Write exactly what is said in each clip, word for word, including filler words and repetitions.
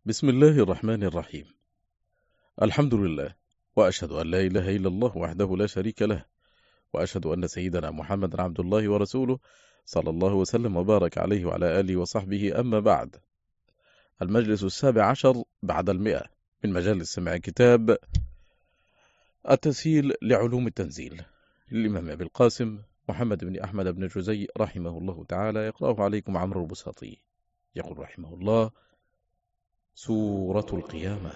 بسم الله الرحمن الرحيم. الحمد لله، وأشهد أن لا إله إلا الله وحده لا شريك له، وأشهد أن سيدنا محمد عبد الله ورسوله صلى الله وسلم وبارك عليه وعلى آله وصحبه. أما بعد، المجلس السابع عشر بعد المئة من مجالس سماع كتاب التسهيل لعلوم التنزيل للإمام أبي القاسم محمد بن أحمد بن جزي رحمه الله تعالى، يقرأه عليكم عمرو البساطي. يقول رحمه الله: سورة القيامة.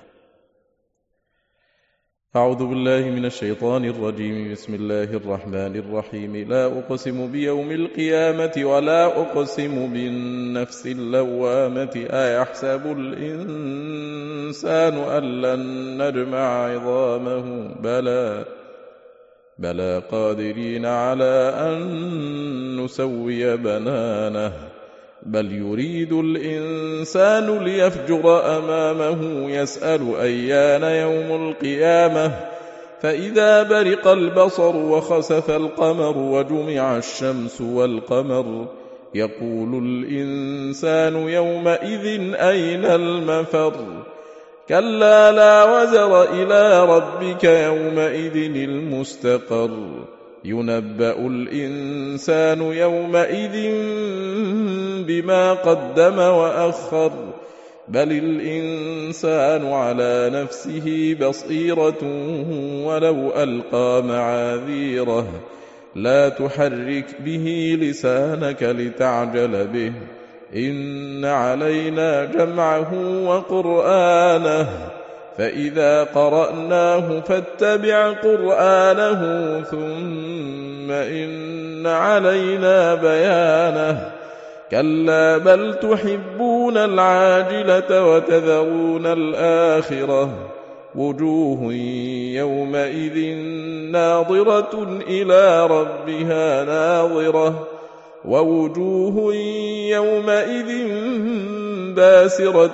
أعوذ بالله من الشيطان الرجيم. بسم الله الرحمن الرحيم. لا أقسم بيوم القيامة ولا أقسم بالنفس اللوامة أيحسب الإنسان أن لن نجمع عظامه بلى بلى قادرين على أن نسوي بنانه بل يريد الإنسان ليفجر أمامه يسأل أيان يوم القيامة فإذا برق البصر وخسف القمر وجمع الشمس والقمر يقول الإنسان يومئذ أين المفر كلا لا وزر إلى ربك يومئذ المستقر ينبأ الإنسان يومئذ بما قدم وأخر بل الإنسان على نفسه بصيرة ولو ألقى معاذيره لا تحرك به لسانك لتعجل به إن علينا جمعه وقرآنه فإذا قرأناه فاتبع قرآنه ثم إن علينا بيانه كلا بل تحبون العاجلة وتذرون الآخرة وجوه يومئذ ناظرة إلى ربها ناظرة ووجوه يومئذ باسرة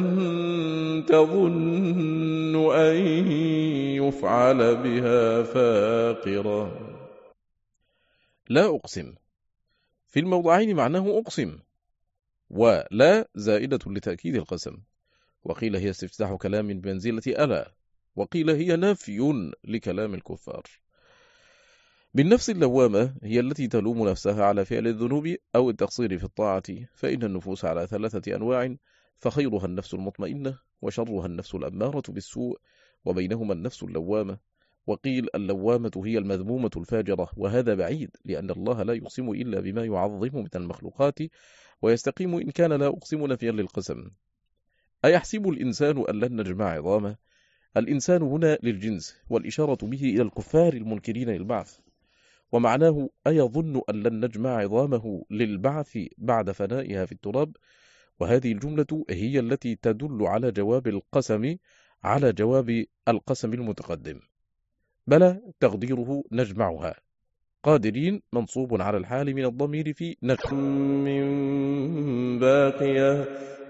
تظن أن يفعل بها فاقرة. لا أقسم في الموضعين معناه أقسم، ولا زائدة لتأكيد القسم، وقيل هي استفتاح كلام بمنزلة ألا، وقيل هي نفي لكلام الكفار. بالنفس اللوامة هي التي تلوم نفسها على فعل الذنوب أو التقصير في الطاعة، فإن النفوس على ثلاثة أنواع، فخيرها النفس المطمئنة، وشرها النفس الأمارة بالسوء، وبينهما النفس اللوامة. وقيل اللوامة هي المذمومة الفاجرة، وهذا بعيد، لأن الله لا يقسم إلا بما يعظم من المخلوقات، ويستقيم إن كان لا أقسم نفيا للقسم. أيحسب الإنسان أن لن نجمع عظامه؟ الإنسان هنا للجنس، والإشارة به إلى الكفار المنكرين للبعث، ومعناه أيظن أن لن نجمع عظامه للبعث بعد فنائها في التراب. وهذه الجملة هي التي تدل على جواب القسم على جواب القسم المتقدم. بلى تقديره نجمعها، قادرين منصوب على الحال من الضمير في نجم من باقية.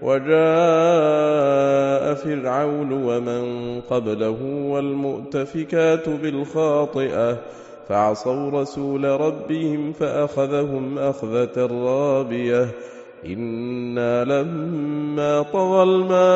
وجاء فرعون ومن قبله والمؤتفكات بالخاطئة فعصوا رسول ربهم فأخذهم أخذة رابية إنا لما طغى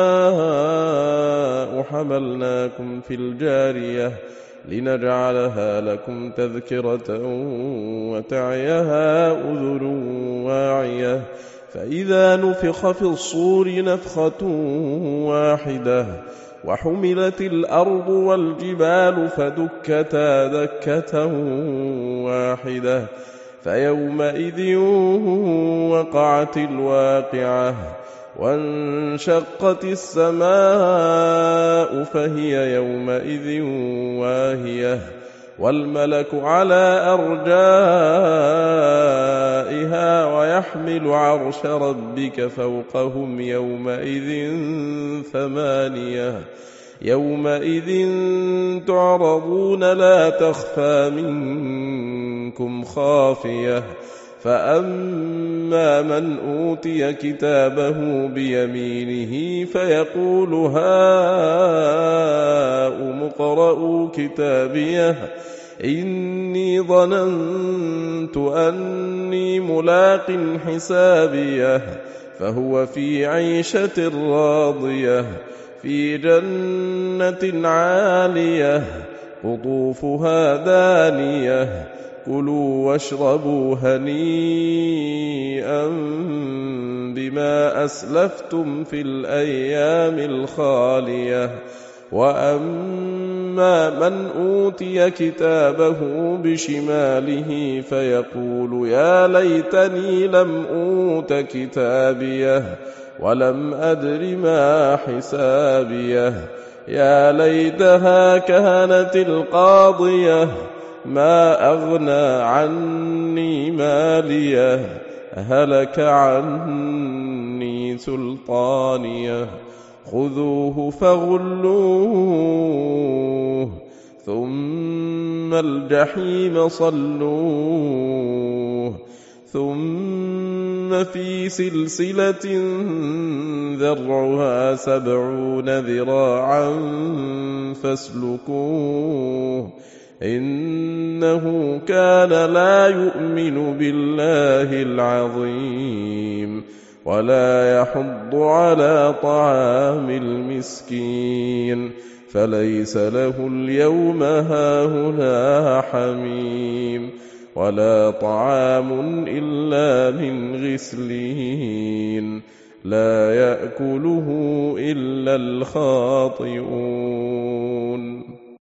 الماء حملناكم في الجارية لنجعلها لكم تذكرة وتعيها أذن واعية فإذا نفخ في الصور نفخة واحدة وحملت الأرض والجبال فدكتا دكة واحدة فيومئذ وقعت الواقعة وانشقت السماء فهي يومئذ واهية والملك على أرجائها ويحمل عرش ربك فوقهم يومئذ ثمانية يومئذ تعرضون لا تخفى منكم خافية فأما من أوتي كتابه بيمينه فيقول هاؤم اقرءوا كتابيه إني ظننت أني ملاق حسابيه فهو في عيشة راضية في جنة عالية قطوفها دانية كلوا واشربوا هنيئا بما أسلفتم في الأيام الخالية وأما من أوتي كتابه بشماله فيقول يا ليتني لم أوت كتابيه ولم أدر ما حسابيه يا ليتها كانت القاضية ما أغنى عني ماليه هلك عني سلطانيه خذوه فغلوه ثم الجحيم صلوه ثم في سلسلة ذرعها سبعون ذراعا فاسلكوه إنه كان لا يؤمن بالله العظيم ولا يحض على طعام المسكين فليس له اليوم هاهنا حميم ولا طعام إلا من غسلين لا يأكله إلا الخاطئون.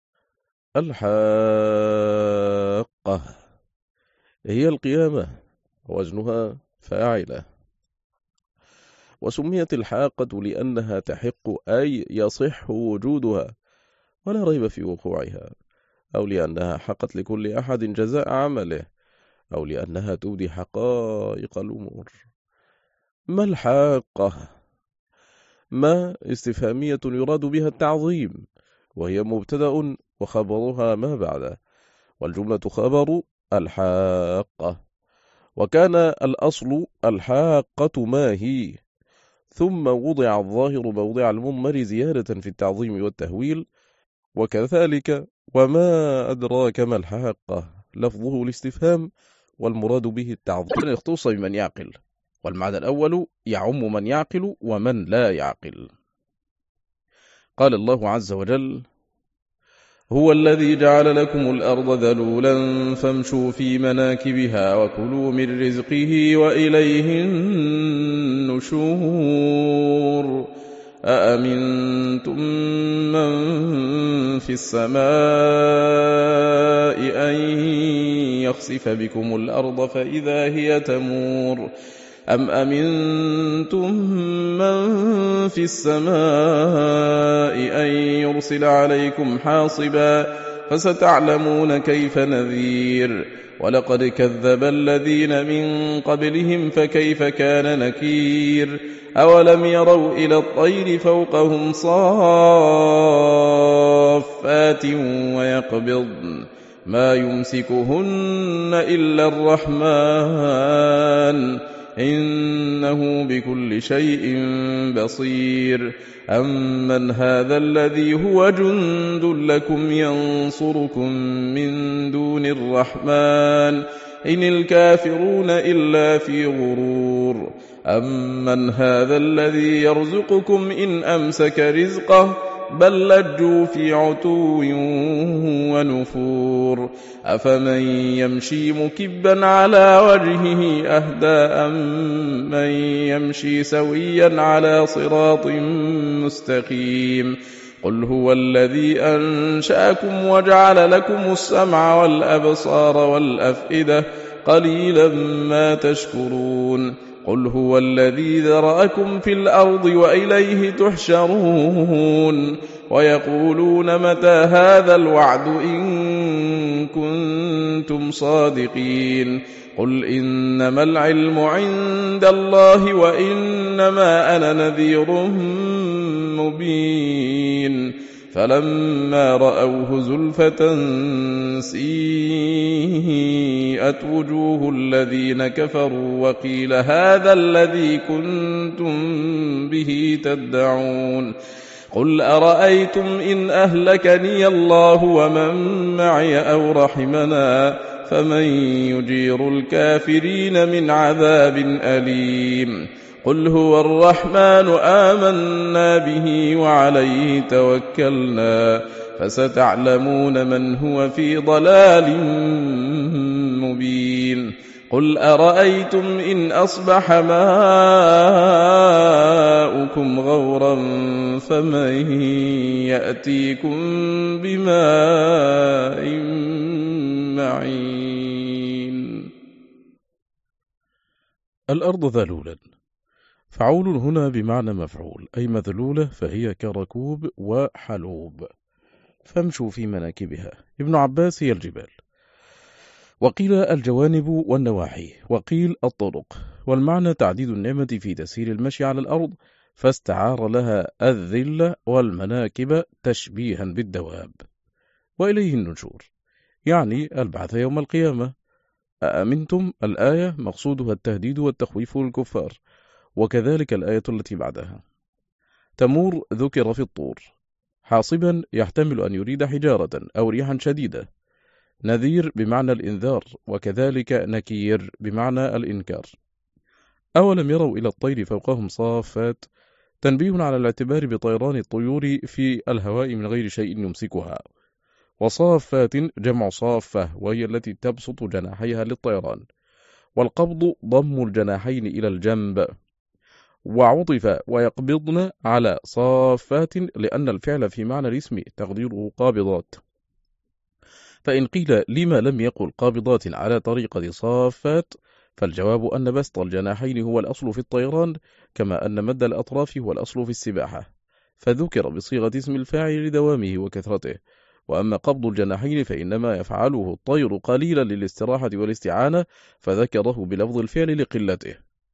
الحاقة هي القيامة وزنها فاعلة، وسميت الحاقة لأنها تحق أي يصح وجودها ولا ريب في وقوعها، أو لأنها حقت لكل أحد جزاء عمله، أو لأنها تودي حقائق الأمور. ما الحاقة؟ ما استفهامية يراد بها التعظيم، وهي مبتدأ وخبرها ما بعده، والجملة خبر الحاقة، وكان الأصل الحاقة ما هي، ثم وضع الظاهر موضع المضمر زيادة في التعظيم والتهويل، وكذلك وما أدراك ما الحاقة لفظه الاستفهام والمراد به التعظيم يختص بمن يعقل، والمعنى الأول يعم من يعقل ومن لا يعقل. قال الله عز وجل هو الذي جعل لكم الأرض ذلولا فامشوا في مناكبها وكلوا من رزقه وإليه النشور أأمنتم من في السماء أن يخسف بكم الأرض فإذا هي تمور أم أمنتم من في السماء أن يرسل عليكم حاصبا فستعلمون كيف نذير ولقد كذب الذين من قبلهم فكيف كان نكير أولم يروا إلى الطير فوقهم صافات ويقبضن ما يمسكهن إلا الرحمن إنه بكل شيء بصير أمن هذا الذي هو جند لكم ينصركم من دون الرحمن إن الكافرون إلا في غرور أمن هذا الذي يرزقكم إن أمسك رزقه بل لجوا في عتو ونفور أفمن يمشي مكبا على وجهه أهدى أم من يمشي سويا على صراط مستقيم قل هو الذي أنشأكم وجعل لكم السمع والأبصار والأفئدة قليلا ما تشكرون قل هو الذي ذرأكم في الأرض وإليه تحشرون ويقولون متى هذا الوعد إن كنتم صادقين قل إنما العلم عند الله وإنما أنا نذير مبين فلما رأوه زلفة سيئت وجوه الذين كفروا وقيل هذا الذي كنتم به تدعون قل أرأيتم إن أهلكني الله ومن معي أو رحمنا فمن يجير الكافرين من عذاب أليم قل هو الرحمن آمنا به وعليه توكلنا فستعلمون من هو في ضلال مبين قل أرأيتم إن أصبح ماؤكم غورا فمن يأتيكم بماء معين. الأرض ذلولا. فعول هنا بمعنى مفعول، أي مذلولة، فهي كركوب وحلوب، فامشوا في مناكبها. ابن عباس هي الجبال، وقيل الجوانب والنواحي، وقيل الطرق، والمعنى تعديد النعمة في تسهيل المشي على الأرض، فاستعار لها الذل والمناكب تشبيها بالدواب. وإليه النشور، يعني البعث يوم القيامة. أأمنتم الآية مقصودها التهديد والتخويف للكفار، وكذلك الآية التي بعدها. تمور ذكر في الطور، حاصبا يحتمل أن يريد حجارة أو ريحا شديدة. نذير بمعنى الإنذار، وكذلك نكير بمعنى الإنكار. أولم يروا إلى الطير فوقهم صافات، تنبيه على الاعتبار بطيران الطيور في الهواء من غير شيء يمسكها. وصافات جمع صافة، وهي التي تبسط جناحيها للطيران. والقبض ضم الجناحين إلى الجنب. وعطف ويقبضن على صافات لأن الفعل في معنى الاسم تقديره قابضات. فإن قيل لما لم يقل قابضات على طريقة صافات، فالجواب أن بسط الجناحين هو الأصل في الطيران، كما أن مد الأطراف هو الأصل في السباحة، فذكر بصيغة اسم الفاعل لدوامه وكثرته. وأما قبض الجناحين فإنما يفعله الطير قليلا للاستراحة والاستعانة، فذكره بلفظ الفعل لقلته.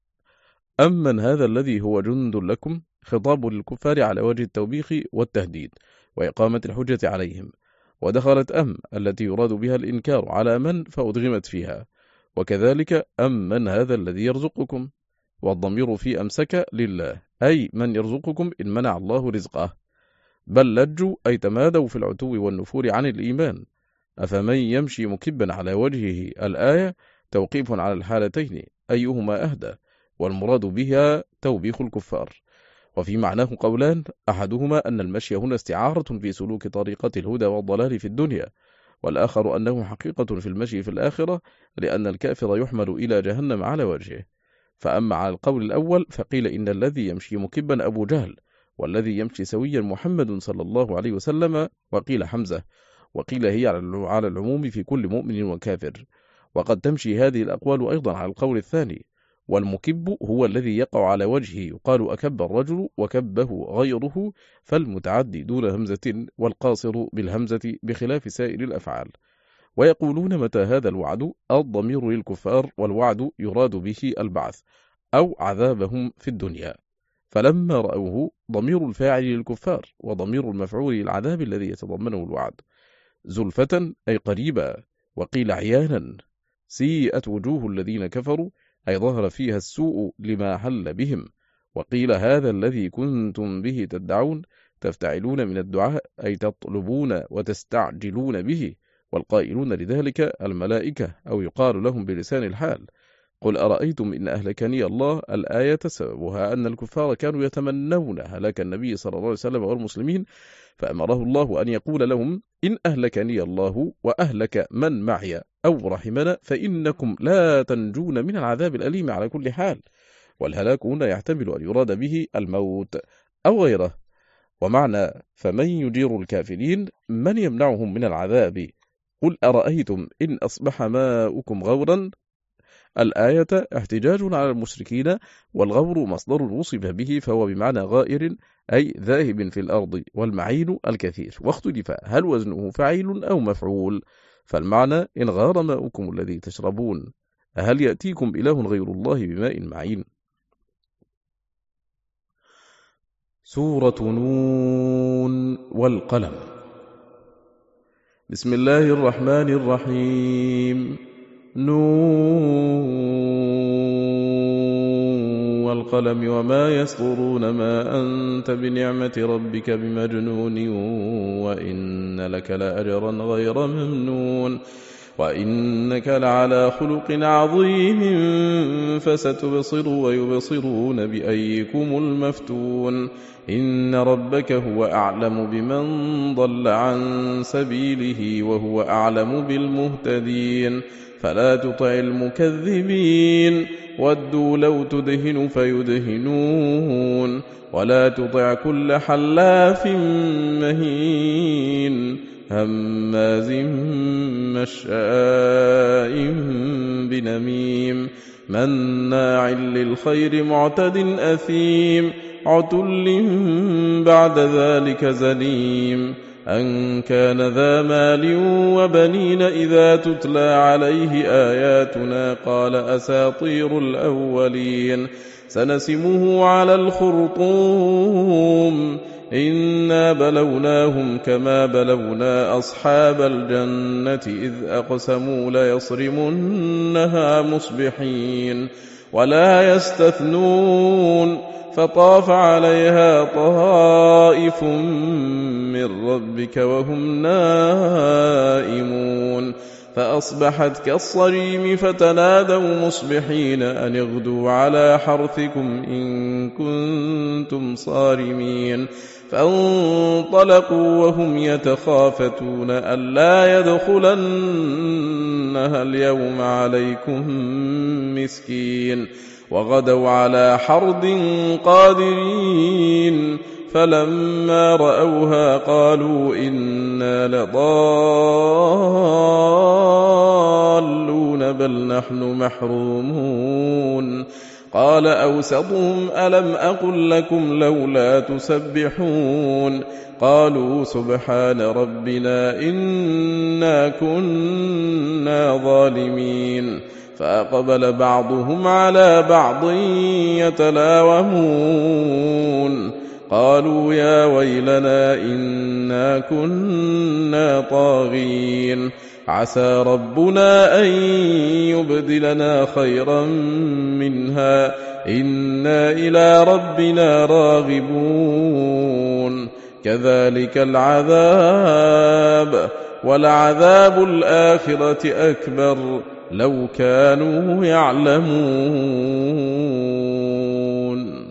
أمن هذا الذي هو جند لكم، خطاب للكفار على وجه التوبيخ والتهديد وإقامة الحجة عليهم. ودخلت أم التي يراد بها الإنكار على من فأدغمت فيها. وكذلك أمن هذا الذي يرزقكم، والضمير في أمسك لله، أي من يرزقكم إن منع الله رزقه. بل لجوا أي تمادوا في العتو والنفور عن الإيمان. أفمن يمشي مكبا على وجهه الآية توقيف على الحالتين أيهما أهدى، والمراد بها توبيخ الكفار. وفي معناه قولان، أحدهما أن المشي هنا استعارة في سلوك طريقة الهدى والضلال في الدنيا، والآخر أنه حقيقة في المشي في الآخرة، لأن الكافر يحمل إلى جهنم على وجهه. فأما على القول الأول فقيل إن الذي يمشي مكبا أبو جهل، والذي يمشي سويا محمد صلى الله عليه وسلم، وقيل حمزة، وقيل هي على العموم في كل مؤمن وكافر. وقد تمشي هذه الأقوال أيضا على القول الثاني. والمكب هو الذي يقع على وجهه، يقال أكب الرجل وكبه غيره، فالمتعدي دون همزة، والقاصر بالهمزة بخلاف سائر الأفعال. ويقولون متى هذا الوعد؟ الضمير للكفار، والوعد يراد به البعث أو عذابهم في الدنيا. فلما رأوه ضمير الفاعل للكفار، وضمير المفعول للعذاب الذي يتضمنه الوعد. زلفة أي قريبا، وقيل عيانا. سيئت وجوه الذين كفروا، أي ظهر فيها السوء لما حل بهم. وقيل هذا الذي كنتم به تدعون، تفتعلون من الدعاء أي تطلبون وتستعجلون به، والقائلون لذلك الملائكة، أو يقال لهم بلسان الحال. قل أرأيتم إن أهلكني الله، الآية سببها أن الكفار كانوا يتمنون هلاك النبي صلى الله عليه وسلم والمسلمين، فأمره الله أن يقول لهم إن أهلكني الله وأهلك من معي أو رحمنا فإنكم لا تنجون من العذاب الأليم على كل حال. والهلاك هنا يحتمل أن يراد به الموت أو غيره. ومعنى فمن يجير الكافرين من يمنعهم من العذاب. قل أرأيتم إن أصبح ماؤكم غورا، الآية احتجاج على المشركين، والغور مصدر وصف به فهو بمعنى غائر أي ذاهب في الأرض، والمعين الكثير. واختلف هل وزنه فعيل أو مفعول، فالمعنى إن غار ماؤكم الذي تشربون، هل يأتيكم إله غير الله بماء معين. سورة نون والقلم. بسم الله الرحمن الرحيم. نون والقلم وما يسطرون ما أنت بنعمة ربك بمجنون وإن لك لأجرا غير ممنون. وإنك لعلى خلق عظيم فستبصر ويبصرون بأيكم المفتون إن ربك هو أعلم بمن ضل عن سبيله وهو أعلم بالمهتدين فلا تطع المكذبين ودوا لو تدهن فيدهنون ولا تطع كل حلاف مهين هماز مشاء بنميم مناع للخير معتد أثيم عتل بعد ذلك زنيم أن كان ذا مال وبنين إذا تتلى عليه آياتنا قال أساطير الأولين سنسمه على الخرطوم إنا بلوناهم كما بلونا أصحاب الجنة إذ أقسموا ليصرمنها مصبحين ولا يستثنون فطاف عليها طائف من ربك وهم نائمون فأصبحت كالصريم فتنادوا مصبحين أن اغدوا على حرثكم إن كنتم صارمين فانطلقوا وهم يتخافتون ألا يدخلنها اليوم عليكم مسكين وغدوا على حرد قادرين فلما رأوها قالوا إنا لضالون بل نحن محرومون قال أوسطهم ألم أقل لكم لولا تسبحون قالوا سبحان ربنا إنا كنا ظالمين فأقبل بعضهم على بعض يتلاومون قالوا يا ويلنا إنا كنا طاغين عسى ربنا أن يبدلنا خيرا منها إنا إلى ربنا راغبون كذلك العذاب ولعذاب الآخرة أكبر لو كانوا يعلمون.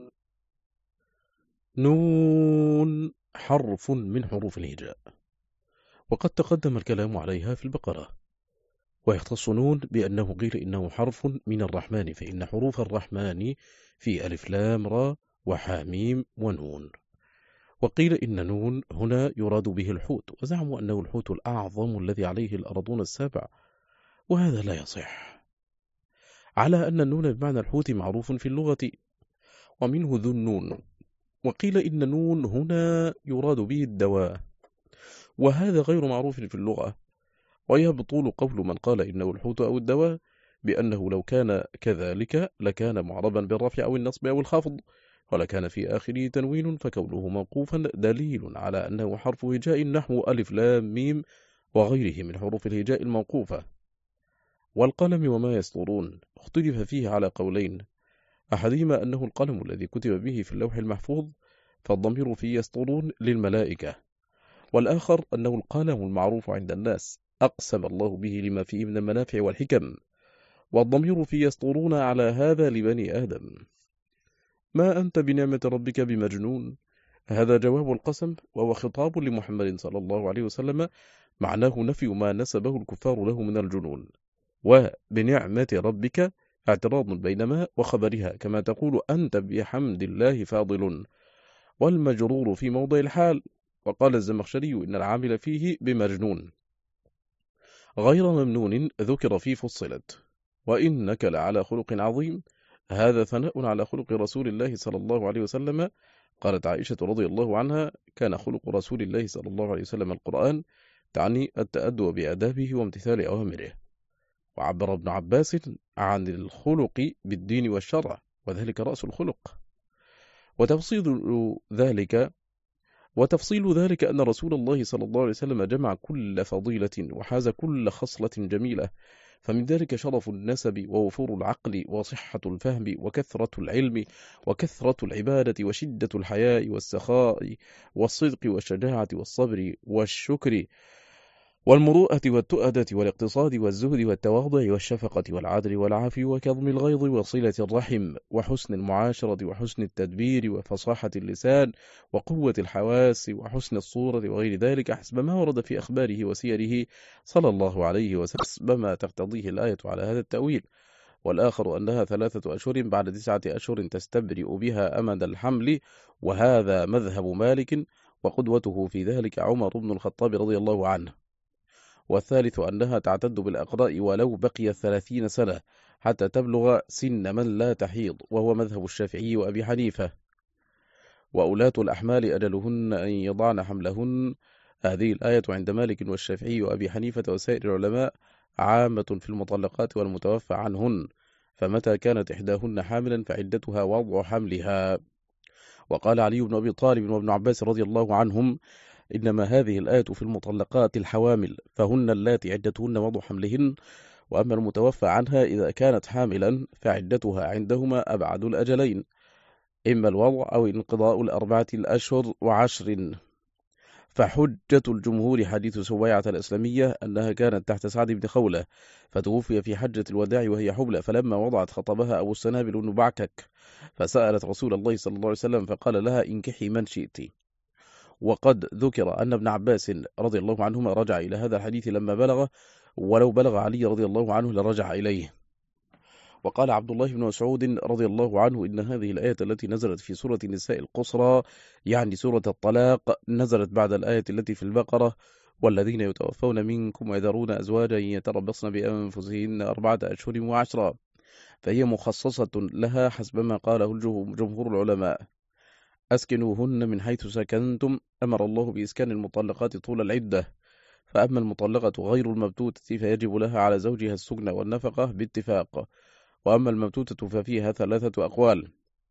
نون حرف من حروف الهجاء، وقد تقدم الكلام عليها في البقرة. ويختص نون بأنه قيل إنه حرف من الرحمن، فإن حروف الرحمن في ألف لام را وحاميم ونون. وقيل إن نون هنا يراد به الحوت، وزعموا أنه الحوت الأعظم الذي عليه الأرضون السبع، وهذا لا يصح، على أن النون بمعنى الحوت معروف في اللغة، ومنه ذو النون. وقيل إن نون هنا يراد به الدواء، وهذا غير معروف في اللغة. ويبطل قول من قال إنه الحوت أو الدواء بأنه لو كان كذلك لكان معربا بالرفع أو النصب أو الخفض، ولكان في آخره تنوين، فكونه موقوفا دليل على أنه حرف هجاء نحو ألف لام ميم وغيره من حروف الهجاء الموقوفة. والقلم وما يسطرون اختلف فيه على قولين، أحدهما أنه القلم الذي كتب به في اللوح المحفوظ، فالضمير فيه يسطرون للملائكة، والآخر أنه القلم المعروف عند الناس أقسم الله به لما فيه من المنافع والحكم، والضمير فيه يسطرون على هذا لبني آدم. ما أنت بنعمة ربك بمجنون، هذا جواب القسم، وهو خطاب لمحمد صلى الله عليه وسلم، معناه نفي ما نسبه الكفار له من الجنون. وبنعمة ربك اعتراض بين ما وخبرها، كما تقول أنت بحمد الله فاضل، والمجرور في موضع الحال. وقال الزمخشري إن العامل فيه بمجنون غير ممنون ذكر فيه فصلت. وإنك لعلى خلق عظيم، هذا ثناء على خلق رسول الله صلى الله عليه وسلم. قالت عائشة رضي الله عنها كان خلق رسول الله صلى الله عليه وسلم القرآن، تعني التأدب بأدابه وامتثال أوامره. وعبر ابن عباس عن الخلق بالدين والشرع، وذلك رأس الخلق. وتفصيل ذلك وتفصيل ذلك أن رسول الله صلى الله عليه وسلم جمع كل فضيلة وحاز كل خصلة جميلة، فمن ذلك شرف النسب ووفور العقل وصحة الفهم وكثرة العلم وكثرة العبادة وشدة الحياء والسخاء والصدق والشجاعة والصبر والشكر والمروءة والتؤدة والاقتصاد والزهد والتواضع والشفقة والعدل والعفو وكظم الغيظ وصلة الرحم وحسن المعاشرة وحسن التدبير وفصاحة اللسان وقوة الحواس وحسن الصورة وغير ذلك حسب ما ورد في أخباره وسيره صلى الله عليه وسلم حسب ما تقتضيه الآية على هذا التأويل. والآخر أنها ثلاثة أشهر بعد تسعة أشهر تستبرئ بها أمد الحمل، وهذا مذهب مالك، وقدوته في ذلك عمر بن الخطاب رضي الله عنه. والثالث أنها تعتد بالأقراء ولو بقي ثلاثين سنة حتى تبلغ سن من لا تحيض، وهو مذهب الشافعي وأبي حنيفة. وأولاة الأحمال أجلهن أن يضعن حملهن. هذه الآية عند مالك والشافعي وأبي حنيفة وسائر العلماء عامة في المطلقات والمتوفى عنهن، فمتى كانت إحداهن حاملا فعدتها وضع حملها. وقال علي بن أبي طالب وابن عباس رضي الله عنهم: إنما هذه الآية في المطلقات الحوامل، فهن اللاتي عدتهن وضع حملهن، وأما المتوفى عنها إذا كانت حاملا فعدتها عندهما أبعد الأجلين، إما الوضع أو انقضاء الأربعة الأشهر وعشر. فحجة الجمهور حديث سويعة الإسلامية أنها كانت تحت سعد بن خولة، فتوفي في حجة الوداع وهي حبلى، فلما وضعت خطبها أبو السنابل بن بعكك، فسألت رسول الله صلى الله عليه وسلم فقال لها: انكحي من شئت. وقد ذكر أن ابن عباس رضي الله عنهما رجع إلى هذا الحديث لما بلغ، ولو بلغ علي رضي الله عنه لرجع إليه. وقال عبد الله بن مسعود رضي الله عنه: إن هذه الآية التي نزلت في سورة النساء القصرى، يعني سورة الطلاق، نزلت بعد الآية التي في البقرة: والذين يتوفون منكم ويذرون أزواجا يتربصن بأنفسهن أربعة أشهر وعشرا، فهي مخصصة لها حسب ما قاله جمهور العلماء. أسكنوهن من حيث سكنتم، أمر الله بإسكان المطلقات طول العدة. فأما المطلقة غير المبتوتة فيجب لها على زوجها السكن والنفقة باتفاق. وأما المبتوتة ففيها ثلاثة أقوال: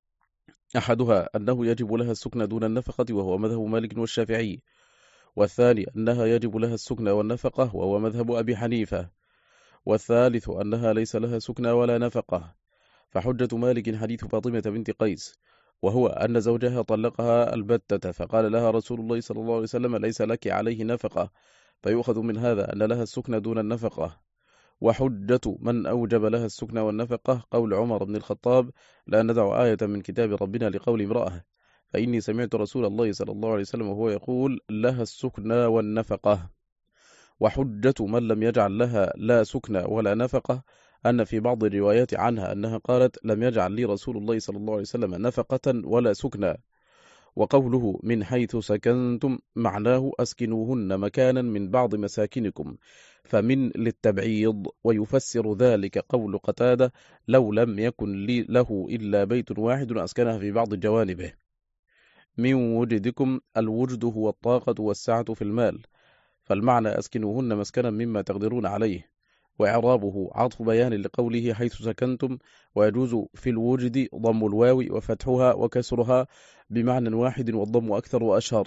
أحدها أنه يجب لها السكن دون النفقة، وهو مذهب مالك والشافعي. والثاني أنها يجب لها السكن والنفقة، وهو مذهب أبي حنيفة. والثالث أنها ليس لها سكن ولا نفقة. فحجة مالك حديث فاطمة بنت قيس، وهو أن زوجها طلقها البتة، فقال لها رسول الله صلى الله عليه وسلم: ليس لك عليه نفقة، فيؤخذ من هذا أن لها السكن دون النفقة. وحجة من أوجب لها السكن والنفقة قول عمر بن الخطاب: لا ندع آية من كتاب ربنا لقول امرأة، فإني سمعت رسول الله صلى الله عليه وسلم وهو يقول: لها السكن والنفقة. وحجة من لم يجعل لها لا سكن ولا نفقة أن في بعض الروايات عنها أنها قالت: لم يجعل لي رسول الله صلى الله عليه وسلم نفقة ولا سكنا. وقوله من حيث سكنتم معناه أسكنوهن مكانا من بعض مساكنكم، فمن للتبعيض. ويفسر ذلك قول قتادة: لو لم يكن لي له إلا بيت واحد أسكنها في بعض جوانبه. من وجدكم، الوجد هو الطاقة والسعة في المال، فالمعنى أسكنوهن مسكنا مما تقدرون عليه. وإعرابه عطف بيان لقوله حيث سكنتم، ويجوز في الوجد ضم الواو وفتحها وكسرها بمعنى واحد، والضم أكثر وأشهر.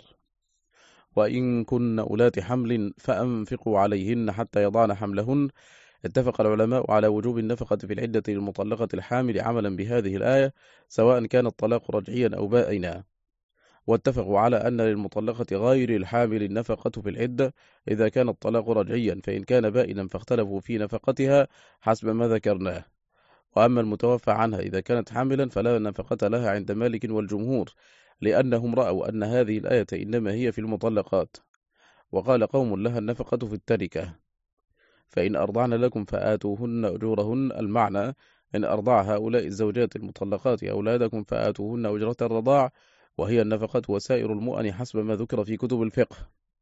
وإن كن أولات حمل فأنفقوا عليهن حتى يضعن حملهن. اتفق العلماء على وجوب النفقة في العدة للمطلقة الحامل عملا بهذه الآية، سواء كان الطلاق رجعيا أو بائنا. واتفقوا على أن للمطلقة غير الحامل النفقة في العدة إذا كان الطلاق رجعيا، فإن كان بائنا فاختلفوا في نفقتها حسب ما ذكرناه. وأما المتوفى عنها إذا كانت حاملا فلا نفقة لها عند مالك والجمهور، لأنهم رأوا أن هذه الآية إنما هي في المطلقات. وقال قوم لها النفقة في التركة. فإن أرضعن لكم فآتوهن أجورهن، المعنى إن أرضع هؤلاء الزوجات المطلقات أولادكم فآتوهن أجرة الرضاع، وهي النفقة وسائر المؤن حسب ما ذكر في كتب الفقه.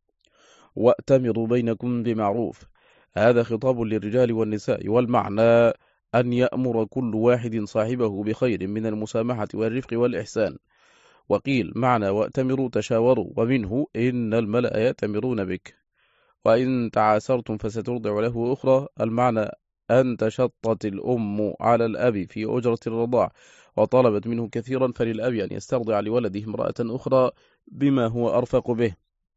وأتمروا بينكم بمعروف، هذا خطاب للرجال والنساء، والمعنى أن يأمر كل واحد صاحبه بخير من المسامحة والرفق والإحسان. وقيل معنى وأتمروا تشاوروا، ومنه إن الملأ يأتمرون بك. وإن تعاسرتم فسترضع له أخرى، المعنى أن تشطت الأم على الأب في أجرة الرضاع وطلبت منه كثيرا، فللأب أن يسترضع لولده امرأة أخرى بما هو أرفق به،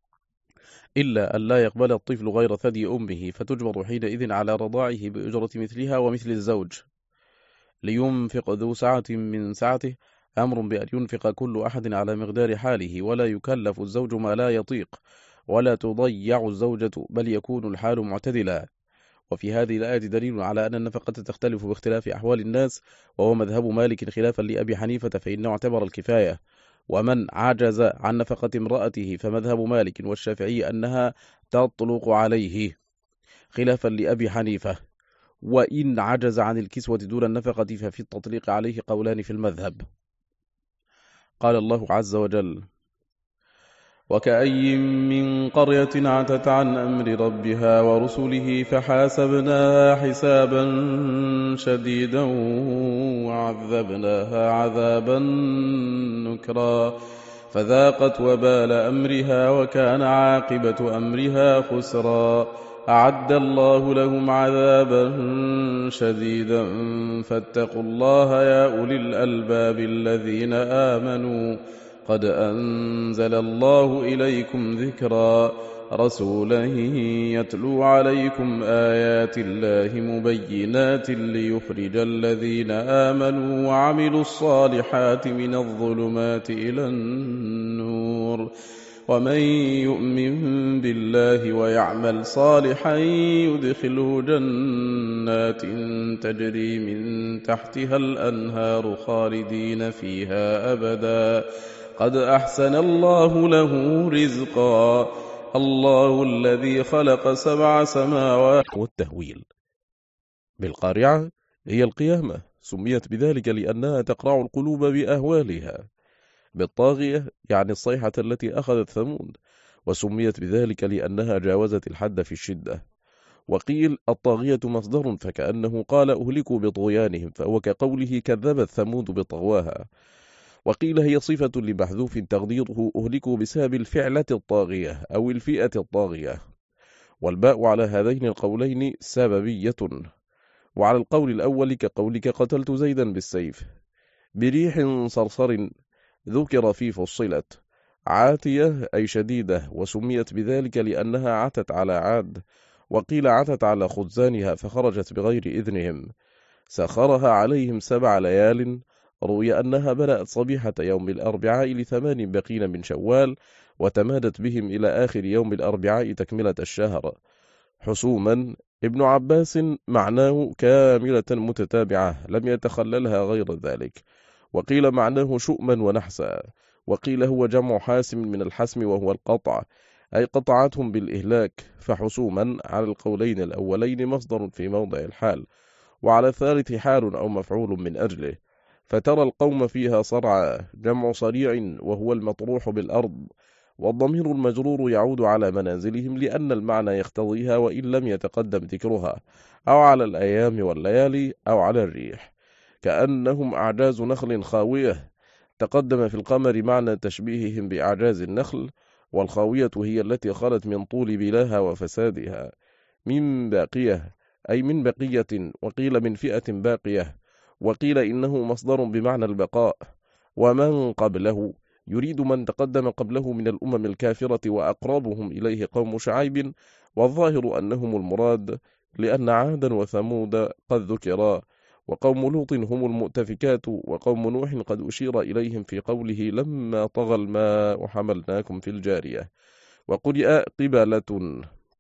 إلا أن لا يقبل الطفل غير ثدي أمه، فتجبر حينئذ على رضاعه بأجرة مثلها ومثل الزوج. لينفق ذو سعة من سعته، أمر بأن ينفق كل أحد على مقدار حاله، ولا يكلف الزوج ما لا يطيق. ولا تضيع الزوجة بل يكون الحال معتدلا. وفي هذه الآية دليل على أن النفقة تختلف باختلاف أحوال الناس، وهو مذهب مالك خلافا لأبي حنيفة فإنه اعتبر الكفاية. ومن عجز عن نفقة امرأته فمذهب مالك والشافعي أنها تطلق عليه خلافا لأبي حنيفة. وإن عجز عن الكسوة دون النفقة ففي التطليق عليه قولان في المذهب. قال الله عز وجل: وكأي من قرية عتت عن أمر ربها ورسله فحاسبناها حسابا شديدا وعذبناها عذابا نكرا فذاقت وبال أمرها وكان عاقبة أمرها خسرا أعد الله لهم عذابا شديدا فاتقوا الله يا أولي الألباب الذين آمنوا قد أنزل الله إليكم ذكرا رسولا يتلو عليكم آيات الله مبينات ليخرج الذين آمنوا وعملوا الصالحات من الظلمات إلى النور ومن يؤمن بالله ويعمل صالحا يدخله جنات تجري من تحتها الأنهار خالدين فيها أبدا قد أحسن الله له رزقا الله الذي خلق سبع سماوات. والتهويل بالقارعة هي القيامة، سميت بذلك لأنها تقرع القلوب بأهوالها. بالطاغية يعني الصيحة التي أخذت ثمود، وسميت بذلك لأنها جاوزت الحد في الشدة. وقيل الطاغية مصدر فكأنه قال أهلكوا بطغيانهم، فهو كقوله كذبت ثمود بطغواها. وقيل هي صفة لمحذوف تقديره أهلكوا بسبب الفعلة الطاغية أو الفئة الطاغية. والباء على هذين القولين سببية، وعلى القول الأول كقولك قتلت زيدا بالسيف. بريح صرصر ذكر في فصلت عاتية أي شديدة، وسميت بذلك لأنها عتت على عاد. وقيل عتت على خزانها فخرجت بغير إذنهم. سخرها عليهم سبع ليال. روي أنها بدأت صبيحة يوم الأربعاء لثمان بقين من شوال، وتمادت بهم إلى آخر يوم الأربعاء تكملة الشهر. حسوما ابن عباس معناه كاملة متتابعة لم يتخللها غير ذلك. وقيل معناه شؤما ونحسا. وقيل هو جمع حاسم من الحسم وهو القطع، أي قطعتهم بالإهلاك. فحسوما على القولين الأولين مصدر في موضع الحال، وعلى الثالث حال أو مفعول من أجله. فترى القوم فيها صرعى جمع صريع وهو المطروح بالأرض. والضمير المجرور يعود على منازلهم لأن المعنى يختضيها وإن لم يتقدم ذكرها، أو على الأيام والليالي أو على الريح. كأنهم أعجاز نخل خاوية. تقدم في القمر معنى تشبيههم بأعجاز النخل، والخاوية هي التي خلت من طول بلاها وفسادها. من باقية أي من بقية، وقيل من فئة باقية، وقيل إنه مصدر بمعنى البقاء. ومن قبله يريد من تقدم قبله من الأمم الكافرة وأقربهم إليه قوم شعيب، والظاهر أنهم المراد لأن عادا وثمود قد ذكرا. وقوم لوط هم المؤتفكات، وقوم نوح قد أشير إليهم في قوله لما طغى الماء وحملناكم في الجارية. وقرئ قبلة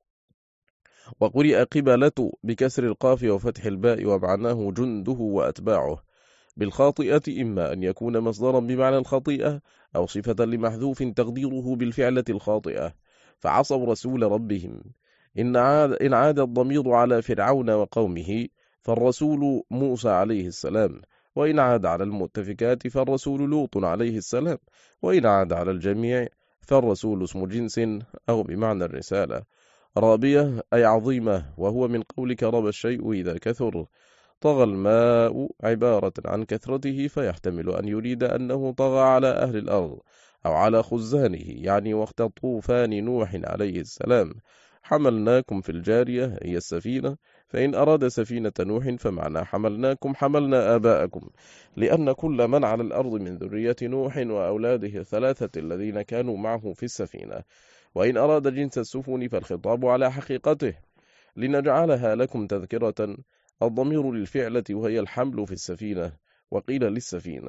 وقرئ قبلة بكسر القاف وفتح الباء ومعناه جنده وأتباعه. بالخاطئة إما أن يكون مصدرا بمعنى الخطيئة أو صفة لمحذوف تقديره بالفعلة الخاطئة. فعصوا رسول ربهم. إن عاد, إن عاد الضمير على فرعون وقومه فالرسول موسى عليه السلام، وإن عاد على المؤتفكات فالرسول لوط عليه السلام، وإن عاد على الجميع فالرسول اسم جنس أو بمعنى الرسالة. رابية أي عظيمة، وهو من قولك رب الشيء إذا كثر. طغى الماء عبارة عن كثرته، فيحتمل أن يريد أنه طغى على أهل الأرض أو على خزانه، يعني وقت طوفان نوح عليه السلام. حملناكم في الجارية هي السفينة، فإن أراد سفينة نوح فمعنى حملناكم حملنا آباءكم، لأن كل من على الأرض من ذرية نوح وأولاده الثلاثة الذين كانوا معه في السفينة. وإن أراد جنس السفن فالخطاب على حقيقته، لنجعلها لكم تذكرة. الضمير للفعلة وهي الحمل في السفينة، وقيل للسفينة،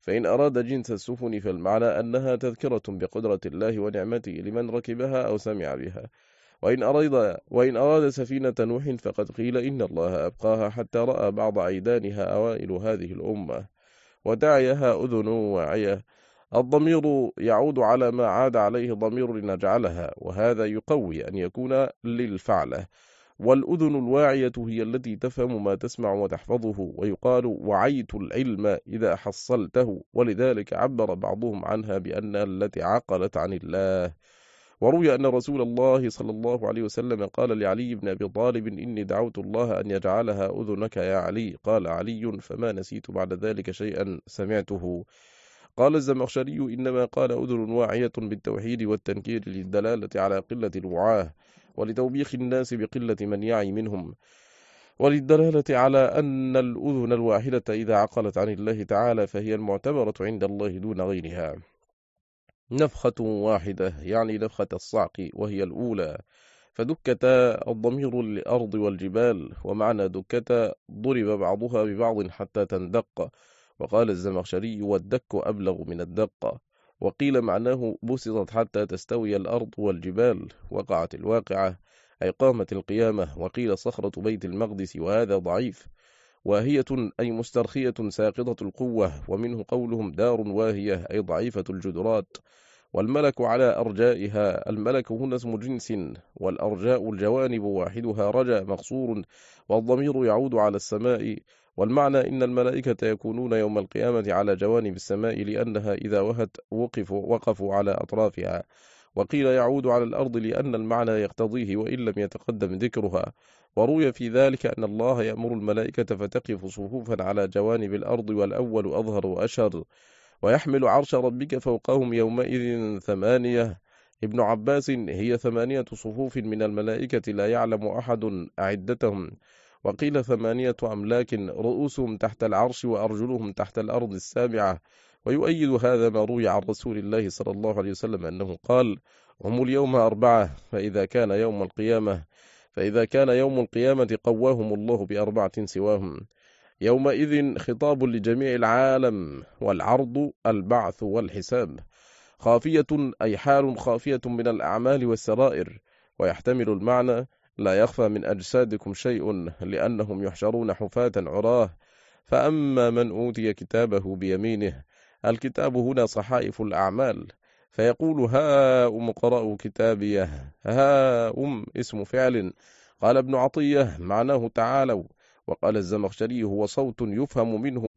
فإن أراد جنس السفن فالمعنى أنها تذكرة بقدرة الله ونعمته لمن ركبها أو سمع بها. وإن أراد, وإن أراد سفينة نوح فقد قيل إن الله أبقاها حتى رأى بعض عيدانها أوائل هذه الأمة وداعيها أذن واعية. الضمير يعود على ما عاد عليه ضمير لنجعلها، وهذا يقوي أن يكون للفعلة. والأذن الواعية هي التي تفهم ما تسمع وتحفظه، ويقال وعيت العلم إذا حصلته، ولذلك عبر بعضهم عنها بأن التي عقلت عن الله. وروي أن رسول الله صلى الله عليه وسلم قال لعلي بن أبي طالب إني دعوت الله أن يجعلها أذنك يا علي. قال علي فما نسيت بعد ذلك شيئا سمعته. قال الزمخشري إنما قال أذن واعية بالتوحيد والتنكير للدلالة على قلة الوعاه، ولتوبيخ الناس بقلة من يعي منهم، وللدلالة على أن الأذن الواحدة إذا عقلت عن الله تعالى فهي المعتبرة عند الله دون غيرها. نفخة واحدة يعني نفخة الصعق وهي الأولى، فدكتا الضمير للأرض والجبال، ومعنى دكتا ضرب بعضها ببعض حتى تندق. وقال الزمخشري والدك أبلغ من الدق. وقيل معناه بسطت حتى تستوي الأرض والجبال، وقعت الواقعة أي قامت القيامة. وقيل صخرة بيت المقدس، وهذا ضعيف. واهية أي مسترخية ساقطة القوة، ومنه قولهم دار واهية أي ضعيفة الجدرات. والملك على أرجائها، الملك هنا اسم جنس، والأرجاء الجوانب واحدها رجا مقصور، والضمير يعود على السماء. والمعنى إن الملائكة يكونون يوم القيامة على جوانب السماء، لأنها إذا وهت وقفوا, وقفوا على أطرافها. وقيل يعود على الأرض لأن المعنى يقتضيه وإن لم يتقدم ذكرها. وروي في ذلك أن الله يأمر الملائكة فتقف صفوفا على جوانب الأرض، والأول أظهر وأشهر. ويحمل عرش ربك فوقهم يومئذ ثمانية. ابن عباس هي ثمانية صفوف من الملائكة لا يعلم أحد أعدتهم. وقيل ثمانية أملاك رؤوسهم تحت العرش وأرجلهم تحت الأرض السابعة. ويؤيد هذا ما روي عن رسول الله صلى الله عليه وسلم أنه قال هم اليوم أربعة، فإذا كان يوم القيامة فإذا كان يوم القيامة قواهم الله بأربعة سواهم. يومئذ خطاب لجميع العالم، والعرض البعث والحساب. خافية أي حال خافية من الأعمال والسرائر، ويحتمل المعنى لا يخفى من أجسادكم شيء، لأنهم يحشرون حفاة عراه. فأما من أوتي كتابه بيمينه، الكتاب هنا صحائف الأعمال، فيقول هاؤم اقرءوا كتابيه. هاؤم اسم فعل. قال ابن عطية معناه تعالوا. وقال الزمخشري هو صوت يفهم منه.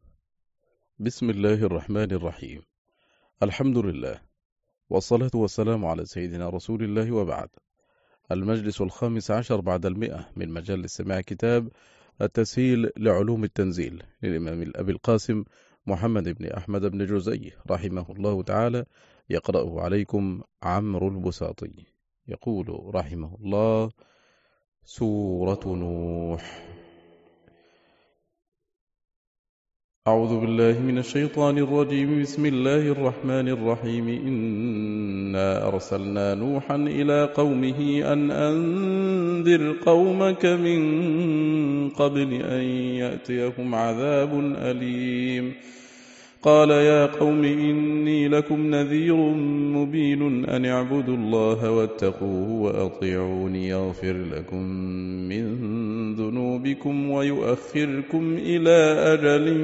بسم الله الرحمن الرحيم. الحمد لله، والصلاة والسلام على سيدنا رسول الله، وبعد. المجلس الخامس عشر بعد المئة من مجال سماع كتاب التسهيل لعلوم التنزيل للإمام الأبي القاسم محمد بن أحمد بن جزي رحمه الله تعالى، يقرأه عليكم عمرو البساطي. يقول رحمه الله: سورة نوح. أعوذ بالله من الشيطان الرجيم. بسم الله الرحمن الرحيم. إنا أرسلنا نوحا إلى قومه أن أنذر قومك من قبل أن يأتيهم عذاب أليم. قال يا قوم إني لكم نذير مبين أن اعبدوا الله واتقوه وأطيعوني يغفر لكم من ذنوبكم ويؤخركم إلى أجل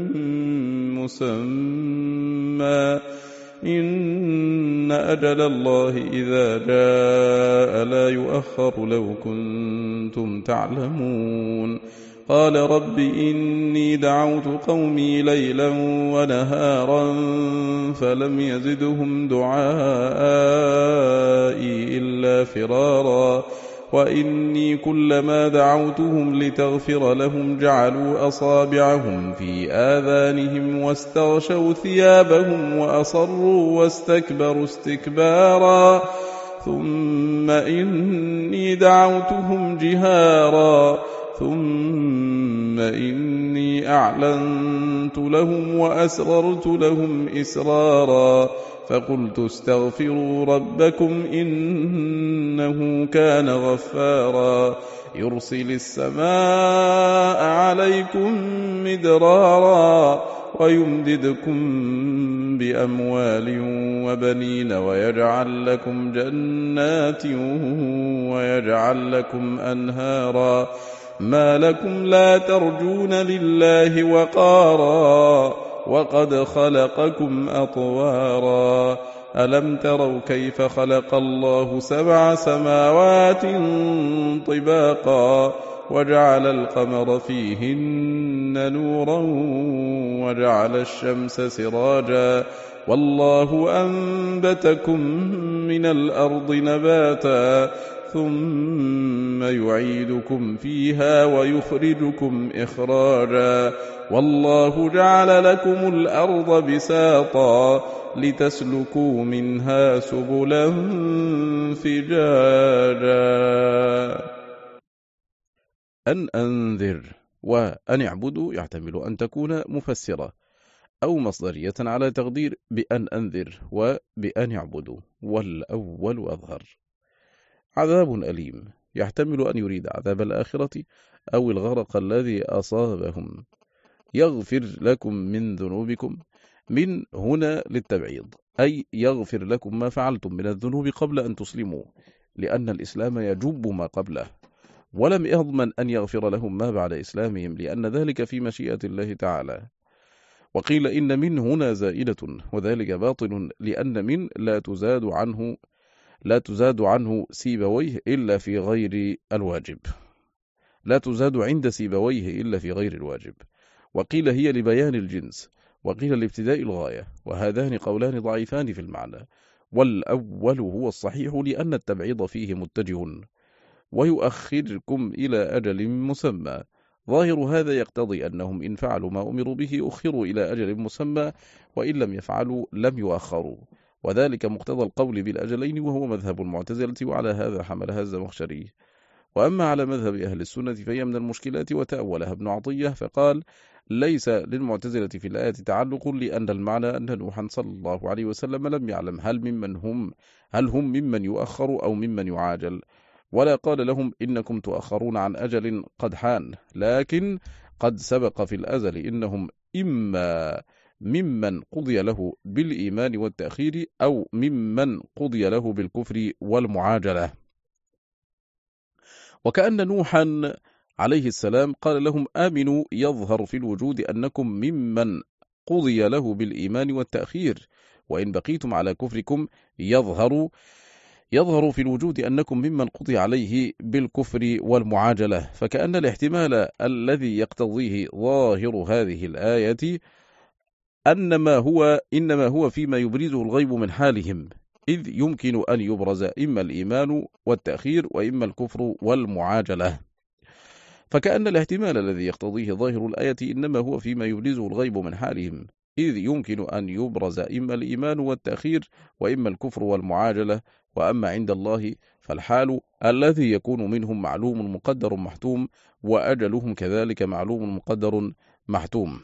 مسمى إن أجل الله إذا جاء لا يؤخر لو كنتم تعلمون. قال رب إني دعوت قومي ليلا ونهارا فلم يزدهم دعائي إلا فرارا وإني كلما دعوتهم لتغفر لهم جعلوا أصابعهم في آذانهم واستغشوا ثيابهم وأصروا واستكبروا استكبارا ثم إني دعوتهم جهارا ثم إني أعلنت لهم وأسررت لهم إسرارا فقلت استغفروا ربكم إنه كان غفارا يرسل السماء عليكم مدرارا ويمددكم بأموال وبنين ويجعل لكم جنات ويجعل لكم أنهارا ما لكم لا ترجون لله وقارا وقد خلقكم أطوارا ألم تروا كيف خلق الله سبع سماوات طباقا وجعل القمر فيهن نورا وجعل الشمس سراجا والله أنبتكم من الأرض نباتا ثم يعيدكم فيها ويخرجكم إخراجا والله جعل لكم الأرض بساطا لتسلكوا منها سبلا فجاجا. أن أنذر وأن اعبدوا يحتمل أن تكون مفسرة أو مصدرية على تقدير بأن أنذر وبأن اعبدوا، والأول أظهر. عذاب أليم يحتمل أن يريد عذاب الآخرة أو الغرق الذي أصابهم. يغفر لكم من ذنوبكم، من هنا للتبعيض، أي يغفر لكم ما فعلتم من الذنوب قبل أن تسلموا، لأن الإسلام يجب ما قبله، ولم يضمن أن يغفر لهم ما بعد إسلامهم، لأن ذلك في مشيئة الله تعالى. وقيل إن من هنا زائدة، وذلك باطل، لأن من لا تزاد عنه لا تزاد عنه سيبويه إلا في غير الواجب، لا تزاد عند سيبويه إلا في غير الواجب. وقيل هي لبيان الجنس، وقيل لابتداء الغاية، وهذان قولان ضعيفان في المعنى، والأول هو الصحيح لأن التبعيض فيه متجه. ويؤخركم إلى أجل مسمى، ظاهر هذا يقتضي أنهم إن فعلوا ما أمروا به أخروا إلى أجل مسمى، وإن لم يفعلوا لم يؤخروا، وذلك مقتضى القول بالأجلين، وهو مذهب المعتزلة، وعلى هذا حملها الزمخشري. وأما على مذهب أهل السنة فهي من المشكلات، وتأولها ابن عطية فقال: ليس للمعتزلة في الآية تعلق، لأن المعنى أن نوحا صلى الله عليه وسلم لم يعلم هل ممن هم هل هم ممن يؤخر أو ممن يعاجل، ولا قال لهم إنكم تؤخرون عن أجل قد حان، لكن قد سبق في الأزل إنهم إما ممن قضي له بالإيمان والتأخير أو ممن قضي له بالكفر والمعاجلة. وكأن نوحا عليه السلام قال لهم: آمنوا، يظهر في الوجود أنكم ممن قضي له بالإيمان والتأخير، وإن بقيتم على كفركم يظهر يظهر في الوجود أنكم ممن قضي عليه بالكفر والمعاجلة. فكأن الاحتمال الذي يقتضيه ظاهر هذه الآية أنما هو إنما هو فيما يبرزه الغيب من حالهم، إذ يمكن أن يبرز إما الإيمان والتأخير وإما الكفر والمعاجلة. فكأن الاحتمال الذي يقتضيه ظاهر الآية إنما هو فيما يبرزه الغيب من حالهم، إذ يمكن أن يبرز إما الإيمان والتأخير وإما الكفر والمعاجلة. وأما عند الله فالحال الذي يكون منهم معلوم مقدر محتوم، وأجلهم كذلك معلوم مقدر محتوم.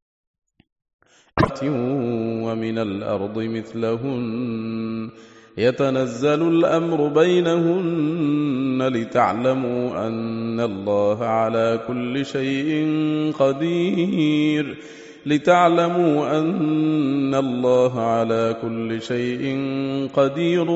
ومن الأرض مثلهن يتنزل الأمر بينهن لتعلموا أن الله على كل شيء قدير لتعلموا أن الله على كل شيء قدير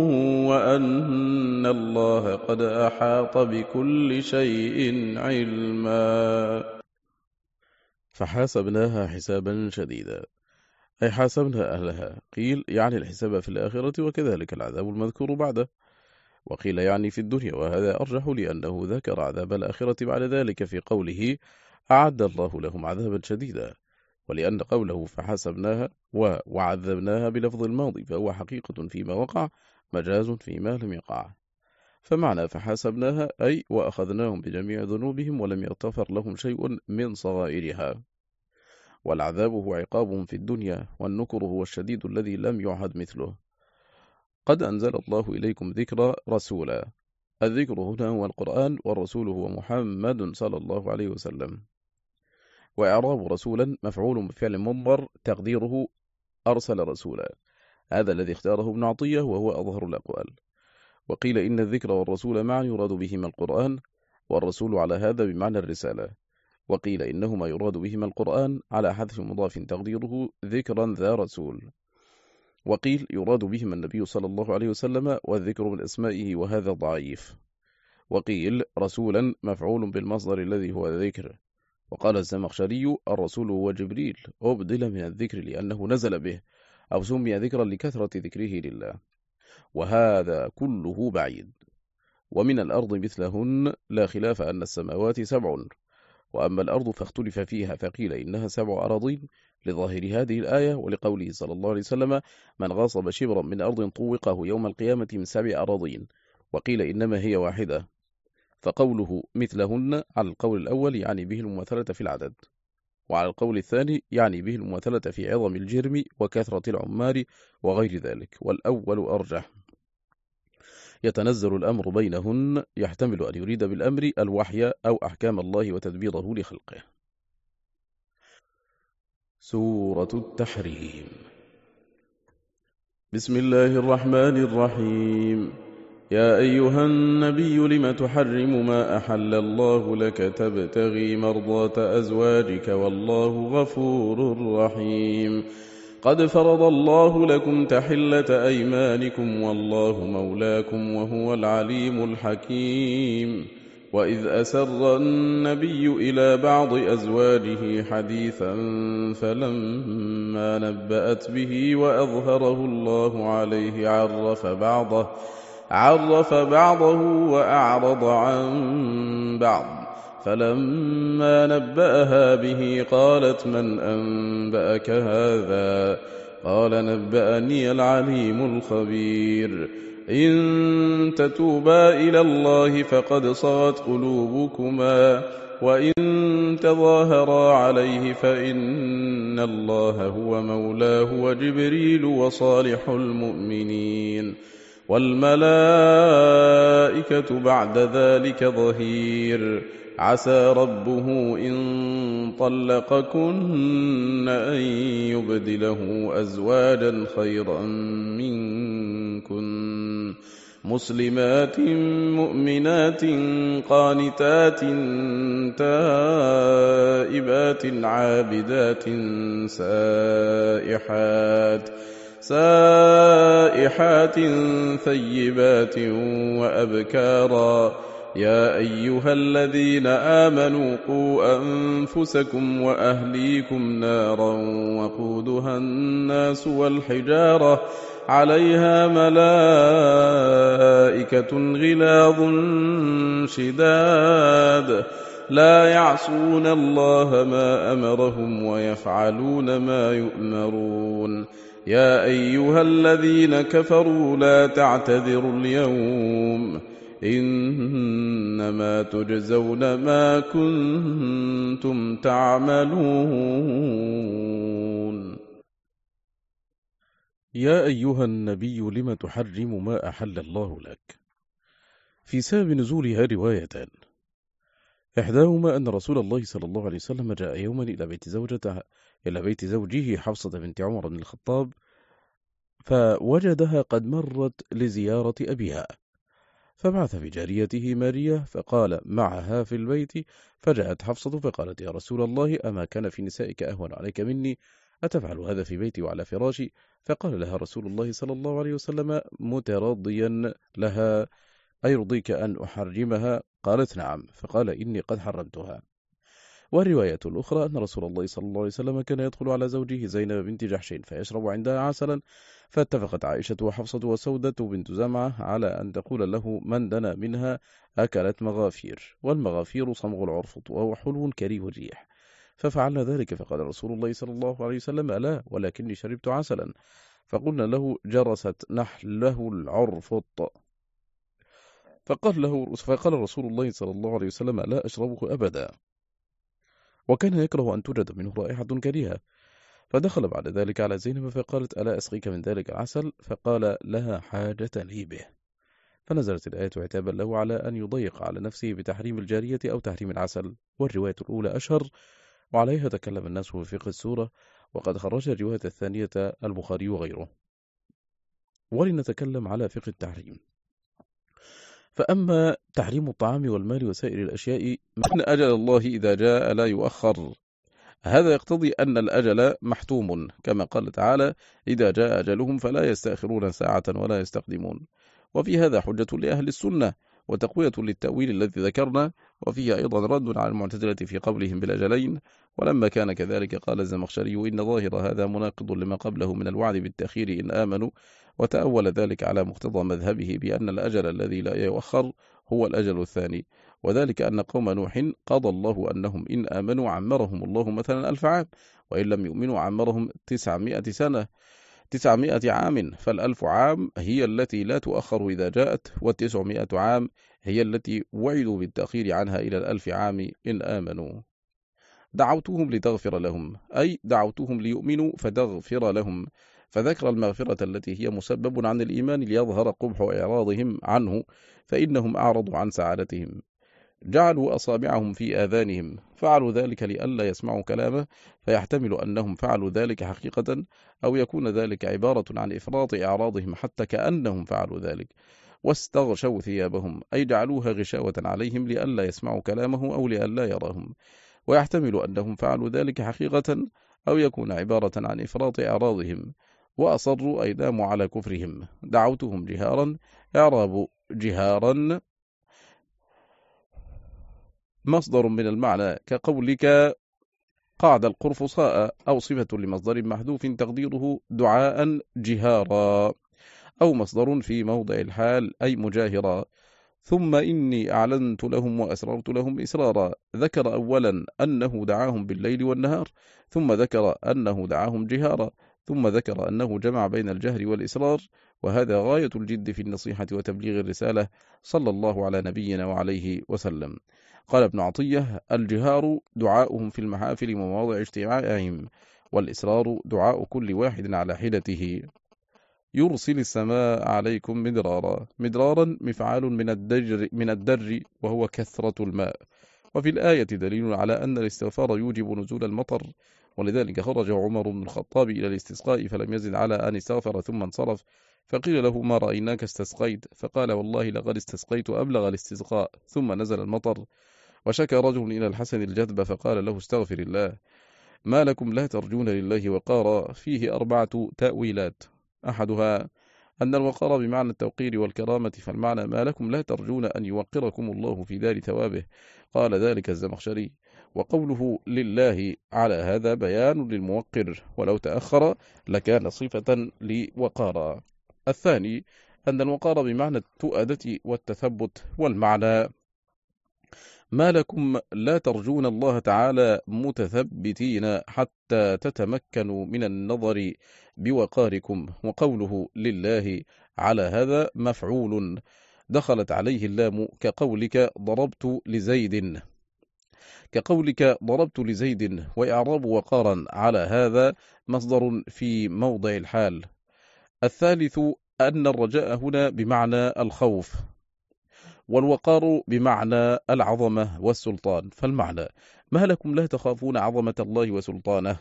وأن الله قد أحاط بكل شيء علما. فحاسبناها حسابا شديدا، أي حاسبنا أهلها. قيل يعني الحساب في الآخرة، وكذلك العذاب المذكور بعده. وقيل يعني في الدنيا، وهذا أرجح لأنه ذكر عذاب الآخرة بعد ذلك في قوله: أعد الله لهم عذابا شديدا، ولأن قوله فحاسبناها وعذبناها بلفظ الماضي فهو حقيقة فيما وقع، مجاز فيما لم يقع. فمعنى فحاسبناها أي وأخذناهم بجميع ذنوبهم ولم يغتفر لهم شيء من صغائرها. والعذاب هو عقابهم في الدنيا، والنكر هو الشديد الذي لم يعهد مثله. قد أنزل الله إليكم ذكر رسولا، الذكر هنا هو القرآن، والرسول هو محمد صلى الله عليه وسلم. وإعراب رسولا مفعول بفعل مضمر تقديره أرسل رسولا، هذا الذي اختاره ابن عطية وهو أظهر الأقوال. وقيل إن الذكر والرسول معا يراد بهما القرآن، والرسول على هذا بمعنى الرسالة. وقيل إنهما يراد بهما القرآن على حذف مضاف تقديره ذكرا ذا رسول. وقيل يراد بهما النبي صلى الله عليه وسلم والذكر من أسمائه، وهذا ضعيف. وقيل رسولا مفعول بالمصدر الذي هو ذكر. وقال الزمخشري الرسول هو جبريل أبدل من الذكر لأنه نزل به، أو سمي ذكرا لكثرة ذكره لله، وهذا كله بعيد. ومن الأرض مثلهن لا خلاف أن السماوات سبع، وأما الأرض فاختلف فيها فقيل إنها سبع أراضين لظاهر هذه الآية، ولقوله صلى الله عليه وسلم من غاصب شبرا من أرض طوقه يوم القيامة من سبع أراضين، وقيل إنما هي واحدة. فقوله مثلهن على القول الأول يعني به المماثلة في العدد، وعلى القول الثاني يعني به المماثلة في عظم الجرم وكثرة العمار وغير ذلك، والأول أرجح. يتنزل الأمر بينهن يحتمل أن يريد بالأمر الوحي أو أحكام الله وتدبيره لخلقه. سورة التحريم. بسم الله الرحمن الرحيم. يا أيها النبي لم تحرم ما أحل الله لك تبتغي مرضات أزواجك والله غفور رحيم. قد فرض الله لكم تحلة أيمانكم والله مولاكم وهو العليم الحكيم. وإذ أسر النبي إلى بعض أزواجه حديثا فلما نبأت به وأظهره الله عليه عرف بعضه عرف بعضه وأعرض عن بعض، فلما نبأها به قالت من أنبأك هذا؟ قال نبأني العليم الخبير. إن تتوبا إلى الله فقد صغت قلوبكما، وإن تظاهرا عليه فإن الله هو مولاه وجبريل وصالح المؤمنين والملائكة بعد ذلك ظهير. عسى ربه إن طلقكن أن يبدله أزواجا خيرا منكن مسلمات مؤمنات قانتات تائبات عابدات سائحات سائحات ثيبات وأبكارا. يا أيها الذين آمنوا قوا أنفسكم وأهليكم نارا وقودها الناس والحجارة عليها ملائكة غلاظ شداد لا يعصون الله ما أمرهم ويفعلون ما يؤمرون. يا أيها الذين كفروا لا تعتذروا اليوم إنما تجزون ما كنتم تعملون. يا أيها النبي لم تحرم ما أحل الله لك. في سبب نزولها روايتان، إحداهما أن رسول الله صلى الله عليه وسلم جاء يوما إلى بيت زوجته إلى بيت زوجه حفصة بنت عمر بن الخطاب، فوجدها قد مرت لزيارة أبيها، فبعث بجاريته مارية فقال معها في البيت، فجاءت حفصة فقالت يا رسول الله أما كان في نسائك أهون عليك مني؟ أتفعل هذا في بيتي وعلى فراشي؟ فقال لها رسول الله صلى الله عليه وسلم متراضيا لها أيرضيك أن أحرمها؟ قالت نعم، فقال إني قد حرمتها. والرواية الأخرى أن رسول الله صلى الله عليه وسلم كان يدخل على زوجه زينب بنت جحش فيشرب عندها عسلا، فاتفقت عائشة وحفصة وسودة بنت زمعة على أن تقول له من دنا منها أكلت مغافير، والمغافير صمغ العرفط وهو حلو كريه الريح، ففعلنا ذلك. فقال رسول الله صلى الله عليه وسلم لا ولكني شربت عسلا، فقلنا له جرست نحله العرفط، فقال له فقال رسول الله صلى الله عليه وسلم لا أشربه أبدا، وكان يكره أن توجد منه رائحة كريهة. فدخل بعد ذلك على زينب فقالت ألا أسقيك من ذلك العسل؟ فقال لها حاجة لي به. فنزلت الآية عتابا له على أن يضيق على نفسه بتحريم الجارية أو تحريم العسل، والرواية الأولى أشهر، وعليها تكلم الناس في فقه السورة، وقد خرج الرواية الثانية البخاري وغيره. ولنتكلم على فقه التحريم. فأما تحريم الطعام والمال وسائر الأشياء أن أجل الله إذا جاء لا يؤخر، هذا يقتضي أن الأجل محتوم، كما قال تعالى: إذا جاء أجلهم فلا يستأخرون ساعة ولا يستقدمون. وفي هذا حجة لأهل السنة وتقوية للتأويل الذي ذكرنا، وفيه أيضا رد على المعتزلة في قولهم بالأجلين. ولما كان كذلك قال الزمخشري: إن ظاهر هذا مناقض لما قبله من الوعد بالتأخير إن آمنوا، وتأول ذلك على مقتضى مذهبه بأن الأجل الذي لا يؤخر هو الأجل الثاني، وذلك أن قوم نوح قضى الله أنهم إن آمنوا عمرهم الله مثلا ألف عام، وإن لم يؤمنوا عمرهم تسعمائة سنة تسعمائة عام، فالألف عام هي التي لا تؤخر إذا جاءت، والتسعمائة عام هي التي وعدوا بالتأخير عنها إلى الألف عام إن آمنوا. دعوتهم لتغفر لهم، أي دعوتهم ليؤمنوا فتغفر لهم، فذكر المغفرة التي هي مسبب عن الإيمان ليظهر قبح إعراضهم عنه، فإنهم أعرضوا عن سعادتهم. جعلوا أصابعهم في آذانهم، فعلوا ذلك لئلا يسمعوا كلامه، فيحتمل أنهم فعلوا ذلك حقيقة، أو يكون ذلك عبارة عن إفراط إعراضهم حتى كأنهم فعلوا ذلك. واستغشوا ثيابهم، أي جعلوها غشاوة عليهم لئلا يسمعوا كلامه أو لئلا يراهم، ويحتمل أنهم فعلوا ذلك حقيقة، أو يكون عبارة عن إفراط إعراضهم. وأصروا أي داموا على كفرهم. دعوتهم جهارا، إعراب جهارا مصدر من المعنى كقولك قعد القرفصاء، أو صفة لمصدر محذوف تقديره دعاء جهارا، أو مصدر في موضع الحال أي مجاهرا. ثم إني أعلنت لهم وأسررت لهم إسرارا، ذكر أولا أنه دعاهم بالليل والنهار، ثم ذكر أنه دعاهم جهارا، ثم ذكر أنه جمع بين الجهر والإسرار، وهذا غاية الجد في النصيحة وتبليغ الرسالة، صلى الله على نبينا وعليه وسلم. قال ابن عطية: الجهار دعاؤهم في المحافل ومواضع اجتماعهم، والإسرار دعاء كل واحد على حدته. يرسل السماء عليكم مدرارا، مدرارا مفعال من الدجر من الدر وهو كثرة الماء. وفي الآية دليل على أن الاستغفار يوجب نزول المطر، ولذلك خرج عمر بن الخطاب إلى الاستسقاء فلم يزد على أن استغفر ثم انصرف، فقيل له: ما رأيناك استسقيت؟ فقال: والله لقد استسقيت أبلغ الاستسقاء، ثم نزل المطر. وشكى رجل إلى الحسن الجذب فقال له: استغفر الله، ما لكم لا ترجون لله وقارا؟ فيه أربعة تأويلات، أحدها أن الوقار بمعنى التوقير والكرامة، فالمعنى ما لكم لا ترجون أن يوقركم الله في دار ثوابه، قال ذلك الزمخشري. وقوله لله على هذا بيان للموقر، ولو تأخر لكان صفة لوقارا. الثاني أن الوقار بمعنى التؤدة والتثبت، والمعنى ما لكم لا ترجون الله تعالى متثبتين حتى تتمكنوا من النظر بوقاركم. وقوله لله على هذا مفعول دخلت عليه اللام، كقولك ضربت لزيد كقولك ضربت لزيد وإعراب وقارا على هذا مصدر في موضع الحال. الثالث أن الرجاء هنا بمعنى الخوف، والوقار بمعنى العظمة والسلطان، فالمعنى ما لكم لا تخافون عظمة الله وسلطانه.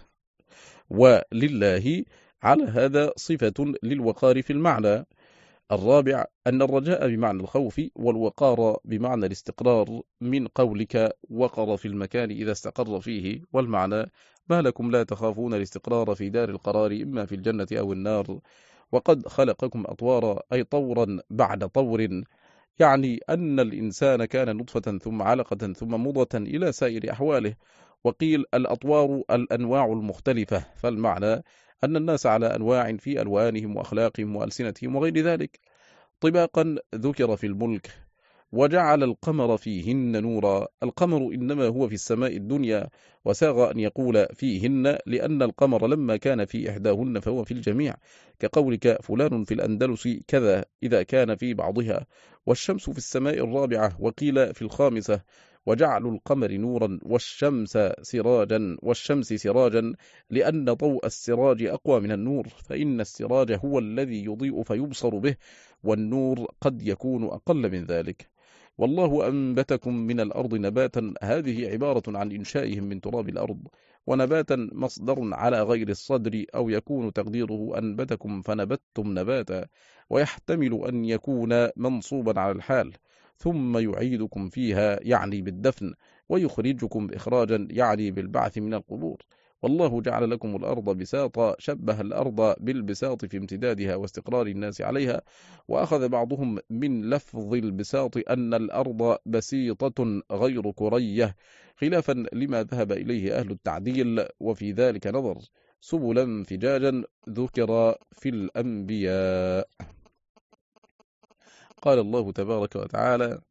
ولله على هذا صفة للوقار في المعنى. الرابع أن الرجاء بمعنى الخوف، والوقار بمعنى الاستقرار، من قولك وقر في المكان إذا استقر فيه، والمعنى ما لكم لا تخافون الاستقرار في دار القرار إما في الجنة أو النار. وقد خلقكم أطوارا، أي طورا بعد طور، يعني أن الإنسان كان نطفة ثم علقة ثم مضغة إلى سائر أحواله. وقيل الأطوار الأنواع المختلفة، فالمعنى أن الناس على أنواع في ألوانهم وأخلاقهم وألسنتهم وغير ذلك. طباقا ذكر في الملك. وجعل القمر فيهن نورا، القمر إنما هو في السماء الدنيا، وساغ أن يقول فيهن لأن القمر لما كان في إحداهن فهو في الجميع، كقولك فلان في الأندلس كذا إذا كان في بعضها. والشمس في السماء الرابعة، وقيل في الخامسة. وجعل القمر نورا والشمس سراجا والشمس سراجا لأن ضوء السراج أقوى من النور، فإن السراج هو الذي يضيء فيبصر به، والنور قد يكون أقل من ذلك. والله أنبتكم من الأرض نباتا، هذه عبارة عن إنشائهم من تراب الأرض، ونباتا مصدر على غير الصدر، أو يكون تقديره أنبتكم فنبتتم نباتا، ويحتمل أن يكون منصوبا على الحال. ثم يعيدكم فيها يعني بالدفن، ويخرجكم إخراجا يعني بالبعث من القبور. والله جعل لكم الأرض بساطا، شبه الأرض بالبساط في امتدادها واستقرار الناس عليها، وأخذ بعضهم من لفظ البساط أن الأرض بسيطة غير كرية، خلافا لما ذهب إليه أهل التعديل، وفي ذلك نظر. سبلا فجاجا ذكر في الأنبياء. قال الله تبارك وتعالى: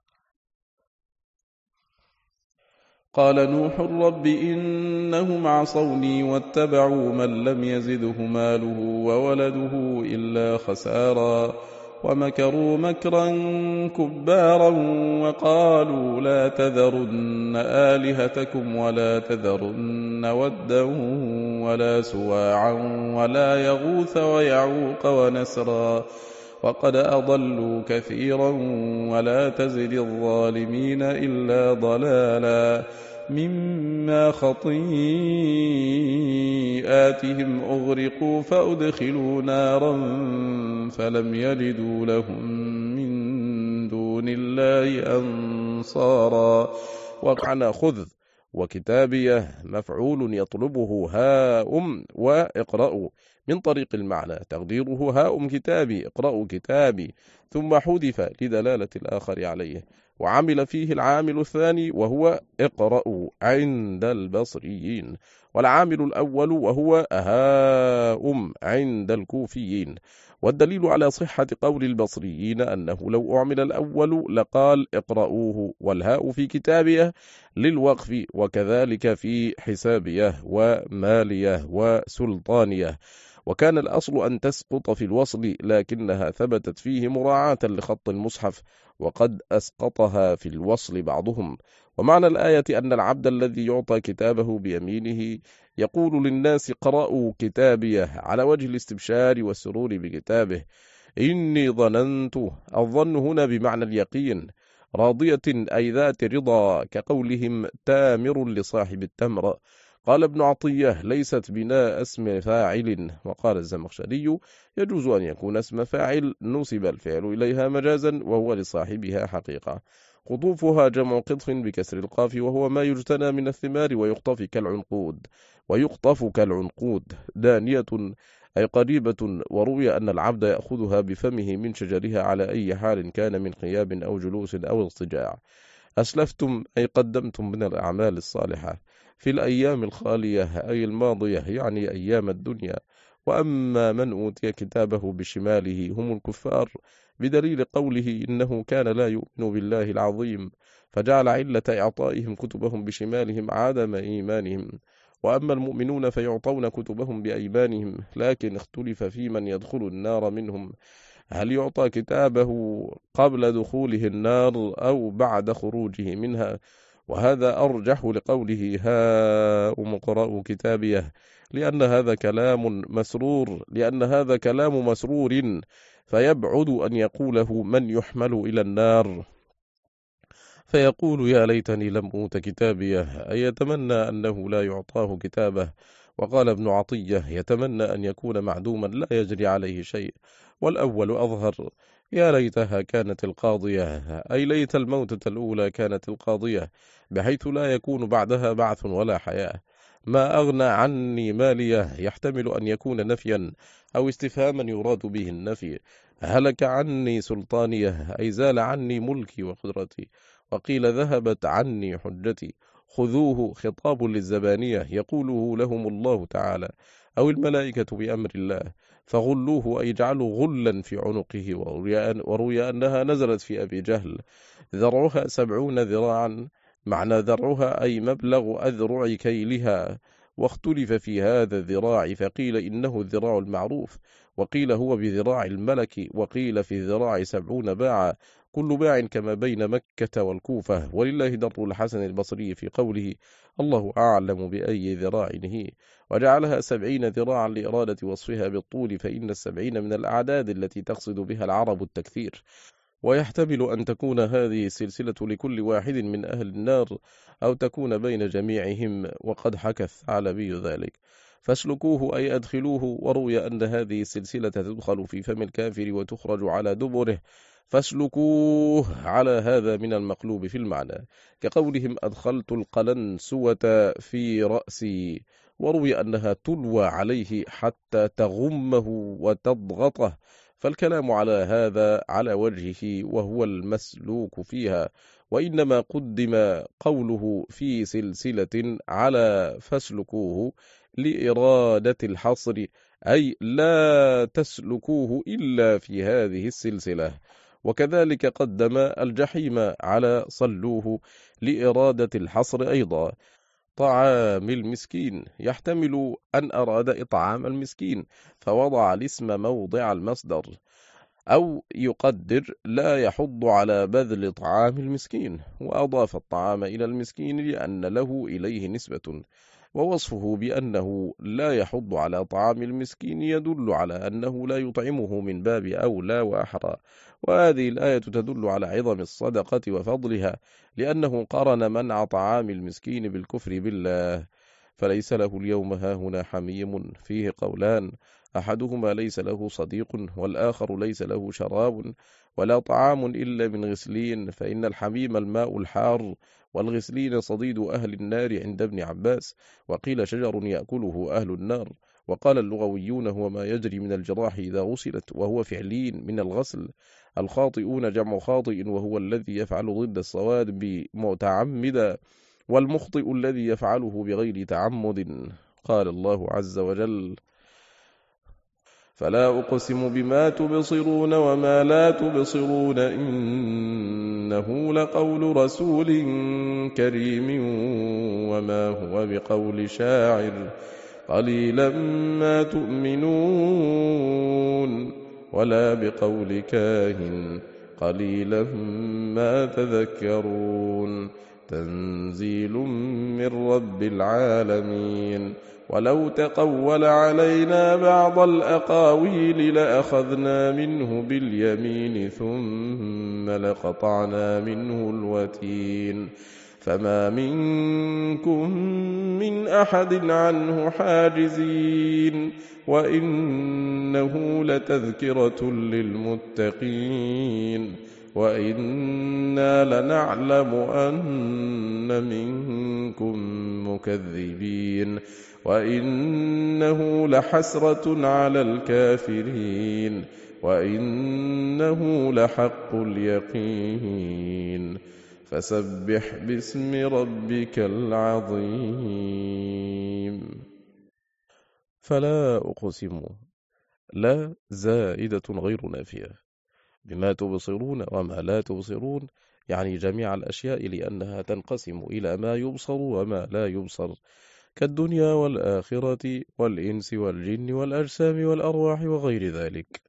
قال نوح رب إنهم عصوني واتبعوا من لم يزده ماله وولده إلا خسارا، ومكروا مكرا كبارا، وقالوا لا تذرن آلهتكم ولا تذرن ودا ولا سواعا ولا يغوث ويعوق ونسرا، وقد أضلوا كثيرا ولا تزد الظالمين إلا ضلالا، مما خطيئاتهم أغرقوا فأدخلوا نارا فلم يجدوا لهم من دون الله أنصارا. وقعنا خذ وكتابيه مفعول يطلبه هاؤم وإقرأوا من طريق المعنى، تقديره هاؤم كتابي اقرأوا كتابي، ثم حذف لدلالة الآخر عليه، وعمل فيه العامل الثاني وهو اقرأوا عند البصريين، والعامل الأول وهو هاؤم عند الكوفيين. والدليل على صحة قول البصريين أنه لو أعمل الأول لقال اقرأوه، والهاء في كتابيه للوقف، وكذلك في حسابيه وماليه وسلطانيه. وكان الأصل أن تسقط في الوصل، لكنها ثبتت فيه مراعاة لخط المصحف، وقد أسقطها في الوصل بعضهم. ومعنى الآية أن العبد الذي يعطى كتابه بيمينه يقول للناس قرأوا كتابيه على وجه الاستبشار والسرور بكتابه. إني ظننت، الظن هنا بمعنى اليقين، راضية أي ذات رضا، كقولهم تامر لصاحب التمر. قال ابن عطية ليست بناء اسم فاعل. وقال الزمخشري يجوز أن يكون اسم فاعل نسب الفعل إليها مجازا وهو لصاحبها حقيقة. قطوفها جمع قطف بكسر القاف، وهو ما يجتنى من الثمار ويقطف كالعنقود ويقطف كالعنقود دانية أي قريبة. وروي أن العبد يأخذها بفمه من شجرها على أي حال كان من قيام أو جلوس أو اضطجاع. أسلفتم أي قدمتم من الأعمال الصالحة في الأيام الخالية أي الماضية، يعني أيام الدنيا. وأما من أوتي كتابه بشماله هم الكفار، بدليل قوله إنه كان لا يؤمن بالله العظيم، فجعل علة إعطائهم كتبهم بشمالهم عدم إيمانهم. وأما المؤمنون فيعطون كتبهم بأيمانهم، لكن اختلف في من يدخل النار منهم، هل يعطى كتابه قبل دخوله النار أو بعد خروجه منها؟ وهذا أرجح لقوله هاؤم اقرءوا كتابيه، لأن هذا كلام مسرور لأن هذا كلام مسرور فيبعد أن يقوله من يحمل إلى النار فيقول يا ليتني لم أوت كتابيه، أي يتمنى أنه لا يعطاه كتابه. وقال ابن عطية يتمنى أن يكون معدوما لا يجري عليه شيء، والأول أظهر. يا ليتها كانت القاضية، أي ليت الموتة الأولى كانت القاضية، بحيث لا يكون بعدها بعث ولا حياة. ما أغنى عني مالية يحتمل أن يكون نفيا أو استفهاما يراد به النفي. هلك عني سلطانية أي زال عني ملكي وقدرتي. وقيل ذهبت عني حجتي. خذوه خطاب للزبانية يقوله لهم الله تعالى أو الملائكة بأمر الله، فغلوه أي جعلوا غلا في عنقه. وروي أنها نزلت في أبي جهل. ذرعها سبعون ذراعا، معنى ذرعها أي مبلغ أذرع كيلها. واختلف في هذا الذراع، فقيل إنه الذراع المعروف، وقيل هو بذراع الملك، وقيل في الذراع سبعون باعا، كل باع كما بين مكة والكوفة. ولله در الحسن البصري في قوله الله أعلم بأي ذراع هي، وجعلها سبعين ذراعا لإرادة وصفها بالطول، فإن السبعين من الأعداد التي تقصد بها العرب التكثير. ويحتمل أن تكون هذه السلسلة لكل واحد من أهل النار، أو تكون بين جميعهم، وقد حكى الثعلبي ذلك. فاسلكوه أي أدخلوه. وروي أن هذه السلسلة تدخل في فم الكافر وتخرج على دبره، فاسلكوه على هذا من المقلوب في المعنى، كقولهم أدخلت القلنسوة في رأسي، وروي أنها تلوى عليه حتى تغمه وتضغطه، فالكلام على هذا على وجهه وهو المسلوك فيها، وإنما قدم قوله في سلسلة على فاسلكوه لإرادة الحصر، أي لا تسلكوه إلا في هذه السلسلة. وكذلك قدم الجحيم على صلوه لإرادة الحصر أيضا. طعام المسكين يحتمل أن أراد إطعام المسكين فوضع الاسم موضع المصدر، أو يقدر لا يحض على بذل طعام المسكين، وأضاف الطعام إلى المسكين لأن له إليه نسبة، ووصفه بأنه لا يحض على طعام المسكين يدل على أنه لا يطعمه من باب أولى وأحرى. وهذه الآية تدل على عظم الصدقة وفضلها، لأنه قرن منع طعام المسكين بالكفر بالله. فليس له اليوم هاهنا حميم فيه قولان، أحدهما ليس له صديق والآخر ليس له شراب، ولا طعام إلا من غسلين، فإن الحميم الماء الحار، والغسلين صديد أهل النار عند ابن عباس، وقيل شجر يأكله أهل النار. وقال اللغويون هو ما يجري من الجراح إذا غسلت، وهو فعلين من الغسل. الخاطئون جمع خاطئ، وهو الذي يفعل ضد الصواب متعمدا، والمخطئ الذي يفعله بغير تعمد. قال الله عز وجل: فلا أقسم بما تبصرون وما لا تبصرون إنه لقول رسول كريم وما هو بقول شاعر قليلا ما تؤمنون ولا بقول كاهن قليلا ما تذكرون تنزيل من رب العالمين. ولو تقول علينا بعض الأقاويل لأخذنا منه باليمين ثم لقطعنا منه الوتين فما منكم من أحد عنه حاجزين وإنه لتذكرة للمتقين وإنا لنعلم أن منكم مكذبين وإنه لحسرة على الكافرين وإنه لحق اليقين فسبح باسم ربك العظيم. فلا أقسم، لا زائدة غير نافية، بما تبصرون وما لا تبصرون، يعني جميع الأشياء، لأنها تنقسم إلى ما يبصر وما لا يبصر، كالدنيا والآخرة والإنس والجن والأجسام والأرواح وغير ذلك.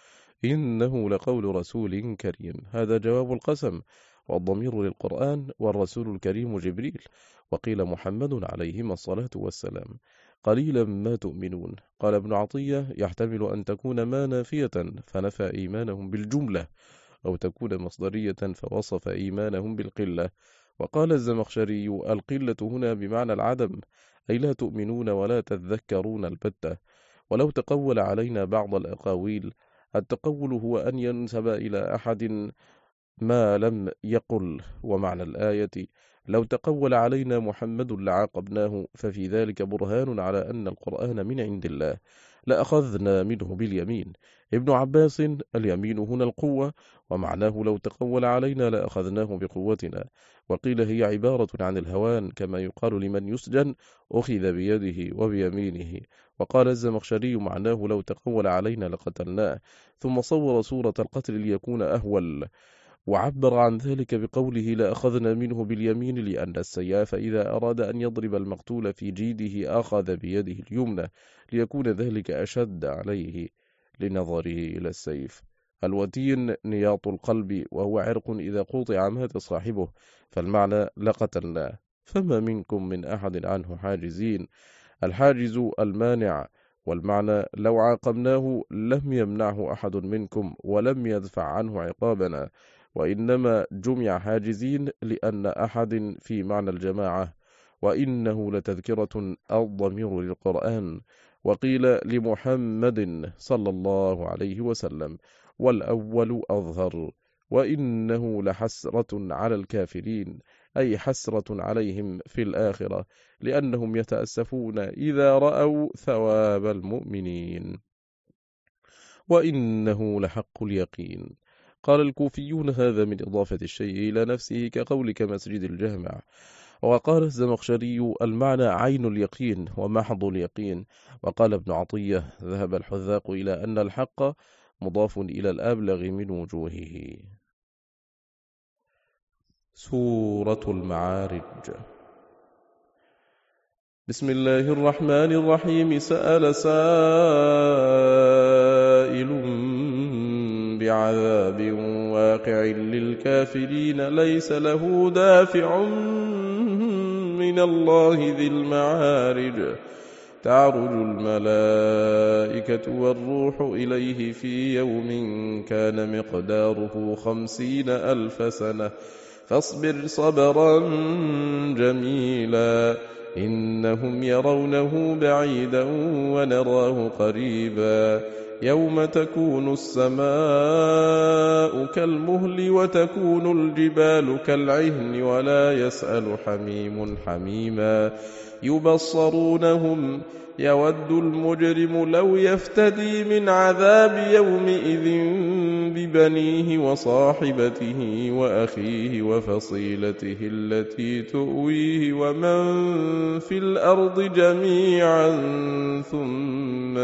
إنه لقول رسول كريم، هذا جواب القسم، والضمير للقرآن، والرسول الكريم جبريل، وقيل محمد عليهما الصلاة والسلام. قليلا ما تؤمنون، قال ابن عطية يحتمل أن تكون ما نافية فنفى إيمانهم بالجملة، أو تكون مصدرية فوصف إيمانهم بالقلة. وقال الزمخشري القلة هنا بمعنى العدم، أي لا تؤمنون ولا تذكرون البتة. ولو تقول علينا بعض الأقاويل، التقول هو أن ينسب إلى أحد ما لم يقل، ومعنى الآية لو تقول علينا محمد لعاقبناه، ففي ذلك برهان على أن القرآن من عند الله، لأخذنا منه باليمين. ابن عباس اليمين هنا القوة، ومعناه لو تقول علينا لأخذناه بقوتنا. وقيل هي عبارة عن الهوان، كما يقال لمن يسجن أخذ بيده وبيمينه. وقال الزمخشري معناه لو تقول علينا لقتلناه، ثم صور صورة القتل ليكون أهول، وعبر عن ذلك بقوله لأخذنا منه باليمين، لأن السياف إذا أراد أن يضرب المقتول في جيده أخذ بيده اليمنى، ليكون ذلك أشد عليه لنظره إلى السيف. الوتين نياط القلب، وهو عرق إذا قطع مات صاحبه، فالمعنى لقتلناه. فما منكم من أحد عنه حاجزين، الحاجز المانع، والمعنى لو عاقبناه لم يمنعه أحد منكم ولم يدفع عنه عقابنا. وإنما جمع حاجزين لأن أحد في معنى الجماعة. وإنه لتذكرة الضمير للقرآن، وقيل لمحمد صلى الله عليه وسلم، والأول أظهر. وإنه لحسرة على الكافرين، أي حسرة عليهم في الآخرة، لأنهم يتأسفون إذا رأوا ثواب المؤمنين. وإنه لحق اليقين. قال الكوفيون هذا من إضافة الشيء إلى نفسه كقولك مسجد الجامع. وقال الزمخشري المعنى عين اليقين ومحض اليقين. وقال ابن عطية ذهب الحذاق إلى أن الحق مضاف إلى الأبلغ من وجوهه. سورة المعارج. بسم الله الرحمن الرحيم. سأل سائل بعذاب واقع للكافرين ليس له دافع من الله ذي المعارج. تعرج الملائكة والروح إليه في يوم كان مقداره خمسين ألف سنة فاصبر صبرا جميلا إنهم يرونه بعيدا ونراه قريبا يوم تكون السماء كالمهل وتكون الجبال كالعهن ولا يسأل حميم حميما يبصرونهم يود المجرم لو يفتدي من عذاب يومئذ ببنيه وصاحبته وأخيه وفصيلته التي تؤويه ومن في الأرض جميعا ثم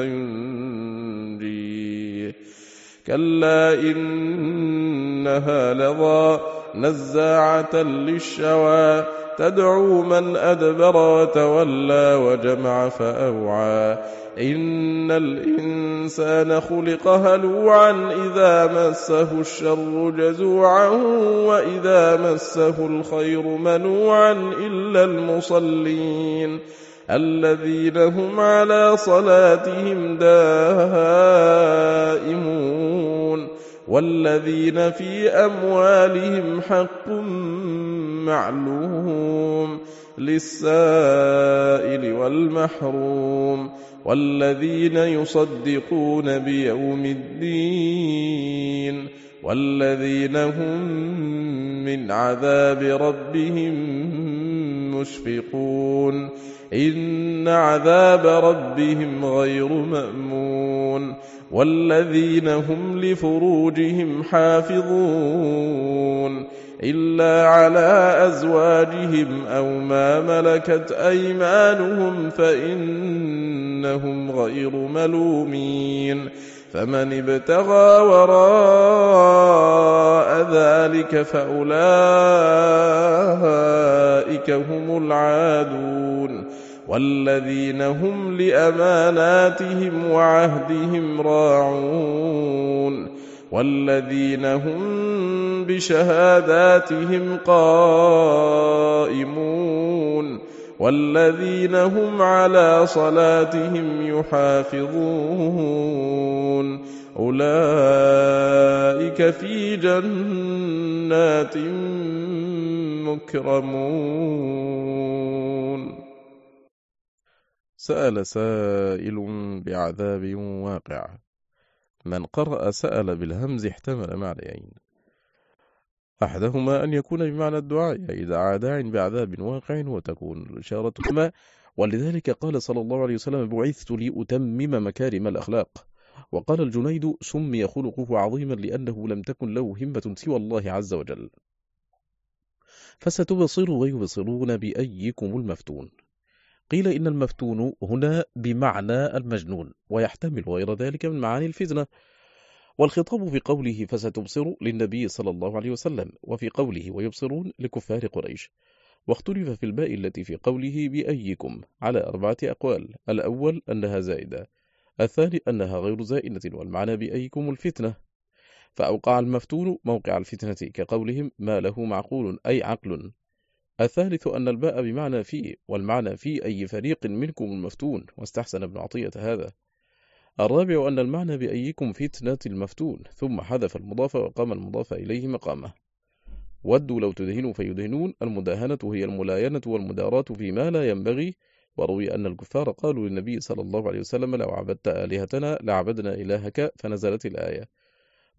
ينجيه كلا إنها لظى نزاعة للشوى تدعو من أدبر وتولى وجمع فأوعى إن الإنسان خلق هلوعا إذا مسه الشر جزوعا وإذا مسه الخير منوعا إلا المصلين الذين هم على صلاتهم دائمون والذين في أموالهم حق معلوم للسائل والمحروم والذين يصدقون بيوم الدين والذين هم من عذاب ربهم مشفقون إن عذاب ربهم غير مأمون والذين هم لفروجهم حافظون إلا على أزواجهم أو ما ملكت أيمانهم فإنهم غير ملومين فمن ابتغى وراء ذلك فأولئك هم العادون والذين هم لأماناتهم وعهدهم راعون والذين هم بشهاداتهم قائمون والذين هم على صلاتهم يحافظون أولئك في جنات مكرمون. سأل سائل بعذاب واقع. من قرأ سأل بالهمز احتمل معنيين، أحدهما أن يكون بمعنى الدعاء أي دعا داع بعذاب واقع وتكون الإشارة ما، ولذلك قال صلى الله عليه وسلم بعثت لأتمم مكارم الأخلاق. وقال الجنيد سمي خلقه عظيما لأنه لم تكن له همة سوى الله عز وجل. فستبصر ويبصرون بأيكم المفتون. قيل إن المفتون هنا بمعنى المجنون ويحتمل غير ذلك من معاني الفتنة، والخطاب في قوله فستبصر للنبي صلى الله عليه وسلم، وفي قوله ويبصرون لكفار قريش. واختلف في الباء التي في قوله بأيكم على أربعة أقوال: الأول أنها زائدة، الثاني أنها غير زائدة والمعنى بأيكم الفتنة، فأوقع المفتون موقع الفتنة كقولهم ما له معقول أي عقل. الثالث أن الباء بمعنى في، والمعنى في أي فريق منكم المفتون، واستحسن ابن عطية هذا. الرابع أن المعنى بأيكم فتنة المفتون، ثم حذف المضاف وقام المضاف إليه مقامه. ودوا لو تدهنوا فيدهنون، المداهنة هي الملاينة والمداراة فيما لا ينبغي. وروي أن الكفار قالوا للنبي صلى الله عليه وسلم لو عبدت آلهتنا لعبدنا إلهك، فنزلت الآية.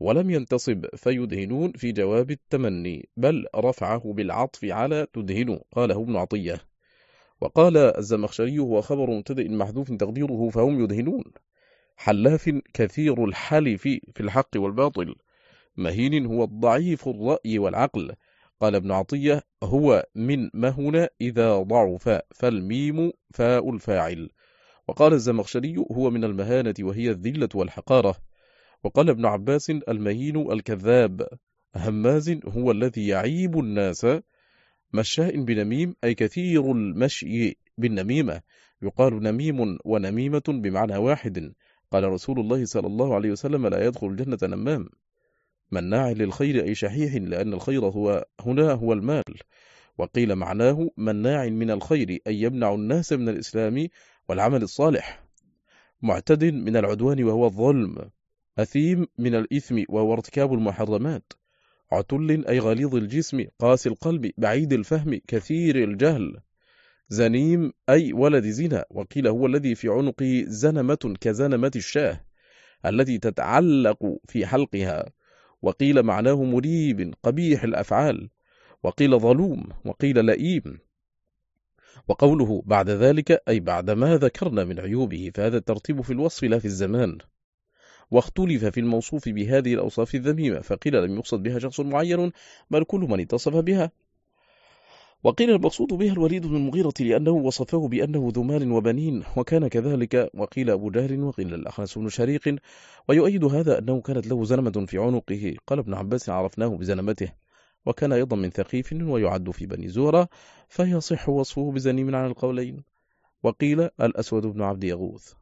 ولم ينتصب فيدهنون في جواب التمني، بل رفعه بالعطف على تدهن، قاله ابن عطية. وقال الزمخشري هو خبر مبتدأ محذوف تقديره فهم يدهنون. حلاف كثير الحلف في الحق والباطل. مهين هو الضعيف الرأي والعقل. قال ابن عطية هو من مهن إذا ضعف، فالميم فاء الفاعل. وقال الزمخشري هو من المهانة وهي الذلة والحقارة. وقال ابن عباس المهين الكذاب. هماز هو الذي يعيب الناس. مشاء بنميم أي كثير المشي بالنميمة. يقال نميم ونميمة بمعنى واحد. قال رسول الله صلى الله عليه وسلم لا يدخل الجنة نمام. مناع للخير أي شحيح، لأن الخير هو هنا هو المال. وقيل معناه مناع من الخير أي يمنع الناس من الإسلام والعمل الصالح. معتد من العدوان وهو الظلم. أثيم من الإثم وهو ارتكاب المحرمات. عتل أي غليظ الجسم قاسي القلب بعيد الفهم كثير الجهل. زنيم أي ولد زنا. وقيل هو الذي في عنقه زنمة كزنمة الشاه التي تتعلق في حلقها. وقيل معناه مريب قبيح الأفعال. وقيل ظلوم. وقيل لئيم. وقوله بعد ذلك أي بعد ما ذكرنا من عيوبه، فهذا الترتيب في الوصف لا في الزمان. واختلف في الموصوف بهذه الأوصاف الذميمة، فقيل لم يقصد بها شخص معين بل كل من اتصف بها. وقيل المقصود بها الوليد بن المغيرة لأنه وصفه بأنه ذو مال وبنين وكان كذلك. وقيل أبو جهل. وقيل الأخنس بن شريق. ويؤيد هذا أنه كانت له زنمة في عنقه. قال ابن عباس عرفناه بزنمته. وكان أيضا من ثقيف ويعد في بني زهرة، فيصح وصفه بزنيم على القولين. وقيل الأسود بن عبد يغوث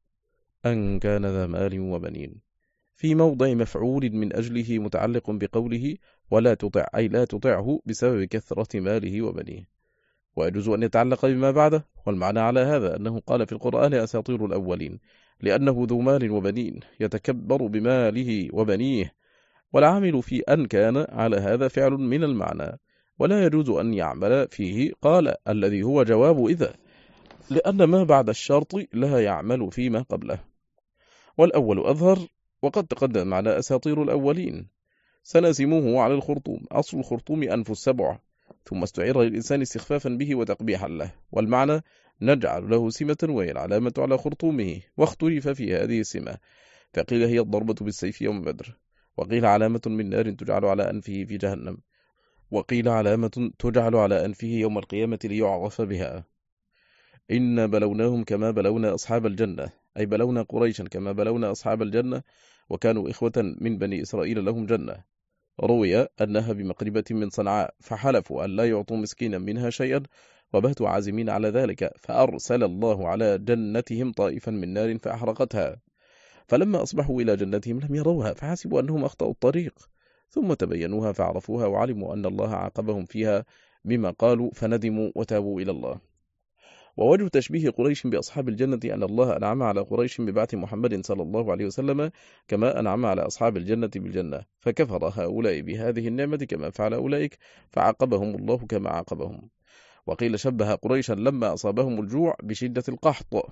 أن كان ذا مال وبنين، في موضع مفعول من أجله متعلق بقوله ولا تطع، أي لا تطعه بسبب كثرة ماله وبنيه. ويجوز أن يتعلق بما بعده، والمعنى على هذا أنه قال في القرآن أساطير الأولين، لأنه ذو مال وبنين يتكبر بماله وبنيه. والعامل في أن كان على هذا فعل من المعنى، ولا يجوز أن يعمل فيه قال الذي هو جواب إذا، لأن ما بعد الشرط لا يعمل فيما قبله. والأول أظهر. وقد تقدم على أساطير الأولين. سنسموه على الخرطوم. أصل الخرطوم أنف السبع، ثم استعير للإنسان استخفافا به وتقبيحا له. والمعنى نجعل له سمة وهي العلامة على خرطومه. واختلف في هذه السمة، فقيل هي الضربة بالسيف يوم بدر، وقيل علامة من نار تجعل على أنفه في جهنم، وقيل علامة تجعل على أنفه يوم القيامة ليعرف بها. إن بلوناهم كما بلونا أصحاب الجنة، أي بلونا قريشا كما بلونا أصحاب الجنة، وكانوا إخوة من بني إسرائيل لهم جنة. روي أنها بمقربة من صنعاء، فحلفوا أن لا يعطوا مسكينا منها شيئا، وباتوا عازمين على ذلك، فأرسل الله على جنتهم طائفا من نار فأحرقتها. فلما أصبحوا إلى جنتهم لم يروها، فحسبوا أنهم أخطأوا الطريق، ثم تبينوها فعرفوها، وعلموا أن الله عاقبهم فيها بما قالوا، فندموا وتابوا إلى الله. ووجه تشبيه قريش بأصحاب الجنة أن الله أنعم على قريش ببعث محمد صلى الله عليه وسلم كما أنعم على أصحاب الجنة بالجنة، فكفر هؤلاء بهذه النعمة كما فعل أولئك، فعاقبهم الله كما عاقبهم. وقيل شبه قريشا لما أصابهم الجوع بشدة القحط،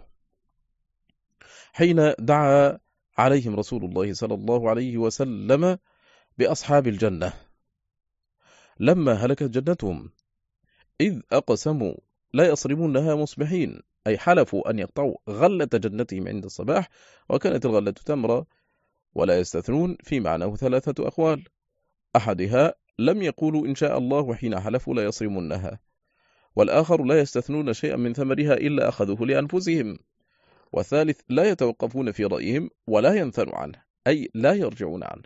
حين دعا عليهم رسول الله صلى الله عليه وسلم بأصحاب الجنة لما هلكت جنتهم، إذ أقسموا لا يصرمونها مصبحين، أي حلفوا أن يقطعوا غلة جنتهم عند الصباح، وكانت الغلة تمرة. ولا يستثنون في معناه ثلاثة أقوال، أحدها لم يقولوا إن شاء الله حين حلفوا لا يصرمونها، والآخر لا يستثنون شيئا من ثمرها إلا أخذوه لأنفسهم، والثالث لا يتوقفون في رأيهم ولا ينثنوا عنه، أي لا يرجعون عنه.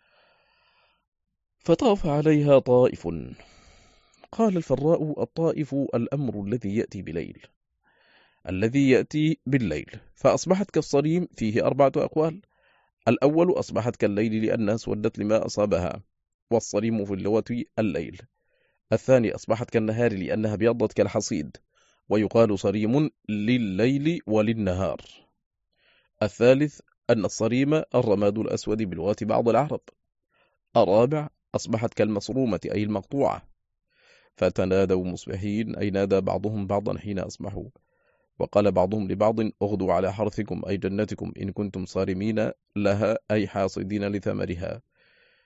فطاف عليها طائف. قال الفراء الطائف الأمر الذي يأتي بليل، الذي يأتي بالليل، فأصبحت كالصريم فيه أربعة أقوال. الأول أصبحت كالليل لأنها اسودت لما أصابها، والصريم في اللغة الليل. الثاني أصبحت كالنهار لأنها ابيضت كالحصيد، ويقال صريم لليل وللنهار. الثالث أن الصريم الرماد الأسود بلغة بعض العرب. الرابع أصبحت كالمصرومة أي المقطوعة، فتنادوا مصبحين، أي نادى بعضهم بعضا حين أصبحوا. وقال بعضهم لبعض اغدوا على حرثكم أي جنتكم إن كنتم صارمين لها، أي حاصدين لثمرها.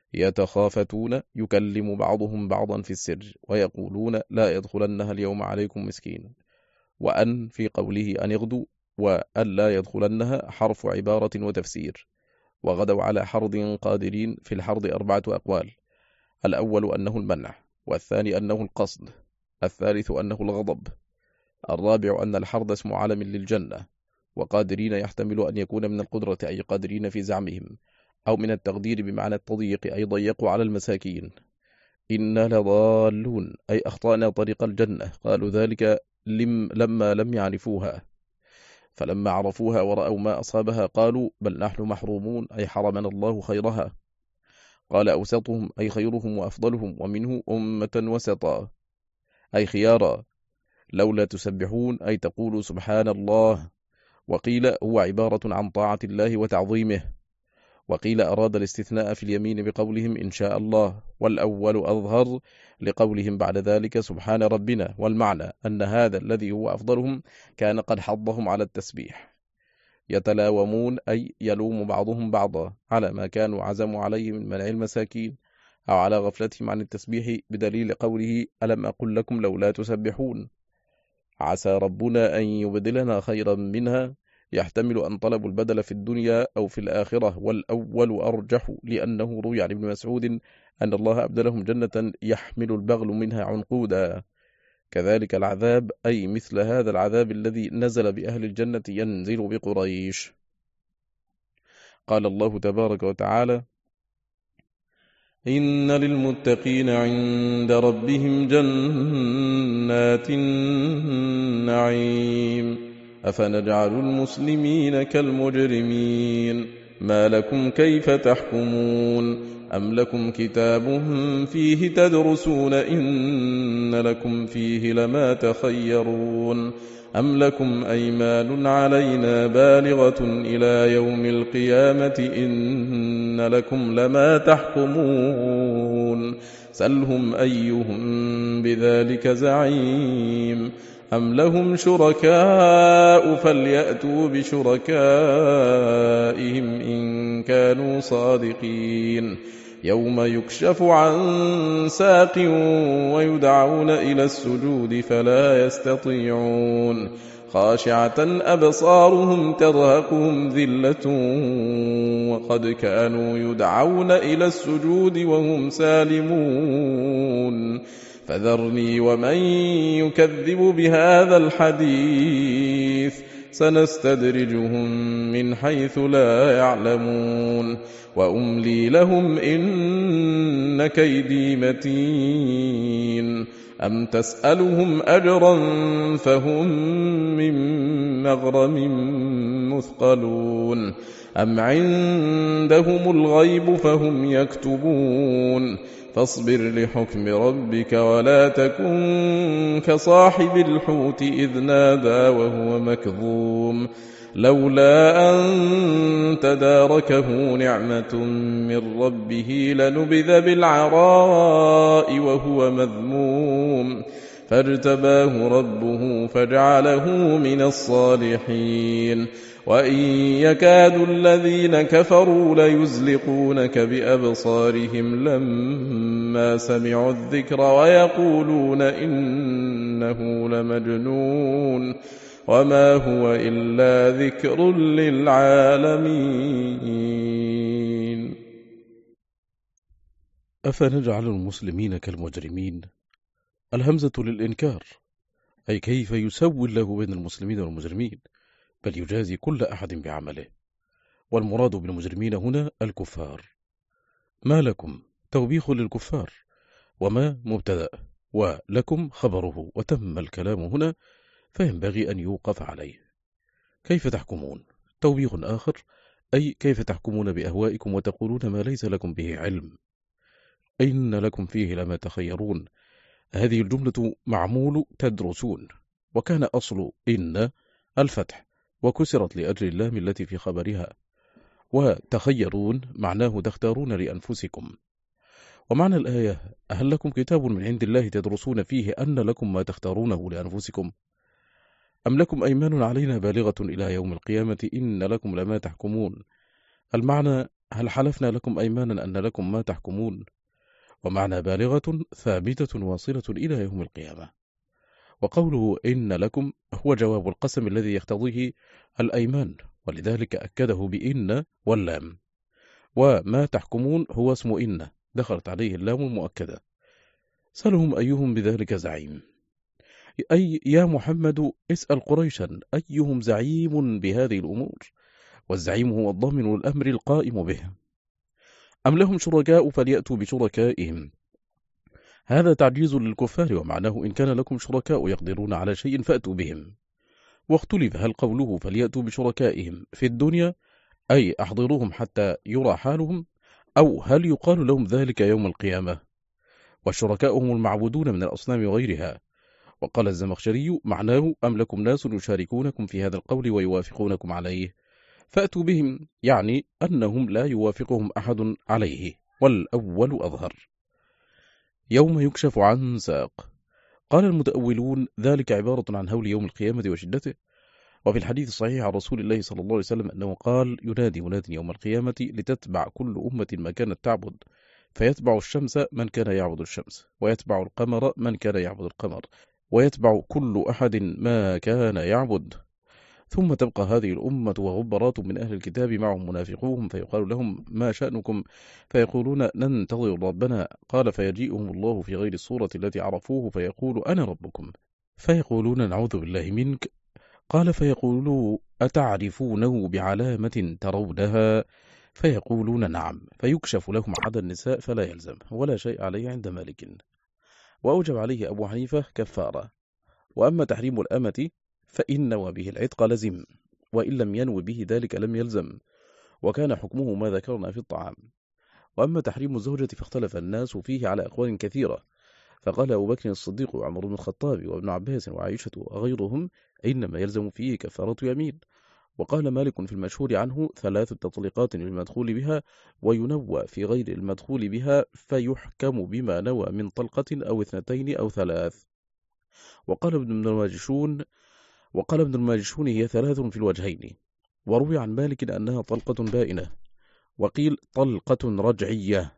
يتخافتون يكلم بعضهم بعضا في السر ويقولون لا يدخلنها اليوم عليكم مسكين. وأن في قوله أن يغدوا وأن لا يدخلنها حرف عبارة وتفسير. وغدوا على حرد قادرين. في الحرد أربعة أقوال: الأول أنه المنع، والثاني أنه القصد، الثالث أنه الغضب، الرابع أن الحرد اسم علم للجنة. وقادرين يحتمل أن يكون من القدرة أي قادرين في زعمهم، أو من التقدير بمعنى التضييق أي ضيقوا على المساكين. إنا لضالون أي أخطأنا طريق الجنة. قالوا ذلك لم لما لم يعرفوها، فلما عرفوها ورأوا ما أصابها قالوا بل نحن محرومون أي حرمنا الله خيرها. قال أوسطهم أي خيرهم وأفضلهم، ومنه أمة وسطا أي خيارا. لولا تسبحون أي تقولوا سبحان الله. وقيل هو عبارة عن طاعة الله وتعظيمه. وقيل أراد الاستثناء في اليمين بقولهم إن شاء الله، والأول أظهر لقولهم بعد ذلك سبحان ربنا، والمعنى أن هذا الذي هو أفضلهم كان قد حضهم على التسبيح. يتلاومون أي يلوم بعضهم بعضا على ما كانوا عزموا عليه من منع المساكين، أو على غفلتهم عن التسبيح، بدليل قوله ألم أقل لكم لولا تسبحون. عسى ربنا أن يبدلنا خيرا منها، يحتمل أن طلبوا البدل في الدنيا أو في الآخرة، والأول أرجح لأنه روي عن ابن مسعود أن الله أبدلهم جنة يحمل البغل منها عنقودا. كذلك العذاب أي مثل هذا العذاب الذي نزل بأهل الجنة ينزل بقريش. قال الله تبارك وتعالى إن للمتقين عند ربهم جنات النعيم أفنجعل المسلمين كالمجرمين ما لكم كيف تحكمون أم لكم كتاب فيه تدرسون إن لكم فيه لما تخيرون أم لكم أيمان علينا بالغة إلى يوم القيامة إن لكم لما تحكمون سلهم أيهم بذلك زعيم أم لهم شركاء فليأتوا بشركائهم إن كانوا صادقين يوم يكشف عن ساق ويدعون إلى السجود فلا يستطيعون خاشعة أبصارهم ترهقهم ذلة وقد كانوا يدعون إلى السجود وهم سالمون فذرني ومن يكذب بهذا الحديث سنستدرجهم من حيث لا يعلمون وأملي لهم إن كيدي متين أم تسألهم أجرا فهم من مغرم مثقلون أم عندهم الغيب فهم يكتبون فاصبر لحكم ربك ولا تكن كصاحب الحوت إذ نادى وهو مكظوم لولا أن تداركه نعمة من ربه لنبذ بالعراء وهو مذموم فاجتباه ربه فجعله من الصالحين وإن يكاد الذين كفروا ليزلقونك بأبصارهم لما سمعوا الذكر ويقولون إنه لمجنون وما هو إلا ذكر للعالمين. أفنجعل المسلمين كالمجرمين؟ الهمزة للإنكار، أي كيف يسوي الله بين المسلمين والمجرمين، بل يجازي كل أحد بعمله. والمراد بالمجرمين هنا الكفار. ما لكم توبيخ للكفار، وما مبتدأ، ولكم خبره، وتم الكلام هنا فينبغي أن يوقف عليه. كيف تحكمون؟ توبيخ آخر، أي كيف تحكمون بأهوائكم وتقولون ما ليس لكم به علم. إن لكم فيه لما تخيرون، هذه الجملة معمول تدرسون، وكان أصل إن الفتح وكسرت لأجل اللام التي في خبرها، وتخيرون معناه تختارون لأنفسكم. ومعنى الآية هل لكم كتاب من عند الله تدرسون فيه أن لكم ما تختارونه لأنفسكم أم لكم أيمان علينا بالغة إلى يوم القيامة إن لكم لما تحكمون. المعنى هل حلفنا لكم أيمانا أن لكم ما تحكمون؟ ومعنى بالغة ثابتة واصلة إلى يوم القيامة. وقوله إن لكم هو جواب القسم الذي يقتضيه الأيمان، ولذلك أكده بإن واللام. وما تحكمون هو اسم إن دخلت عليه اللام المؤكدة. سلهم أيهم بذلك زعيم، أي يا محمد اسأل قريشا أيهم زعيم بهذه الأمور، والزعيم هو الضامن الأمر القائم به. أم لهم شركاء فليأتوا بشركائهم. هذا تعجيز للكفار، ومعناه إن كان لكم شركاء يقدرون على شيء فأتوا بهم. واختلف هل قوله فليأتوا بشركائهم في الدنيا أي أحضروهم حتى يرى حالهم، أو هل يقال لهم ذلك يوم القيامة؟ والشركاء هم المعبودون من الأصنام وغيرها. وقال الزمخشري معناه أم لكم ناس يشاركونكم في هذا القول ويوافقونكم عليه، فأتوا بهم، يعني أنهم لا يوافقهم أحد عليه، والأول أظهر. يوم يكشف عن ساق. قال المتأولون ذلك عبارة عن هول يوم القيامة وشدته. وفي الحديث الصحيح عن رسول الله صلى الله عليه وسلم أنه قال ينادي مناد يوم القيامة لتتبع كل أمة ما كانت تعبد، فيتبع الشمس من كان يعبد الشمس، ويتبع القمر من كان يعبد القمر، ويتبع كل أحد ما كان يعبد. ثم تبقى هذه الأمة وغبرات من أهل الكتاب معهم منافقوهم، فيقال لهم ما شأنكم؟ فيقولون ننتظر ربنا. قال فيجيئهم الله في غير الصورة التي عرفوه فيقول أنا ربكم، فيقولون نعوذ بالله منك. قال فيقولوا أتعرفونه بعلامة ترونها؟ فيقولون نعم، فيكشف لهم عدا النساء فلا يلزم، ولا شيء عليه عند مالك. وأوجب عليه أبو حنيفة كفارة. وأما تحريم الأمة فإن نوى به العتق لزم، وإن لم ينو به ذلك لم يلزم، وكان حكمه ما ذكرنا في الطعام. وأما تحريم الزوجة فاختلف الناس فيه على أقوال كثيرة، فقال أبو بكر الصديق وعمر بن الخطاب وابن عباس وعائشة وغيرهم إنما يلزم فيه كفارة يمين. وقال مالك في المشهور عنه ثلاث تطليقات للمدخول بها، وينوى في غير المدخول بها فيحكم بما نوى من طلقة أو اثنتين أو ثلاث. وقال ابن الماجشون وقال ابن الماجشون هي ثلاث في الوجهين. وروي عن مالك أنها طلقة بائنة، وقيل طلقة رجعية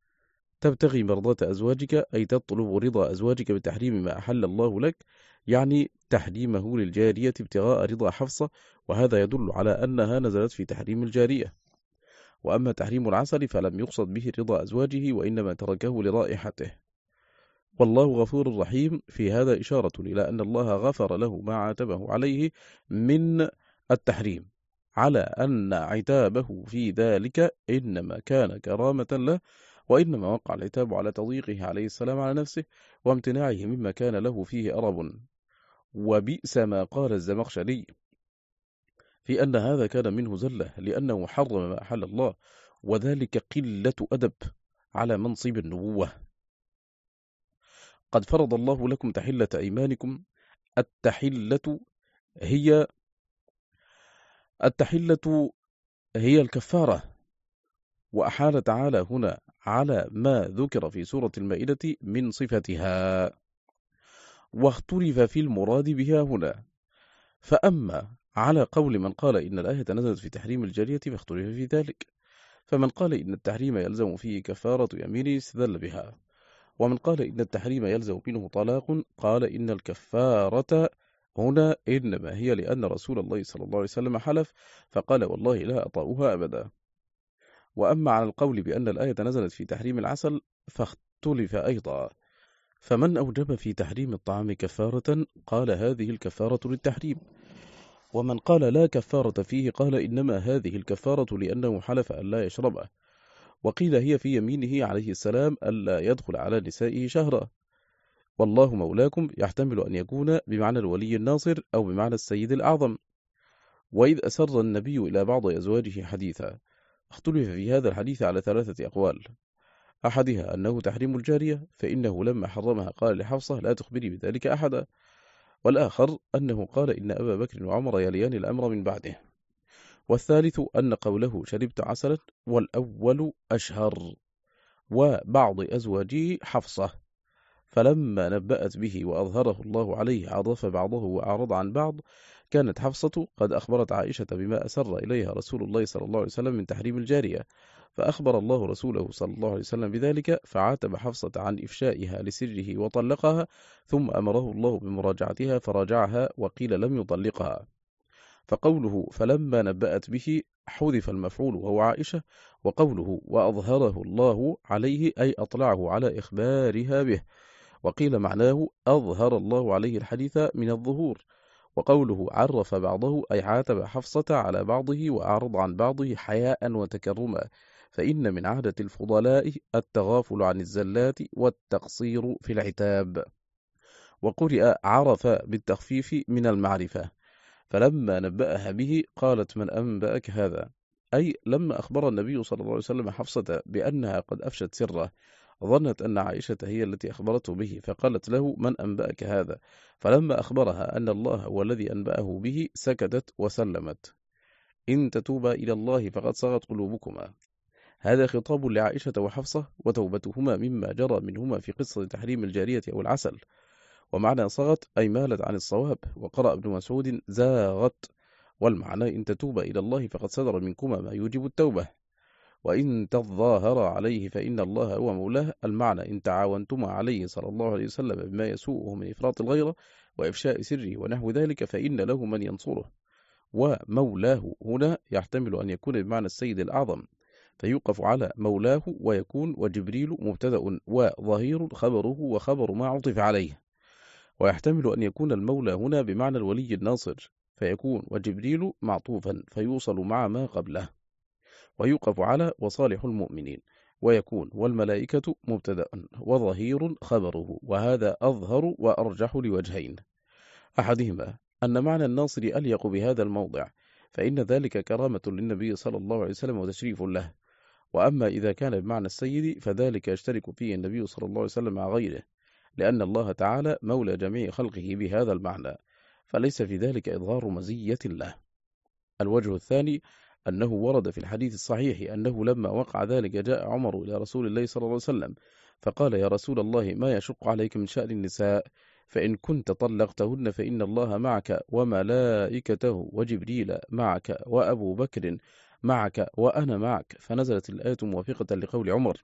تبتغي مرضاة أزواجك، أي تطلب رضا أزواجك بتحريم ما أحل الله لك، يعني تحريمه للجارية ابتغاء رضا حفصة، وهذا يدل على أنها نزلت في تحريم الجارية. وأما تحريم العسل فلم يقصد به رضا أزواجه، وإنما تركه لرائحته. والله غفور رحيم، في هذا إشارة إلى أن الله غفر له ما عاتبه عليه من التحريم، على أن عتابه في ذلك إنما كان كرامة له، وإنما وقع العتاب على تضييقه عليه السلام على نفسه وامتناعه مما كان له فيه أرب. وبئس ما قال الزمخشري في أن هذا كان منه زلة، لأنه حرم ما أحل الله، وذلك قلة أدب على منصب النبوة. قد فرض الله لكم تحلة أيمانكم. التحلة هي التحلة هي الكفارة. وأحال تعالى هنا على ما ذكر في سورة المائدة من صفتها، واختلف في المراد بها هنا. فأما على قول من قال إن الآية نزلت في تحريم الجارية فاختلف في ذلك، فمن قال إن التحريم يلزم فيه كفارة يمين استدل بها، ومن قال إن التحريم يلزم منه طلاق قال إن الكفارة هنا إنما هي لأن رسول الله صلى الله عليه وسلم حلف فقال والله لا أطأها أبدا. وأما على القول بأن الآية نزلت في تحريم العسل فاختلف أيضا، فمن أوجب في تحريم الطعام كفارة قال هذه الكفارة للتحريم، ومن قال لا كفارة فيه قال إنما هذه الكفارة لأنه حلف أن لا يشربه، وقيل هي في يمينه عليه السلام ألا يدخل على نسائه شهرا. والله مولاكم يحتمل أن يكون بمعنى الولي الناصر أو بمعنى السيد الأعظم. وإذ أسر النبي إلى بعض أزواجه حديثا، اختلف في هذا الحديث على ثلاثة أقوال. أحدها أنه تحريم الجارية، فإنه لما حرمها قال لحفصة لا تخبري بذلك أحدا. والآخر أنه قال إن أبا بكر وعمر يليان الأمر من بعده. والثالث أن قوله شربت عسلا، والأول أشهر. وبعض أزواجه حفصة، فلما نبأت به وأظهره الله عليه عرف بعضه وأعرض عن بعض. كانت حفصة قد أخبرت عائشة بما أسر إليها رسول الله صلى الله عليه وسلم من تحريم الجارية، فأخبر الله رسوله صلى الله عليه وسلم بذلك، فعاتب حفصة عن إفشائها لسره وطلقها، ثم أمره الله بمراجعتها فراجعها، وقيل لم يطلقها. فقوله فلما نبأت به حذف المفعول وهو عائشة، وقوله وأظهره الله عليه أي أطلعه على إخبارها به، وقيل معناه أظهر الله عليه الحديث من الظهور. وقوله عرف بعضه أي عاتب حفصة على بعضه وأعرض عن بعضه حياء وتكرما، فإن من عادة الفضلاء التغافل عن الزلات والتقصير في العتاب. وقرئ عرف بالتخفيف من المعرفة. فلما نبأها به قالت من أنبأك هذا، أي لما أخبر النبي صلى الله عليه وسلم حفصة بأنها قد أفشت سره، ظنت أن عائشة هي التي أخبرته به، فقالت له من أنبأك هذا، فلما أخبرها أن الله هو الذي أنبأه به سكتت وسلمت. إن تتوبا إلى الله فقد صغت قلوبكما. هذا خطاب لعائشة وحفصة وتوبتهما مما جرى منهما في قصة تحريم الجارية أو العسل. ومعنى صغت أي مالت عن الصواب، وقرأ ابن مسعود زاغت، والمعنى إن تتوبا إلى الله فقد صدر منكما ما يوجب التوبة. وإن تظاهر عليه فإن الله هو مولاه، المعنى إن تعاونتما عليه صلى الله عليه وسلم بما يسوءه من إفراط الغيرة وإفشاء سره ونحو ذلك فإن له من ينصره. ومولاه هنا يحتمل أن يكون بمعنى السيد الأعظم، فيوقف على مولاه ويكون وجبريل مبتدأ وظهير خبره وخبر ما عطف عليه. ويحتمل أن يكون المولى هنا بمعنى الولي الناصر، فيكون وجبريل معطوفا فيوصل مع ما قبله. ويوقف على وصالح المؤمنين، ويكون والملائكة مبتدأ وظهير خبره، وهذا أظهر وأرجح لوجهين. أحدهما أن معنى الناصر أليق بهذا الموضع، فإن ذلك كرامة للنبي صلى الله عليه وسلم وتشريف له. وأما إذا كان بمعنى السيد فذلك يشترك فيه النبي صلى الله عليه وسلم مع غيره، لأن الله تعالى مولى جميع خلقه بهذا المعنى، فليس في ذلك إظهار مزية له. الوجه الثاني أنه ورد في الحديث الصحيح أنه لما وقع ذلك جاء عمر إلى رسول الله صلى الله عليه وسلم فقال يا رسول الله ما يشق عليك من شأن النساء، فإن كنت طلقتهن فإن الله معك وملائكته وجبريل معك وأبو بكر معك وأنا معك، فنزلت الآية موافقة لقول عمر،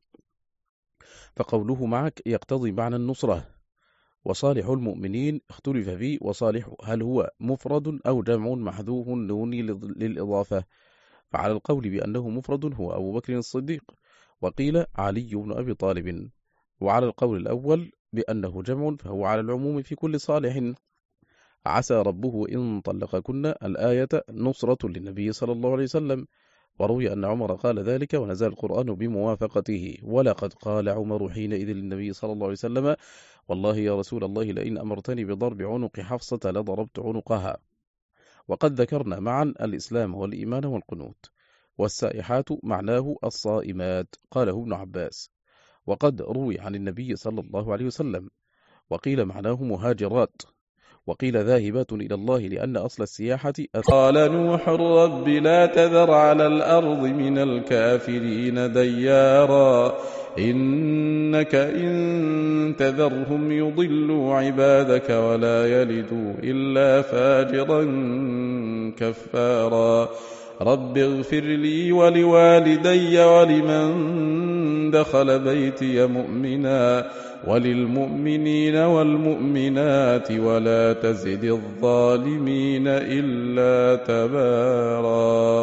فقوله معك يقتضي معنى النصرة. وصالح المؤمنين اختلف فيه، وصالح هل هو مفرد أو جمع محذوف نون للإضافة، فعلى القول بأنه مفرد هو أبو بكر الصديق، وقيل علي بن أبي طالب، وعلى القول الأول بأنه جمع فهو على العموم في كل صالح. عسى ربه إن طلقكن الآية نصرة للنبي صلى الله عليه وسلم، وروي أن عمر قال ذلك ونزل القرآن بموافقته. ولقد قال عمر حينئذ للنبي صلى الله عليه وسلم والله يا رسول الله لئن أمرتني بضرب عنق حفصة لضربت عنقها. وقد ذكرنا معا الإسلام والإيمان والقنوت. والسائحات معناه الصائمات قاله ابن عباس، وقد روي عن النبي صلى الله عليه وسلم، وقيل معناه مهاجرات، وقيل ذاهبات إلى الله لأن أصل السياحة. قال نوح رب لا تذر على الأرض من الكافرين ديارا إنك إن تذرهم يضلوا عبادك ولا يلدوا إلا فاجرا كفارا رب اغفر لي ولوالدي ولمن دخل بيتي مؤمنا وللمؤمنين والمؤمنات ولا تزد الظالمين إلا تبارا.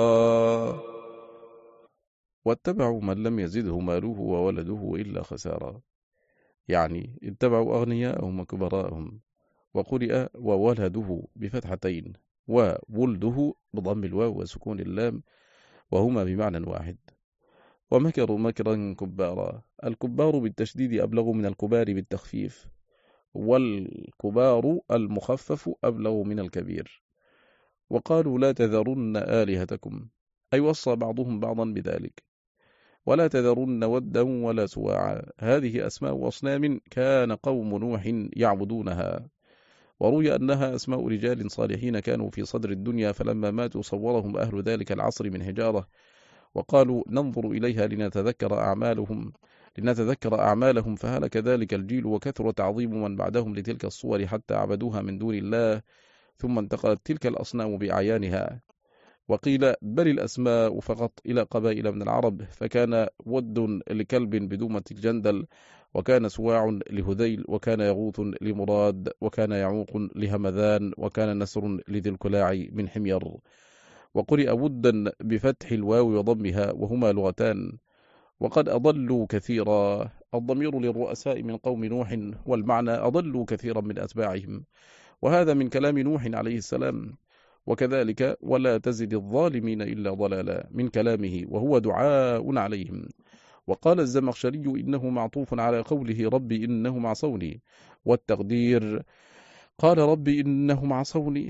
واتبعوا من لم يزده ماله وولده إلا خسارا، يعني اتبعوا أغنياءهم وكبراءهم. وقرئ وولده بفتحتين وولده بضم الواو وسكون اللام، وهما بمعنى واحد. ومكروا مكرا كبارا، الكبار بالتشديد أبلغ من الكبار بالتخفيف، والكبار المخفف أبلغ من الكبير. وقالوا لا تذرن آلهتكم، أي وصى بعضهم بعضا بذلك. ولا تذرن ودا ولا سواعا، هذه أسماء أصنام كان قوم نوح يعبدونها، وروي أنها أسماء رجال صالحين كانوا في صدر الدنيا فلما ماتوا صورهم أهل ذلك العصر من حجارة، وقالوا ننظر إليها لنتذكر أعمالهم لنتذكر أعمالهم فهلك ذلك الجيل وكثر تعظيم من بعدهم لتلك الصور حتى عبدوها من دون الله، ثم انتقلت تلك الأصنام بأعيانها. وقيل بل الأسماء فقط إلى قبائل من العرب، فكان ود لكلب بدومة الجندل، وكان سواع لهذيل، وكان يغوث لمراد، وكان يعوق لهمذان، وكان نسر لذي الكلاع من حمير. وقرئ ودا بفتح الواو وضمها، وهما لغتان. وقد أضلوا كثيرا، الضمير للرؤساء من قوم نوح، والمعنى أضلوا كثيرا من أتباعهم، وهذا من كلام نوح عليه السلام. وكذلك ولا تزد الظالمين إلا ضلالا من كلامه، وهو دعاء عليهم. وقال الزمخشري إنه معطوف على قوله ربي إنهم عصوني، والتقدير قال ربي إنهم عصوني.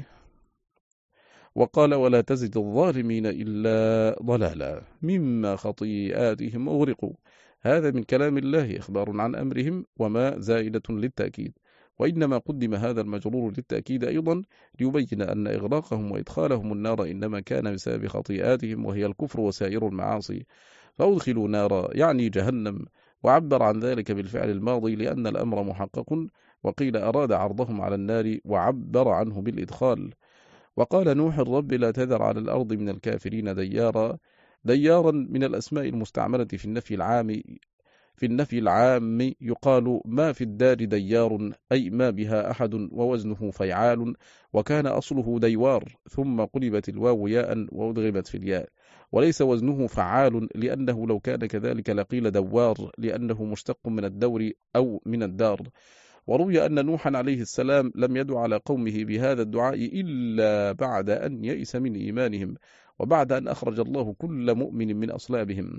وقال ولا تزد الظالمين إلا ضلالا مما خطيئاتهم أغرقوا، هذا من كلام الله إخبار عن أمرهم، وما زائدة للتأكيد. وإنما قدم هذا المجرور للتأكيد أيضا ليبين أن إغراقهم وإدخالهم النار إنما كان بسبب خطيئاتهم، وهي الكفر وسائر المعاصي، فأدخلوا نارا يعني جهنم، وعبر عن ذلك بالفعل الماضي لأن الأمر محقق، وقيل أراد عرضهم على النار وعبر عنه بالإدخال. وقال نوح الرب لا تذر على الأرض من الكافرين ديارا، ديارا من الأسماء المستعملة في النفي العام في النفي العام يقال ما في الدار ديار، أي ما بها أحد، ووزنه فيعال، وكان أصله ديوار، ثم قلبت الواو ياء وأدغمت في الياء، وليس وزنه فعال، لأنه لو كان كذلك لقيل دوار، لأنه مشتق من الدور أو من الدار. وروي أن نوحا عليه السلام لم يدع على قومه بهذا الدعاء إلا بعد أن يئس من إيمانهم، وبعد أن أخرج الله كل مؤمن من أصلابهم.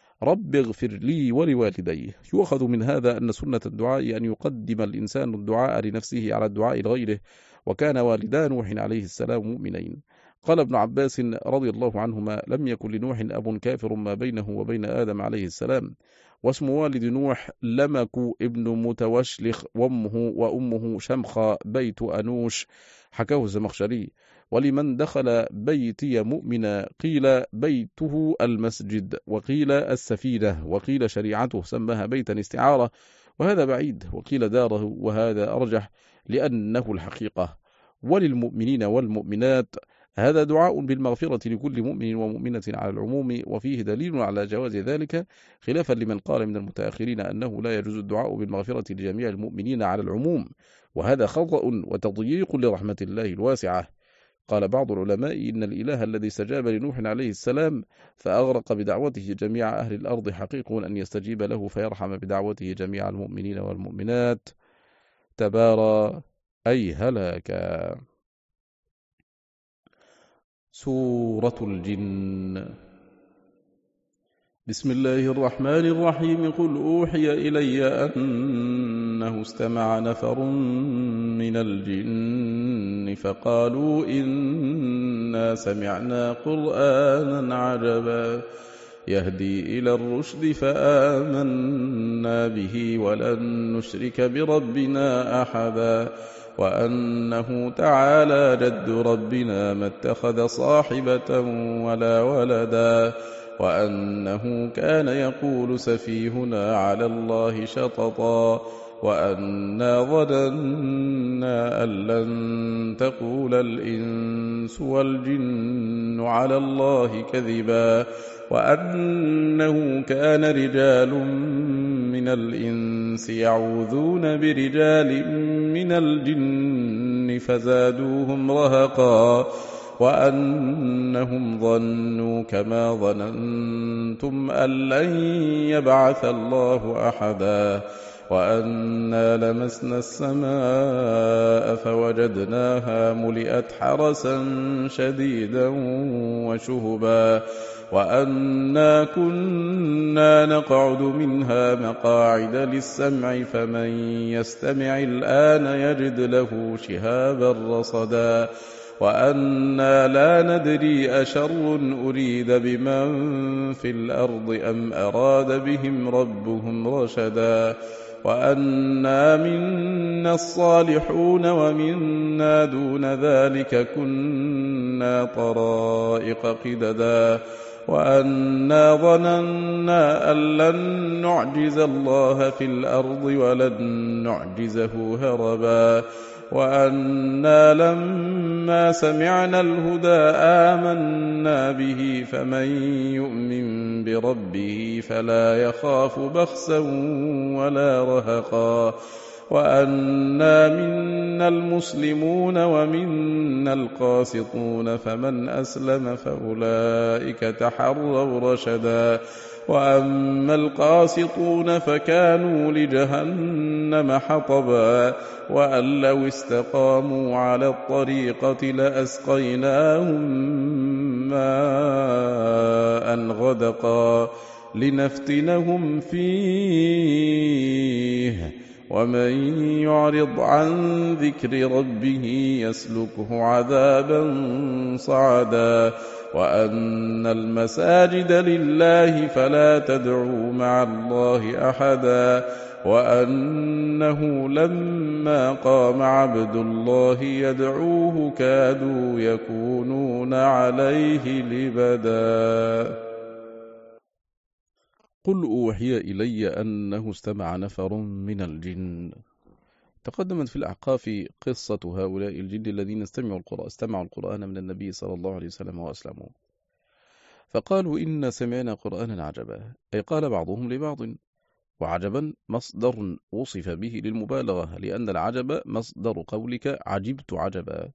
رب اغفر لي ولوالدي. يؤخذ من هذا أن سنة الدعاء أن يقدم الإنسان الدعاء لنفسه على الدعاء لغيره، وكان والدا نوح عليه السلام مؤمنين. قال ابن عباس رضي الله عنهما لم يكن لنوح أب كافر ما بينه وبين آدم عليه السلام. واسم والد نوح لمك ابن متوشلخ، وامه وأمه شمخة بيت أنوش، حكاه الزمخشري. ولمن دخل بيتي مؤمنا قيل بيته المسجد، وقيل السفينة، وقيل شريعته سماها بيتا استعارة، وهذا بعيد، وقيل داره، وهذا أرجح لأنه الحقيقة. وللمؤمنين والمؤمنات، هذا دعاء بالمغفرة لكل مؤمن ومؤمنة على العموم، وفيه دليل على جواز ذلك، خلافا لمن قال من المتأخرين أنه لا يجوز الدعاء بالمغفرة لجميع المؤمنين على العموم، وهذا خطأ وتضييق لرحمة الله الواسعة. قال بعض العلماء إن الإله الذي استجاب لنوح عليه السلام فأغرق بدعوته جميع أهل الأرض حقيق أن يستجيب له فيرحم بدعوته جميع المؤمنين والمؤمنات. تبارى أي هلاك. سورة الجن. بسم الله الرحمن الرحيم. قل أوحي إلي أنه استمع نفر من الجن فقالوا إنا سمعنا قرآنا عجبا يهدي إلى الرشد فآمنا به ولن نشرك بربنا أحدا وأنه تعالى جد ربنا ما اتخذ صاحبة ولا ولدا وأنه كان يقول سفيهنا على الله شططا وأنا ظننا أن لن تقول الإنس والجن على الله كذبا وأنه كان رجال من الإنس يعوذون برجال من الجن فزادوهم رهقا وأنهم ظنوا كما ظننتم أن لن يبعث الله أحدا وأنا لمسنا السماء فوجدناها ملئت حرسا شديدا وشهبا وأنا كنا نقعد منها مقاعد للسمع فمن يستمع الآن يجد له شهابا رصدا وأنا لا ندري أشر أريد بمن في الأرض أم أراد بهم ربهم رشدا وأنا منا الصالحون ومنا دون ذلك كنا طرائق قددا وأنا ظننا أن لن نعجز الله في الأرض ولن نعجزه هربا وأنا لما سمعنا الهدى آمنا به فمن يؤمن بربه فلا يخاف بخسا ولا رهقا وأنا منا المسلمون ومنا القاسطون فمن أسلم فأولئك تحروا رشدا وأما القاسطون فكانوا لجهنم حطبا وأن لو استقاموا على الطريقة لأسقيناهم ماء غدقا لنفتنهم فيه ومن يعرض عن ذكر ربه يسلكه عذابا صعدا وأن المساجد لله فلا تدعوا مع الله أحدا وأنه لما قام عبد الله يدعوه كادوا يكونون عليه لبدا. قل أوحي إلي أنه استمع نفر من الجن. تقدمت في الأعقاف قصة هؤلاء الجن الذين استمعوا القرآن, استمعوا القرآن من النبي صلى الله عليه وسلم وأسلموا، فقالوا إن سمعنا قرآنا عجبا، أي قال بعضهم لبعض، وعجبا مصدر وصف به للمبالغة، لأن العجب مصدر قولك عجبت عجبا،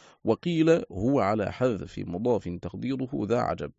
وقيل هو على حذف مضاف تقديره ذا عجب.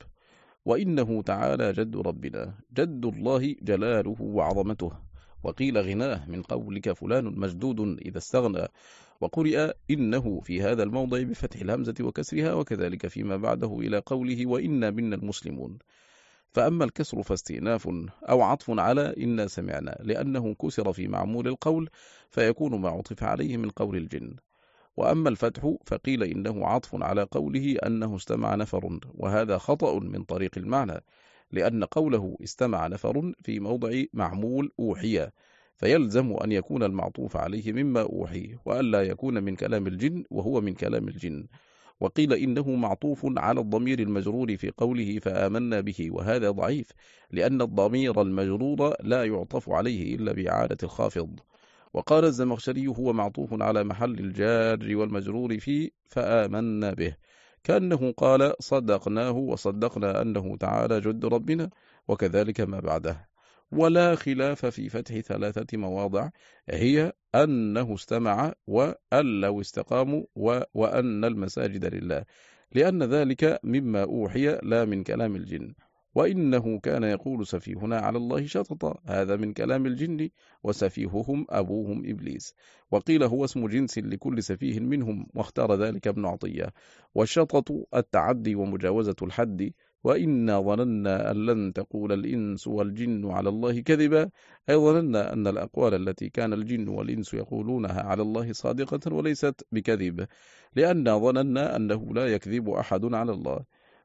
وإنه تعالى جد ربنا، جد الله جلاله وعظمته، وقيل غناه من قولك فلان مجدود إذا استغنى، وقرئ إنه في هذا الموضع بفتح الهمزة وكسرها، وكذلك فيما بعده إلى قوله وإنا منا المسلمون. فأما الكسر فاستئناف أو عطف على إنا سمعنا، لأنه كسر في معمول القول فيكون ما عطف عليه من قول الجن. وأما الفتح فقيل إنه عطف على قوله أنه استمع نفر، وهذا خطأ من طريق المعنى، لأن قوله استمع نفر في موضع معمول أوحي، فيلزم أن يكون المعطوف عليه مما أوحي، وألا يكون من كلام الجن وهو من كلام الجن. وقيل إنه معطوف على الضمير المجرور في قوله فآمنا به، وهذا ضعيف، لأن الضمير المجرور لا يعطف عليه إلا بإعادة الخافض. وقال الزمخشري هو معطوف على محل الجار والمجرور في فآمنا به، كأنه قال صدقناه وصدقنا أنه تعالى جد ربنا، وكذلك ما بعده. ولا خلاف في فتح ثلاثة مواضع، هي أنه استمع وأن لو استقاموا وأن المساجد لله، لأن ذلك مما أوحي لا من كلام الجن. وإنه كان يقول سفيهنا على الله شططا، هذا من كلام الجن، وسفيههم أبوهم إبليس. وقيل هو اسم جنس لكل سفيه منهم، واختار ذلك ابن عطية. والشطط التعدي ومجاوزة الحد. وإنا ظننا أن لن تقول الإنس والجن على الله كذبا، أي ظننا أن الأقوال التي كان الجن والإنس يقولونها على الله صادقة وليست بكذب، لأننا ظننا أنه لا يكذب أحد على الله.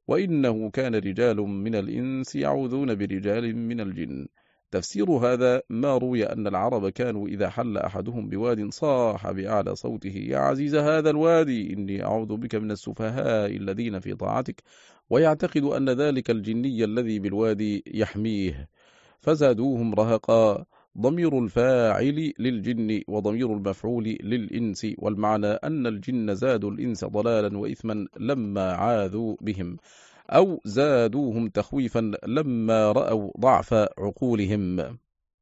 وإنه كان رجال من الإنس يعوذون برجال من الجن. تفسير هذا ما روي أن العرب كانوا إذا حل أحدهم بواد صاح بأعلى صوته يا عزيز هذا الوادي إني أعوذ بك من السفهاء الذين في طاعتك، ويعتقد أن ذلك الجني الذي بالوادي يحميه، فزادوهم رهقا. ضمير الفاعل للجن وضمير المفعول للإنس، والمعنى أن الجن زادوا الإنس ضلالا وإثما لما عاذوا بهم، أو زادوهم تخويفا لما رأوا ضعف عقولهم.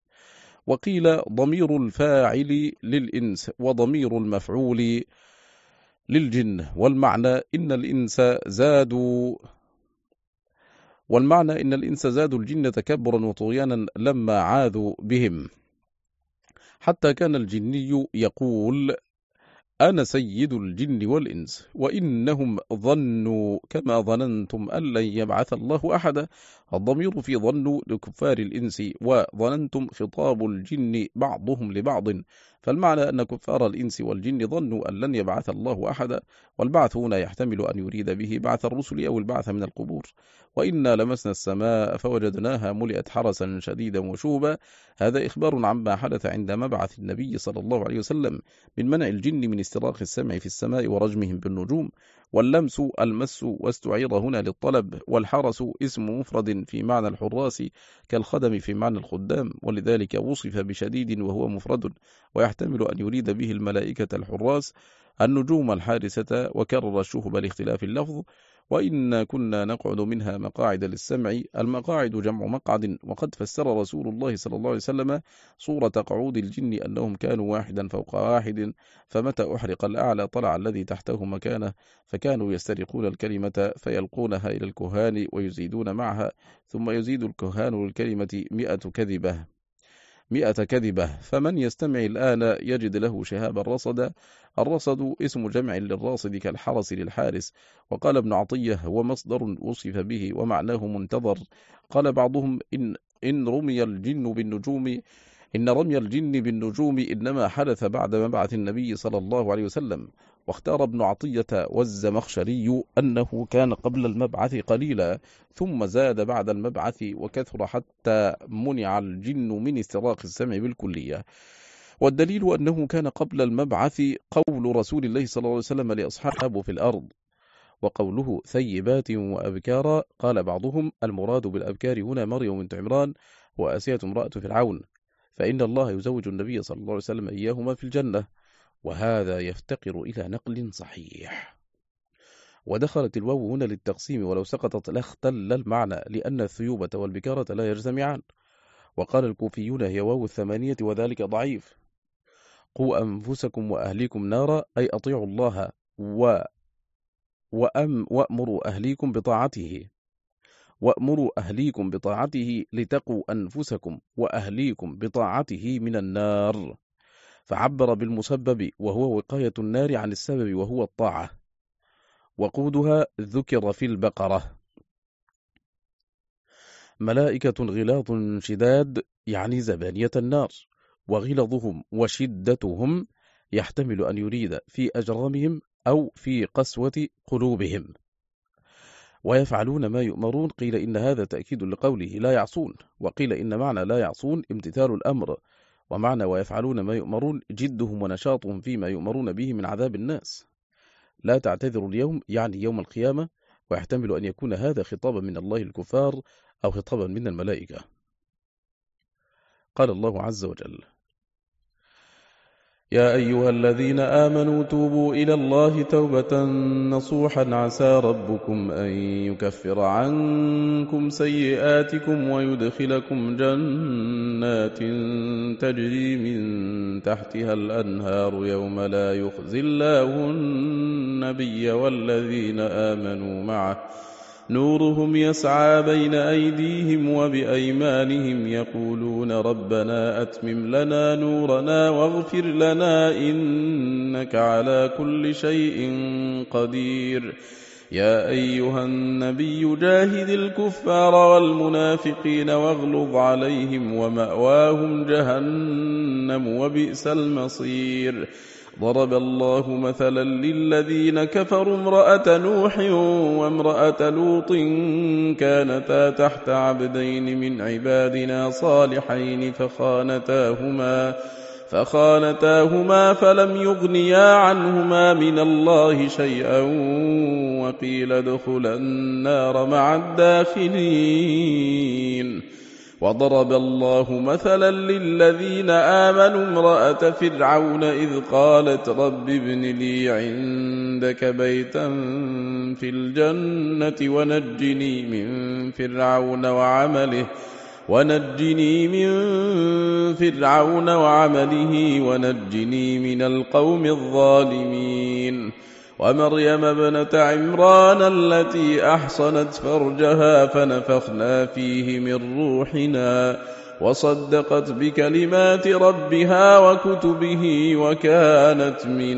وقيل ضمير الفاعل للإنس وضمير المفعول للجن، والمعنى إن الإنس زادوا والمعنى إن الإنس زادوا الجن تكبرا وطغيانا لما عاذوا بهم، حتى كان الجني يقول أنا سيد الجن والإنس، وإنهم ظنوا كما ظننتم أن لن يبعث الله أحدا. الضمير في ظنوا لكفار الإنس، وظننتم خطاب الجن بعضهم لبعض، فالمعنى أن كفار الإنس والجن ظنوا أن لن يبعث الله أحدا، والبعث هنا يحتمل أن يريد به بعث الرسل أو البعث من القبور. وإنا لمسنا السماء فوجدناها ملئت حرسا شديدا وشوبا، هذا إخبار عما حدث عند مبعث النبي صلى الله عليه وسلم من منع الجن من استراق السمع في السماء ورجمهم بالنجوم. واللمس المس واستعير هنا للطلب، والحرس اسم مفرد في معنى الحراس كالخدم في معنى الخدام، ولذلك وصف بشديد وهو مفرد، ويحتمل أن يريد به الملائكة الحراس النجوم الحارسة، وكرر الشهب لاختلاف اللفظ. وإن كنا نقعد منها مقاعد للسمع، المقاعد جمع مقعد، وقد فسر رسول الله صلى الله عليه وسلم صورة قعود الجن أنهم كانوا واحدا فوق واحد، فمتى أحرق الأعلى طلع الذي تحته مكانه، فكانوا يسترقون الكلمة فيلقونها إلى الكهان ويزيدون معها، ثم يزيد الكهان للكلمة مئة كذبة مئة كذبة فمن يستمع الآن يجد له شهابا رصدا. الرصد اسم جمع للراصد كالحرس للحارس. وقال ابن عطية هو مصدر وصف به ومعناه منتظر. قال بعضهم إن, إن رمي الجن بالنجوم إن رمي الجن بالنجوم إنما حدث بعد مبعث النبي صلى الله عليه وسلم. واختار ابن عطية والزمخشري أنه كان قبل المبعث قليلا، ثم زاد بعد المبعث وكثر حتى منع الجن من استراق السمع بالكلية. والدليل أنه كان قبل المبعث قول رسول الله صلى الله عليه وسلم لأصحابه في الأرض. وقوله ثيبات وأبكارا، قال بعضهم المراد بالأبكار هنا مريم بنت عمران وآسية امرأة فرعون، فإن الله يزوج النبي صلى الله عليه وسلم إياهما في الجنة، وهذا يفتقر إلى نقل صحيح. ودخلت الواو هنا للتقسيم، ولو سقطت لاختل المعنى، لأن الثيوبة والبكارة لا يجتمعان. وقال الكوفيون هي واو الثمانية وذلك ضعيف. قوا أنفسكم وأهليكم نارا، أي أطيعوا الله و وأم وأمروا أهليكم بطاعته وأمروا أهليكم بطاعته لتقوا أنفسكم وأهليكم بطاعته من النار، فعبر بالمسبب وهو وقاية النار عن السبب وهو الطاعة. وقودها ذكر في البقرة. ملائكة غلاظ شداد يعني زبانية النار، وغلظهم وشدتهم يحتمل أن يريد في أجرامهم أو في قسوة قلوبهم. ويفعلون ما يؤمرون، قيل إن هذا تأكيد لقوله لا يعصون، وقيل إن معنى لا يعصون امتثال الأمر، ومعنى ويفعلون ما يؤمرون جدهم ونشاطهم فيما يؤمرون به من عذاب الناس. لا تعتذروا اليوم يعني يوم القيامة، ويحتمل أن يكون هذا خطابا من الله الكفار أو خطابا من الملائكة. قال الله عز وجل يا أيها الذين آمنوا توبوا إلى الله توبة نصوحا عسى ربكم أن يكفر عنكم سيئاتكم ويدخلكم جنات تجري من تحتها الأنهار يوم لا يخزي الله النبي والذين آمنوا معه نورهم يسعى بين أيديهم وبأيمانهم يقولون ربنا أتمم لنا نورنا واغفر لنا إنك على كل شيء قدير. يا أيها النبي جاهد الكفار والمنافقين واغلظ عليهم ومأواهم جهنم وبئس المصير. ضرب الله مثلا للذين كفروا امرأة نوح وامرأة لوط كانتا تحت عبدين من عبادنا صالحين فخانتاهما فخانتاهما فلم يغنيا عنهما من الله شيئا وقيل ادخلا النار مع الداخلين. وضرب الله مثلا للذين آمنوا امرأة فرعون إذ قالت رب ابن لي عندك بيتا في الجنة ونجني من فرعون وعمله ونجني من فرعون وعمله ونجني من القوم الظالمين. ومريم ابنة عمران التي أحصنت فرجها فنفخنا فيه من روحنا وصدقت بكلمات ربها وكتبه وكانت من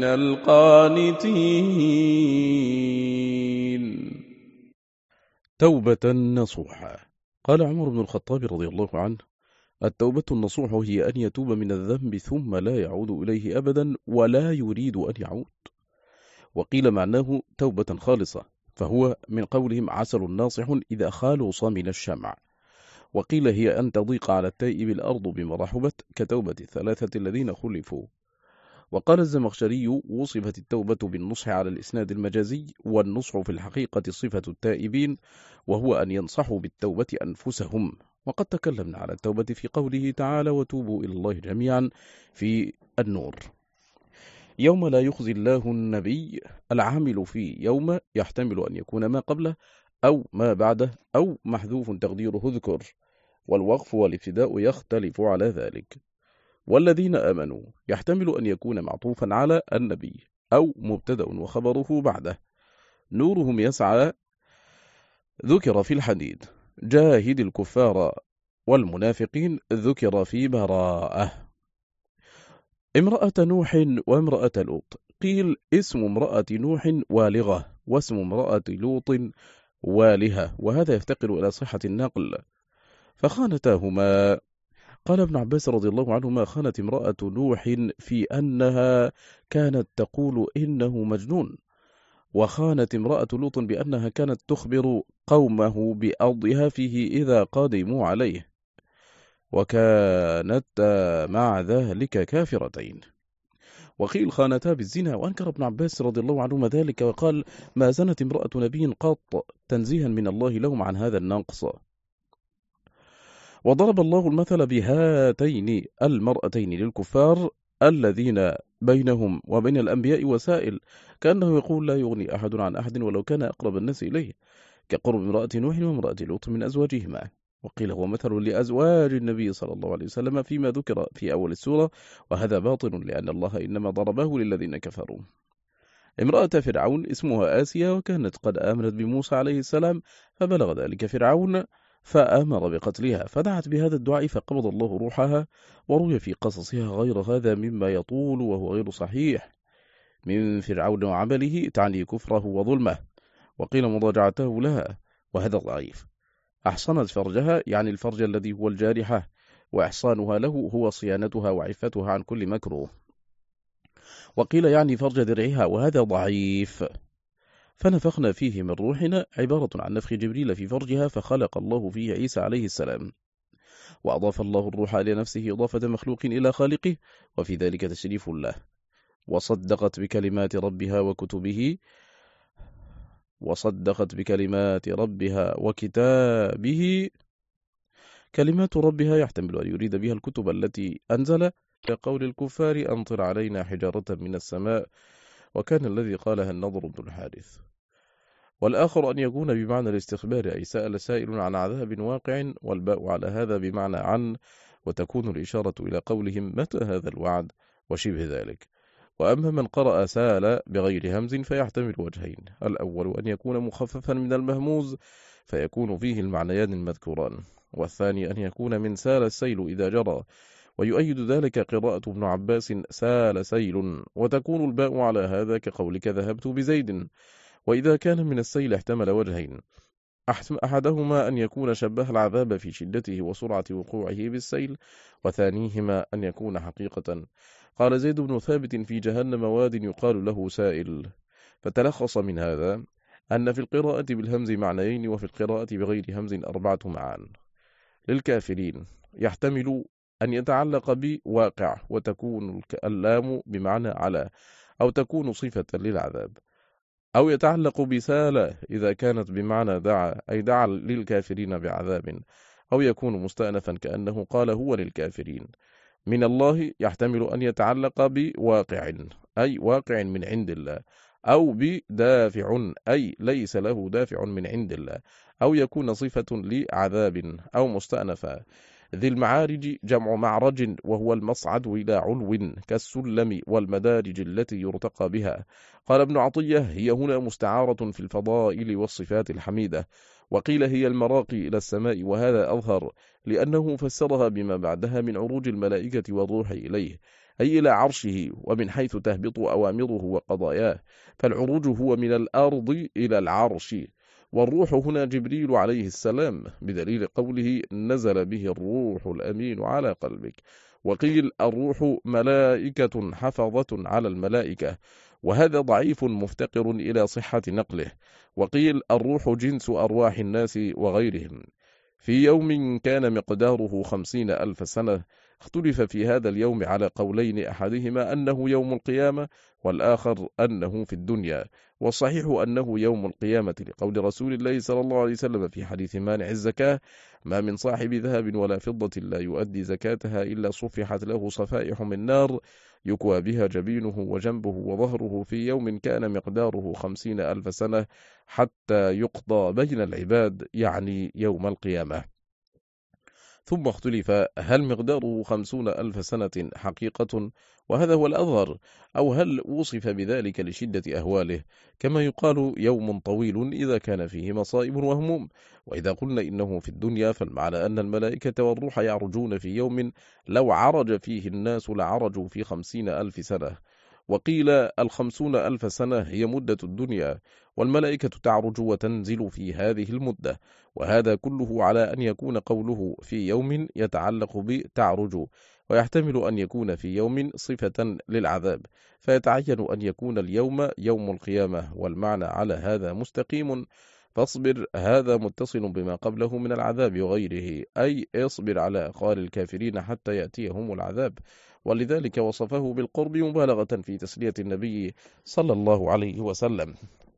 القانتين. توبة نصوحا. قال عمر بن الخطاب رضي الله عنه التوبة النصوح هي أن يتوب من الذنب ثم لا يعود إليه أبدا ولا يريد أن يعود. وقيل معناه توبة خالصة، فهو من قولهم عسل ناصح إذا خالص من الشمع. وقيل هي أن تضيق على التائب الأرض بما رحبت كتوبة الثلاثة الذين خلفوا. وقال الزمخشري: وصفت التوبة بالنصح على الإسناد المجازي، والنصح في الحقيقة صفة التائبين، وهو أن ينصحوا بالتوبة أنفسهم. وقد تكلمنا على التوبة في قوله تعالى: وتوبوا إلى الله جميعا في النور. يوم لا يخزي الله النبي، العامل في يوم يحتمل أن يكون ما قبله أو ما بعده أو محذوف تقديره اذكر، والوقف والابتداء يختلف على ذلك. والذين آمنوا يحتمل أن يكون معطوفا على النبي أو مبتدأ وخبره بعده. نورهم يسعى ذكر في الحديد. جاهد الكفار والمنافقين ذكر في براءة. امرأة نوح وامرأة لوط، قيل اسم امرأة نوح والغة، واسم امرأة لوط والهة، وهذا يفتقر إلى صحة النقل، فخانتاهما. قال ابن عباس رضي الله عنهما: خانت امرأة نوح في أنها كانت تقول إنه مجنون، وخانت امرأة لوط بأنها كانت تخبر قومه بأرضها فيه إذا قادموا عليه، وكانت مع ذلك كافرتين. وقيل خانتا بالزنا، وأنكر ابن عباس رضي الله عنهما ذلك وقال: ما زنت امرأة نبي قط، تنزيها من الله لهم عن هذا النقص. وضرب الله المثل بهاتين المرأتين للكفار الذين بينهم وبين الأنبياء وسائل، كأنه يقول: لا يغني أحد عن أحد ولو كان أقرب الناس إليه، كقرب امرأة نوح وامرأة لوط من أزواجهما. وقيل هو مثل لأزواج النبي صلى الله عليه وسلم فيما ذكر في أول السورة، وهذا باطل لأن الله إنما ضربه للذين كفروا. امرأة فرعون اسمها آسيا، وكانت قد آمنت بموسى عليه السلام، فبلغ ذلك فرعون فأمر بقتلها، فدعت بهذا الدعاء فقبض الله روحها. وروي في قصصها غير هذا مما يطول وهو غير صحيح من فرعون وعمله، تعني كفره وظلمه، وقيل مضاجعته لها، وهذا ضعيف. أحصنت فرجها يعني الفرج الذي هو الجارحة، وإحصانها له هو صيانتها وعفتها عن كل مكروه، وقيل يعني فرج درعها، وهذا ضعيف. فنفخنا فيه من روحنا عبارة عن نفخ جبريل في فرجها، فخلق الله فيه عيسى عليه السلام، وأضاف الله الروح إلى نفسه إضافة مخلوق إلى خالقه، وفي ذلك تشريف له. وصدقت بكلمات ربها وكتبه وصدقت بكلمات ربها وكتابه. كلمات ربها يحتمل أن يريد بها الكتب التي أنزل، كقول الكفار: أمطر علينا حجارة من السماء، وكان الذي قالها النضر بن الحارث. والآخر أن يكون بمعنى الاستخبار، أي سأل سائل عن عذاب واقع، والباء على هذا بمعنى عن، وتكون الإشارة إلى قولهم: متى هذا الوعد، وشبه ذلك. وأما من قرأ سال بغير همز فيحتمل وجهين: الأول أن يكون مخففا من المهموز فيكون فيه المعنيان المذكوران، والثاني أن يكون من سال السيل إذا جرى، ويؤيد ذلك قراءة ابن عباس: سال سيل، وتكون الباء على هذا كقولك ذهبت بزيد. وإذا كان من السيل احتمل وجهين: أحدهما أن يكون شبه العذاب في شدته وسرعة وقوعه بالسيل، وثانيهما أن يكون حقيقة. قال زيد بن ثابت: في جهنم واد يقال له سائل. فتلخص من هذا أن في القراءة بالهمز معنيين، وفي القراءة بغير همز أربعة معان. للكافرين يحتمل أن يتعلق بواقع، وتكون اللام بمعنى على، أو تكون صفة للعذاب، أو يتعلق بسالة إذا كانت بمعنى دعا، أي دعا للكافرين بعذاب، أو يكون مستأنفا كأنه قال هو للكافرين. من الله يحتمل أن يتعلق بواقع، أي واقع من عند الله، أو بدافع، أي ليس له دافع من عند الله، أو يكون صفة لعذاب، أو مستأنفا. ذي المعارج جمع معرج، وهو المصعد إلى علو كالسلم والمدارج التي يرتقى بها. قال ابن عطية: هي هنا مستعارة في الفضائل والصفات الحميدة، وقيل هي المراقي إلى السماء، وهذا أظهر لأنه فسرها بما بعدها من عروج الملائكة والروح إليه، أي إلى عرشه، ومن حيث تهبط أوامره وقضاياه، فالعروج هو من الأرض إلى العرش. والروح هنا جبريل عليه السلام، بدليل قوله: نزل به الروح الأمين على قلبك. وقيل الروح ملائكة حفظة على الملائكة، وهذا ضعيف مفتقر إلى صحة نقله. وقيل الروح جنس أرواح الناس وغيرهم، في يوم كان مقداره خمسين ألف سنة، اختلف في هذا اليوم على قولين، أحدهما أنه يوم القيامة والآخر أنه في الدنيا، والصحيح أنه يوم القيامة لقول رسول الله صلى الله عليه وسلم في حديث مانع الزكاة: ما من صاحب ذهب ولا فضة لا يؤدي زكاتها إلا صفحت له صفائح من نار يكوى بها جبينه وجنبه وظهره في يوم كان مقداره خمسين ألف سنة حتى يقضى بين العباد، يعني يوم القيامة. ثم اختلف هل مقداره خمسون ألف سنة حقيقة، وهذا هو الأظهر، أو هل وصف بذلك لشدة أهواله، كما يقال يوم طويل إذا كان فيه مصائب وهموم. وإذا قلنا إنه في الدنيا فالمعنى أن الملائكة والروح يعرجون في يوم لو عرج فيه الناس لعرجوا في خمسين ألف سنة. وقيل الخمسون ألف سنة هي مدة الدنيا، والملائكة تعرج وتنزل في هذه المدة، وهذا كله على أن يكون قوله في يوم يتعلق بتعرج، ويحتمل أن يكون في يوم صفة للعذاب، فيتعين أن يكون اليوم يوم القيامة، والمعنى على هذا مستقيم. فاصبر هذا متصل بما قبله من العذاب وغيره، أي اصبر على أقوال الكافرين حتى يأتيهم العذاب، ولذلك وصفه بالقرب مبالغة في تسلية النبي صلى الله عليه وسلم.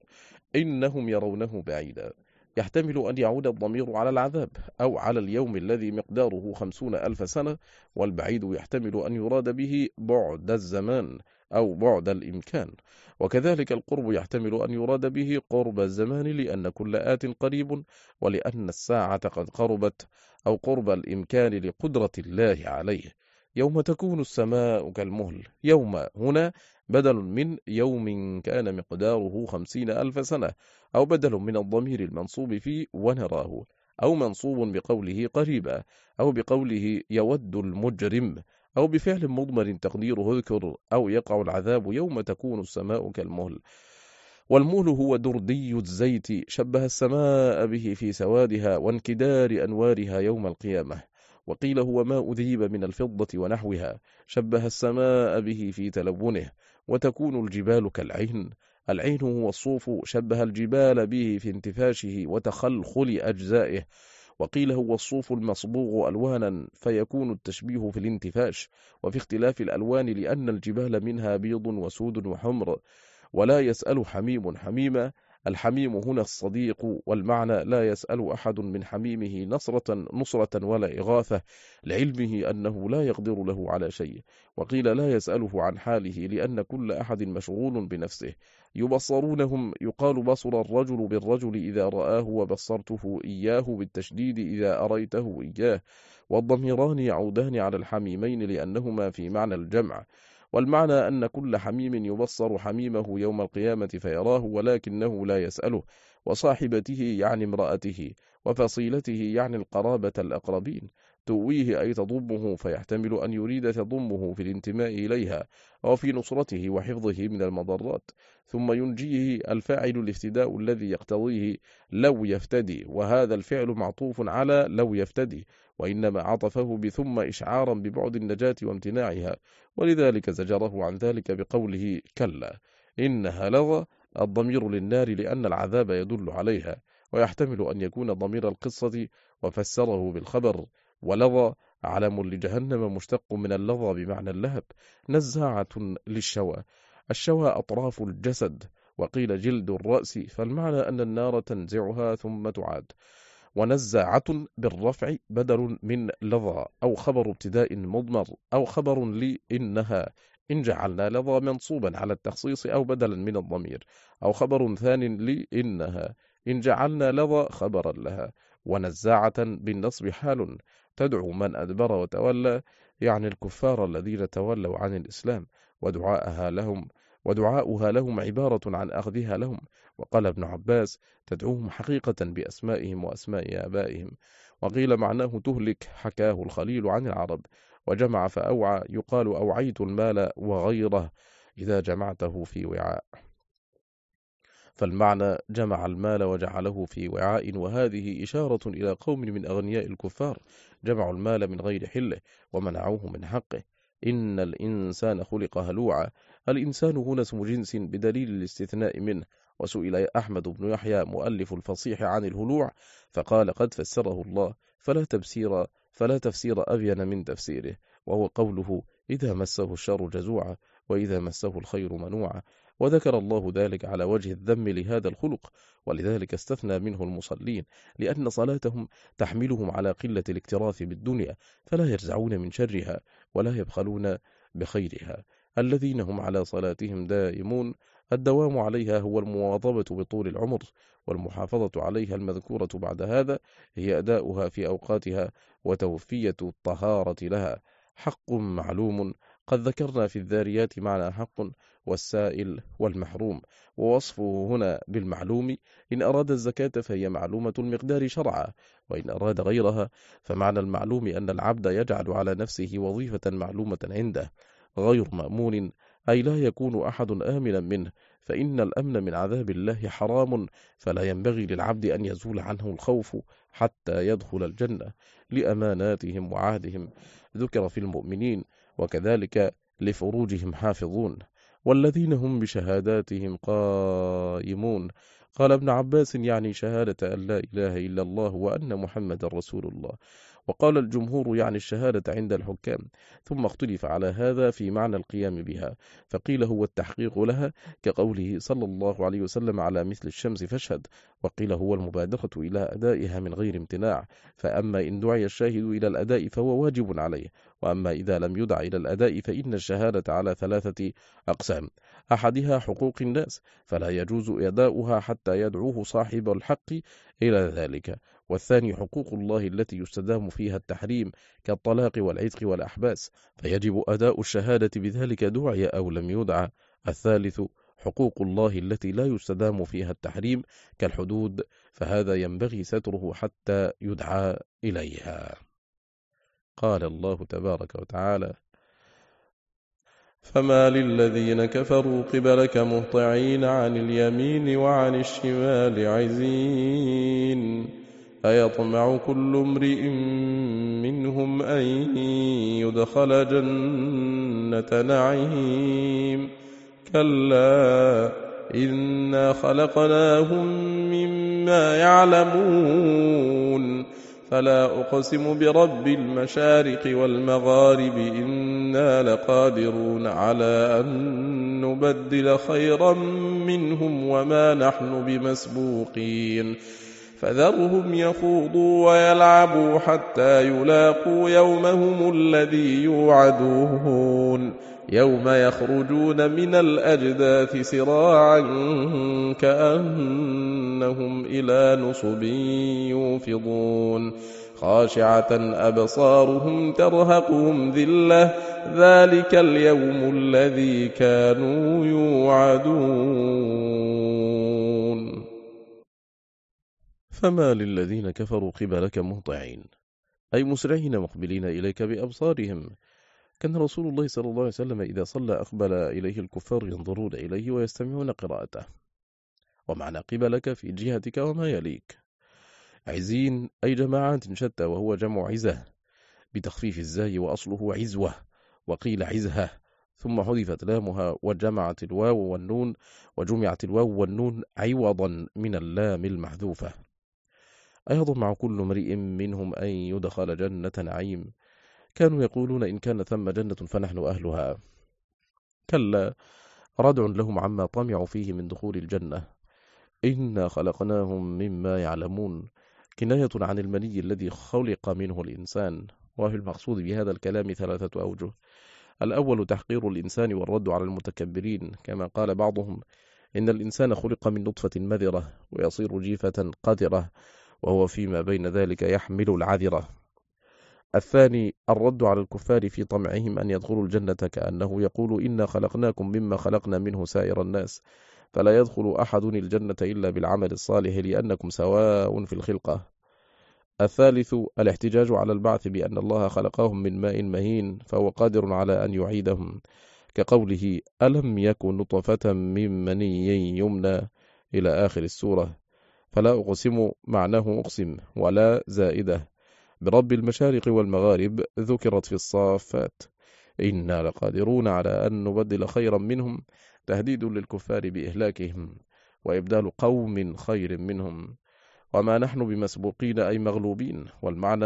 إنهم يرونه بعيدا، يحتمل أن يعود الضمير على العذاب أو على اليوم الذي مقداره خمسون ألف سنة، والبعيد يحتمل أن يراد به بعد الزمان أو بعد الإمكان، وكذلك القرب يحتمل أن يراد به قرب الزمان لأن كل آت قريب، ولأن الساعة قد قربت، أو قرب الإمكان لقدرة الله عليه. يوم تكون السماء كالمهل، يوم هنا بدل من يوم كان مقداره خمسين ألف سنة، أو بدل من الضمير المنصوب فيه ونراه، أو منصوب بقوله قريبا، أو بقوله يود المجرم، أو بفعل مضمر تقديره اذكر، أو يقع العذاب يوم تكون السماء كالمهل. والمهل هو دردي الزيت، شبه السماء به في سوادها وانكدار أنوارها يوم القيامة. وقيل هو ما أذيب من الفضة ونحوها، شبه السماء به في تلونه. وتكون الجبال كالعين، العين هو الصوف، شبه الجبال به في انتفاشه وتخلخل أجزائه. وقيل هو الصوف المصبوغ ألوانا، فيكون التشبيه في الانتفاش وفي اختلاف الألوان، لأن الجبال منها بيض وسود وحمر. ولا يسأل حميم حميما، الحميم هنا الصديق، والمعنى لا يسأل أحد من حميمه نصرة نصرة ولا إغاثة، لعلمه أنه لا يقدر له على شيء. وقيل لا يسأله عن حاله، لأن كل أحد مشغول بنفسه. يبصرونهم، يقال بصر الرجل بالرجل إذا رآه، وبصرته إياه بالتشديد إذا أريته إياه. والضميران يعودان على الحميمين لأنهما في معنى الجمع. والمعنى أن كل حميم يبصر حميمه يوم القيامة فيراه ولكنه لا يسأله، وصاحبته يعني امرأته، وفصيلته يعني القرابة الأقربين، تؤويه أي تضمه، فيحتمل أن يريد تضمه في الانتماء إليها أو في نصرته وحفظه من المضرات. ثم ينجيه الفاعل الافتداء الذي يقتضيه لو يفتدي، وهذا الفعل معطوف على لو يفتدي، وإنما عطفه بثم إشعارا ببعد النجاة وامتناعها، ولذلك زجره عن ذلك بقوله كلا إنها لظى، الضمير للنار لأن العذاب يدل عليها، ويحتمل أن يكون ضمير القصة وفسره بالخبر. ولظى علم لجهنم مشتق من اللظى بمعنى اللهب، نزاعة للشوى، الشوى أطراف الجسد، وقيل جلد الرأس، فالمعنى أن النار تنزعها ثم تعاد. ونزاعة بالرفع بدل من لظى، أو خبر ابتداء مضمر، أو خبر لإنها، إن جعلنا لظى منصوبا على التخصيص أو بدلا من الضمير، أو خبر ثان لإنها، إن جعلنا لظى خبرا لها. ونزاعة بالنصب حال، تدعو من أدبر وتولى، يعني الكفار الذين تولوا عن الإسلام، ودعاءها لهم ودعاؤها لهم عبارة عن أخذها لهم. وقال ابن عباس تدعوهم حقيقة بأسمائهم وأسماء آبائهم. وقيل معناه تهلك، حكاه الخليل عن العرب. وجمع فأوعى، يقال أوعيت المال وغيره إذا جمعته في وعاء، فالمعنى جمع المال وجعله في وعاء، وهذه إشارة إلى قوم من أغنياء الكفار جمعوا المال من غير حله ومنعوه من حقه. إن الإنسان خلق هلوعا، الإنسان هنا اسم جنس بدليل الاستثناء منه. وسئل أحمد بن يحيى مؤلف الفصيح عن الهلوع، فقال قد فسره الله، فلا تفسير فلا تفسير أبين من تفسيره. وهو قوله إذا مسه الشر جزوعا وإذا مسه الخير منوعا، وذكر الله ذلك على وجه الذم لهذا الخلق، ولذلك استثنى منه المصلين، لأن صلاتهم تحملهم على قلة الاكتراث بالدنيا، فلا يرجعون من شرها ولا يبخلون بخيرها. الذين هم على صلاتهم دائمون، الدوام عليها هو المواظبة بطول العمر، والمحافظة عليها المذكورة بعد هذا هي أداؤها في أوقاتها وتوفية الطهارة لها. حق معلوم، قد ذكرنا في الذاريات معنى حق والسائل والمحروم، ووصفه هنا بالمعلوم إن أراد الزكاة فهي معلومة المقدار شرعا، وإن أراد غيرها فمعنى المعلوم أن العبد يجعل على نفسه وظيفة معلومة عنده غير مأمون، أي لا يكون أحد آمنا منه، فإن الأمن من عذاب الله حرام، فلا ينبغي للعبد أن يزول عنه الخوف حتى يدخل الجنة، لأماناتهم وعهدهم ذكر في المؤمنين، وكذلك لفروجهم حافظون، والذين هم بشهاداتهم قائمون. قال ابن عباس يعني شهادة أن لا إله إلا الله وأن محمد رسول الله، وقال الجمهور يعني الشهادة عند الحكام، ثم اختلف على هذا في معنى القيام بها، فقيل هو التحقيق لها كقوله صلى الله عليه وسلم على مثل الشمس فاشهد، وقيل هو المبادرة إلى أدائها من غير امتناع، فأما إن دعي الشاهد إلى الأداء فهو واجب عليه، وأما إذا لم يدع إلى الأداء فإن الشهادة على ثلاثة أقسام: أحدها حقوق الناس فلا يجوز أداؤها حتى يدعوه صاحب الحق إلى ذلك، والثاني حقوق الله التي يستدام فيها التحريم كالطلاق والعتق والأحباس، فيجب أداء الشهادة بذلك دعي أو لم يدع. الثالث حقوق الله التي لا يستدام فيها التحريم كالحدود، فهذا ينبغي ستره حتى يدعى إليها. قال الله تبارك وتعالى: فما للذين كفروا قبلك مهطعين عن اليمين وعن الشمال عزين، أيطمع كل امرئ منهم أن يدخل جنة نعيم، كلا إنا خلقناهم مما يعلمون، فلا أقسم برب المشارق والمغارب إنا لقادرون على أن نبدل خيرا منهم وما نحن بمسبوقين، فذرهم يخوضوا ويلعبوا حتى يلاقوا يومهم الذي يوعدون، يوم يخرجون من الأجداث سراعا كأنهم إلى نصب يوفضون، خاشعة أبصارهم ترهقهم ذلة، ذلك اليوم الذي كانوا يوعدون. فما للذين كفروا قبلك مهطعين، أي مسرعين مقبلين إليك بأبصارهم. كان رسول الله صلى الله عليه وسلم إذا صلى أقبل إليه الكفار ينظرون إليه ويستمعون قراءته. ومعنى قبلك في جهتك وما يليك. عزين أي جماعات شتى، وهو جمع عزة بتخفيف الزاي وأصله عزوة، وقيل عزها، ثم حذفت لامها وجمعت الواو والنون، وجمعت الواو والنون عوضا من اللام المحذوفة. أيطمع كل امرئ منهم أن يدخل جنة نعيم، كانوا يقولون إن كان ثم جنة فنحن أهلها. كلا، ردع لهم عما طمعوا فيه من دخول الجنة. إنا خلقناهم مما يعلمون، كناية عن المني الذي خلق منه الإنسان، وفي المقصود بهذا الكلام ثلاثة أوجه: الأول تحقير الإنسان والرد على المتكبرين، كما قال بعضهم إن الإنسان خلق من نطفة مذرة ويصير جيفة قذرة، وهو فيما بين ذلك يحمل العذرة. الثاني الرد على الكفار في طمعهم أن يدخلوا الجنة، كأنه يقول إنا خلقناكم مما خلقنا منه سائر الناس، فلا يدخل أحد الجنة إلا بالعمل الصالح لأنكم سواء في الخلقة. الثالث الاحتجاج على البعث بأن الله خلقهم من ماء مهين فهو قادر على أن يعيدهم، كقوله ألم يكن نطفة من مني يمنى إلى آخر السورة. فلا أقسم معناه أقسم، ولا زائدة برب المشارق والمغارب ذكرت في الصافات، إنا لقادرون على أن نبدل خيرا منهم، تهديد للكفار بإهلاكهم وإبدال قوم خير منهم، وما نحن بمسبوقين أي مغلوبين، والمعنى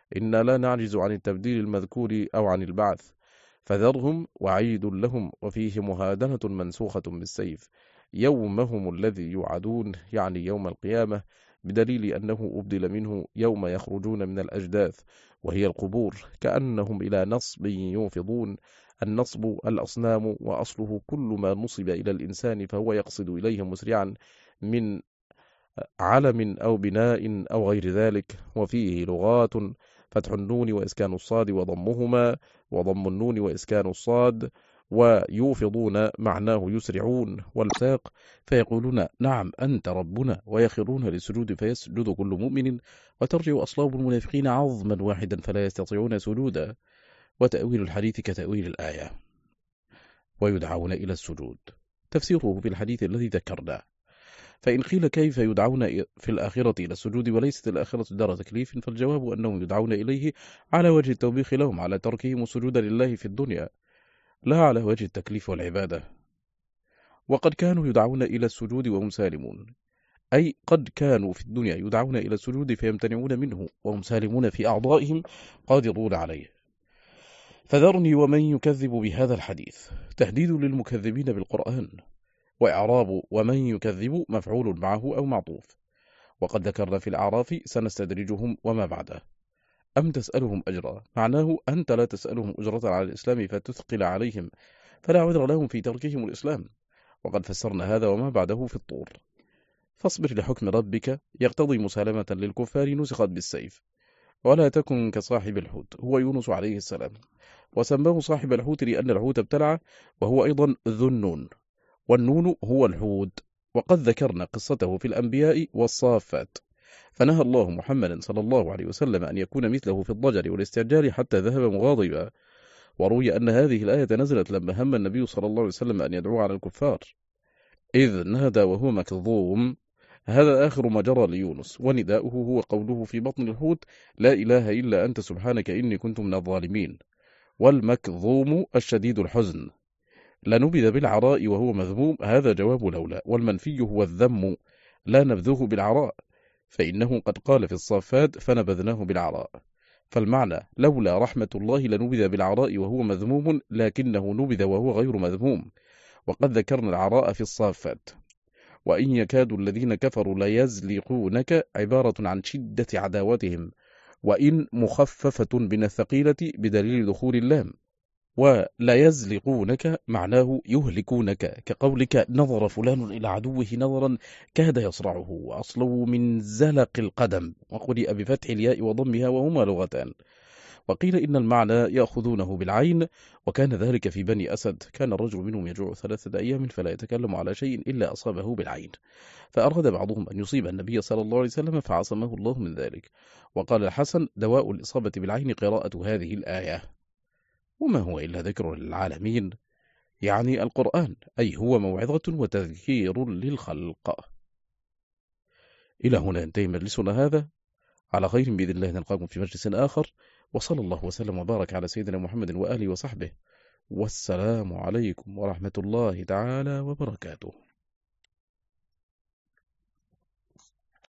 إنا لا نعجز عن التبديل المذكور أو عن البعث، فذرهم وعيد لهم، وفيه مهادنة منسوخة بالسيف، يومهم الذي يوعدون يعني يوم القيامة، بدليل أنه أبدل منه يوم يخرجون من الأجداث وهي القبور، كأنهم إلى نصب يوفضون. النصب الأصنام، وأصله كل ما نصب إلى الإنسان فهو يقصد إليه مسرعا من علم أو بناء أو غير ذلك. وفيه لغات: فتح النون وإسكان الصاد وضمهما، وضم النون وإسكان الصاد. ويوفضون معناه يسرعون، والساق فيقولون نعم أنت ربنا، ويخرون للسجود فيسجد كل مؤمن، وترجع أصلاب المنافقين عظما واحدا فلا يستطيعون سجودا. وتأويل الحديث كتأويل الآية. ويدعون إلى السجود، تفسيره في الحديث الذي ذكرناه. فإن قيل كيف يدعون في الآخرة إلى السجود وليست الآخرة دار تكليف، فالجواب أنهم يدعون إليه على وجه التوبيخ لهم على تركهم السجود لله في الدنيا، لا على وجه التكليف والعبادة. وقد كانوا يدعون إلى السجود وهم سالمون، أي قد كانوا في الدنيا يدعون إلى السجود فيمتنعون منه وهم سالمون في أعضائهم قادرون عليه. فذرني ومن يكذب بهذا الحديث تهديد للمكذبين بالقرآن، وإعراب ومن يكذب مفعول معه أو معطوف. وقد ذكرنا في الأعراف سنستدرجهم وما بعده. أم تسألهم أجرا، معناه أنت لا تسألهم أجرة على الإسلام فتثقل عليهم، فلا عذر لهم في تركهم الإسلام. وقد فسرنا هذا وما بعده في الطور. فاصبر لحكم ربك يقتضي مسالمة للكفار نسخت بالسيف. ولا تكن كصاحب الحوت، هو يونس عليه السلام، وسماه صاحب الحوت لأن الحوت ابتلع، وهو أيضا ذو النون، والنون هو الحوت. وقد ذكرنا قصته في الأنبياء والصافات، فنهى الله محمدا صلى الله عليه وسلم أن يكون مثله في الضجر والاستعجال حتى ذهب مغاضبا. وروي أن هذه الآية نزلت لما هم النبي صلى الله عليه وسلم أن يدعو على الكفار، إذ نادى وهو مكظوم. هذا آخر ما جرى ليونس، ونداؤه هو قوله في بطن الحوت: لا إله إلا أنت سبحانك إني كنت من الظالمين. والمكظوم الشديد الحزن. لنبذ بالعراء وهو مذموم، هذا جواب لولا، والمنفي هو الذم، لا نبذه بالعراء، فإنه قد قال في الصافات فنبذناه بالعراء. فالمعنى لولا رحمة الله لنبذ بالعراء وهو مذموم، لكنه نبذ وهو غير مذموم. وقد ذكرنا العراء في الصافات. وإن يكاد الذين كفروا ليزلقونك عبارة عن شدة عداوتهم، وإن مخففة من الثقيلة بدليل دخول اللام. ولا يزلقونك معناه يهلكونك، كقولك نظر فلان إلى عدوه نظرا كاد يصرعه، وأصله من زلق القدم، وقرئ بفتح الياء وضمها وهما لغتان. وقيل إن المعنى يأخذونه بالعين، وكان ذلك في بني أسد، كان الرجل منهم يجوع ثلاثة أيام فلا يتكلم على شيء إلا أصابه بالعين، فأراد بعضهم أن يصيب النبي صلى الله عليه وسلم فعصمه الله من ذلك. وقال الحسن دواء الإصابة بالعين قراءة هذه الآية. وما هو إلا ذكر للعالمين، يعني القرآن، أي هو موعظة وتذكير للخلق. إلى هنا ينتهي مجلسنا هذا، على خير بإذن الله نلقاكم في مجلس آخر، وصلى الله وسلم وبارك على سيدنا محمد وآله وصحبه، والسلام عليكم ورحمة الله تعالى وبركاته.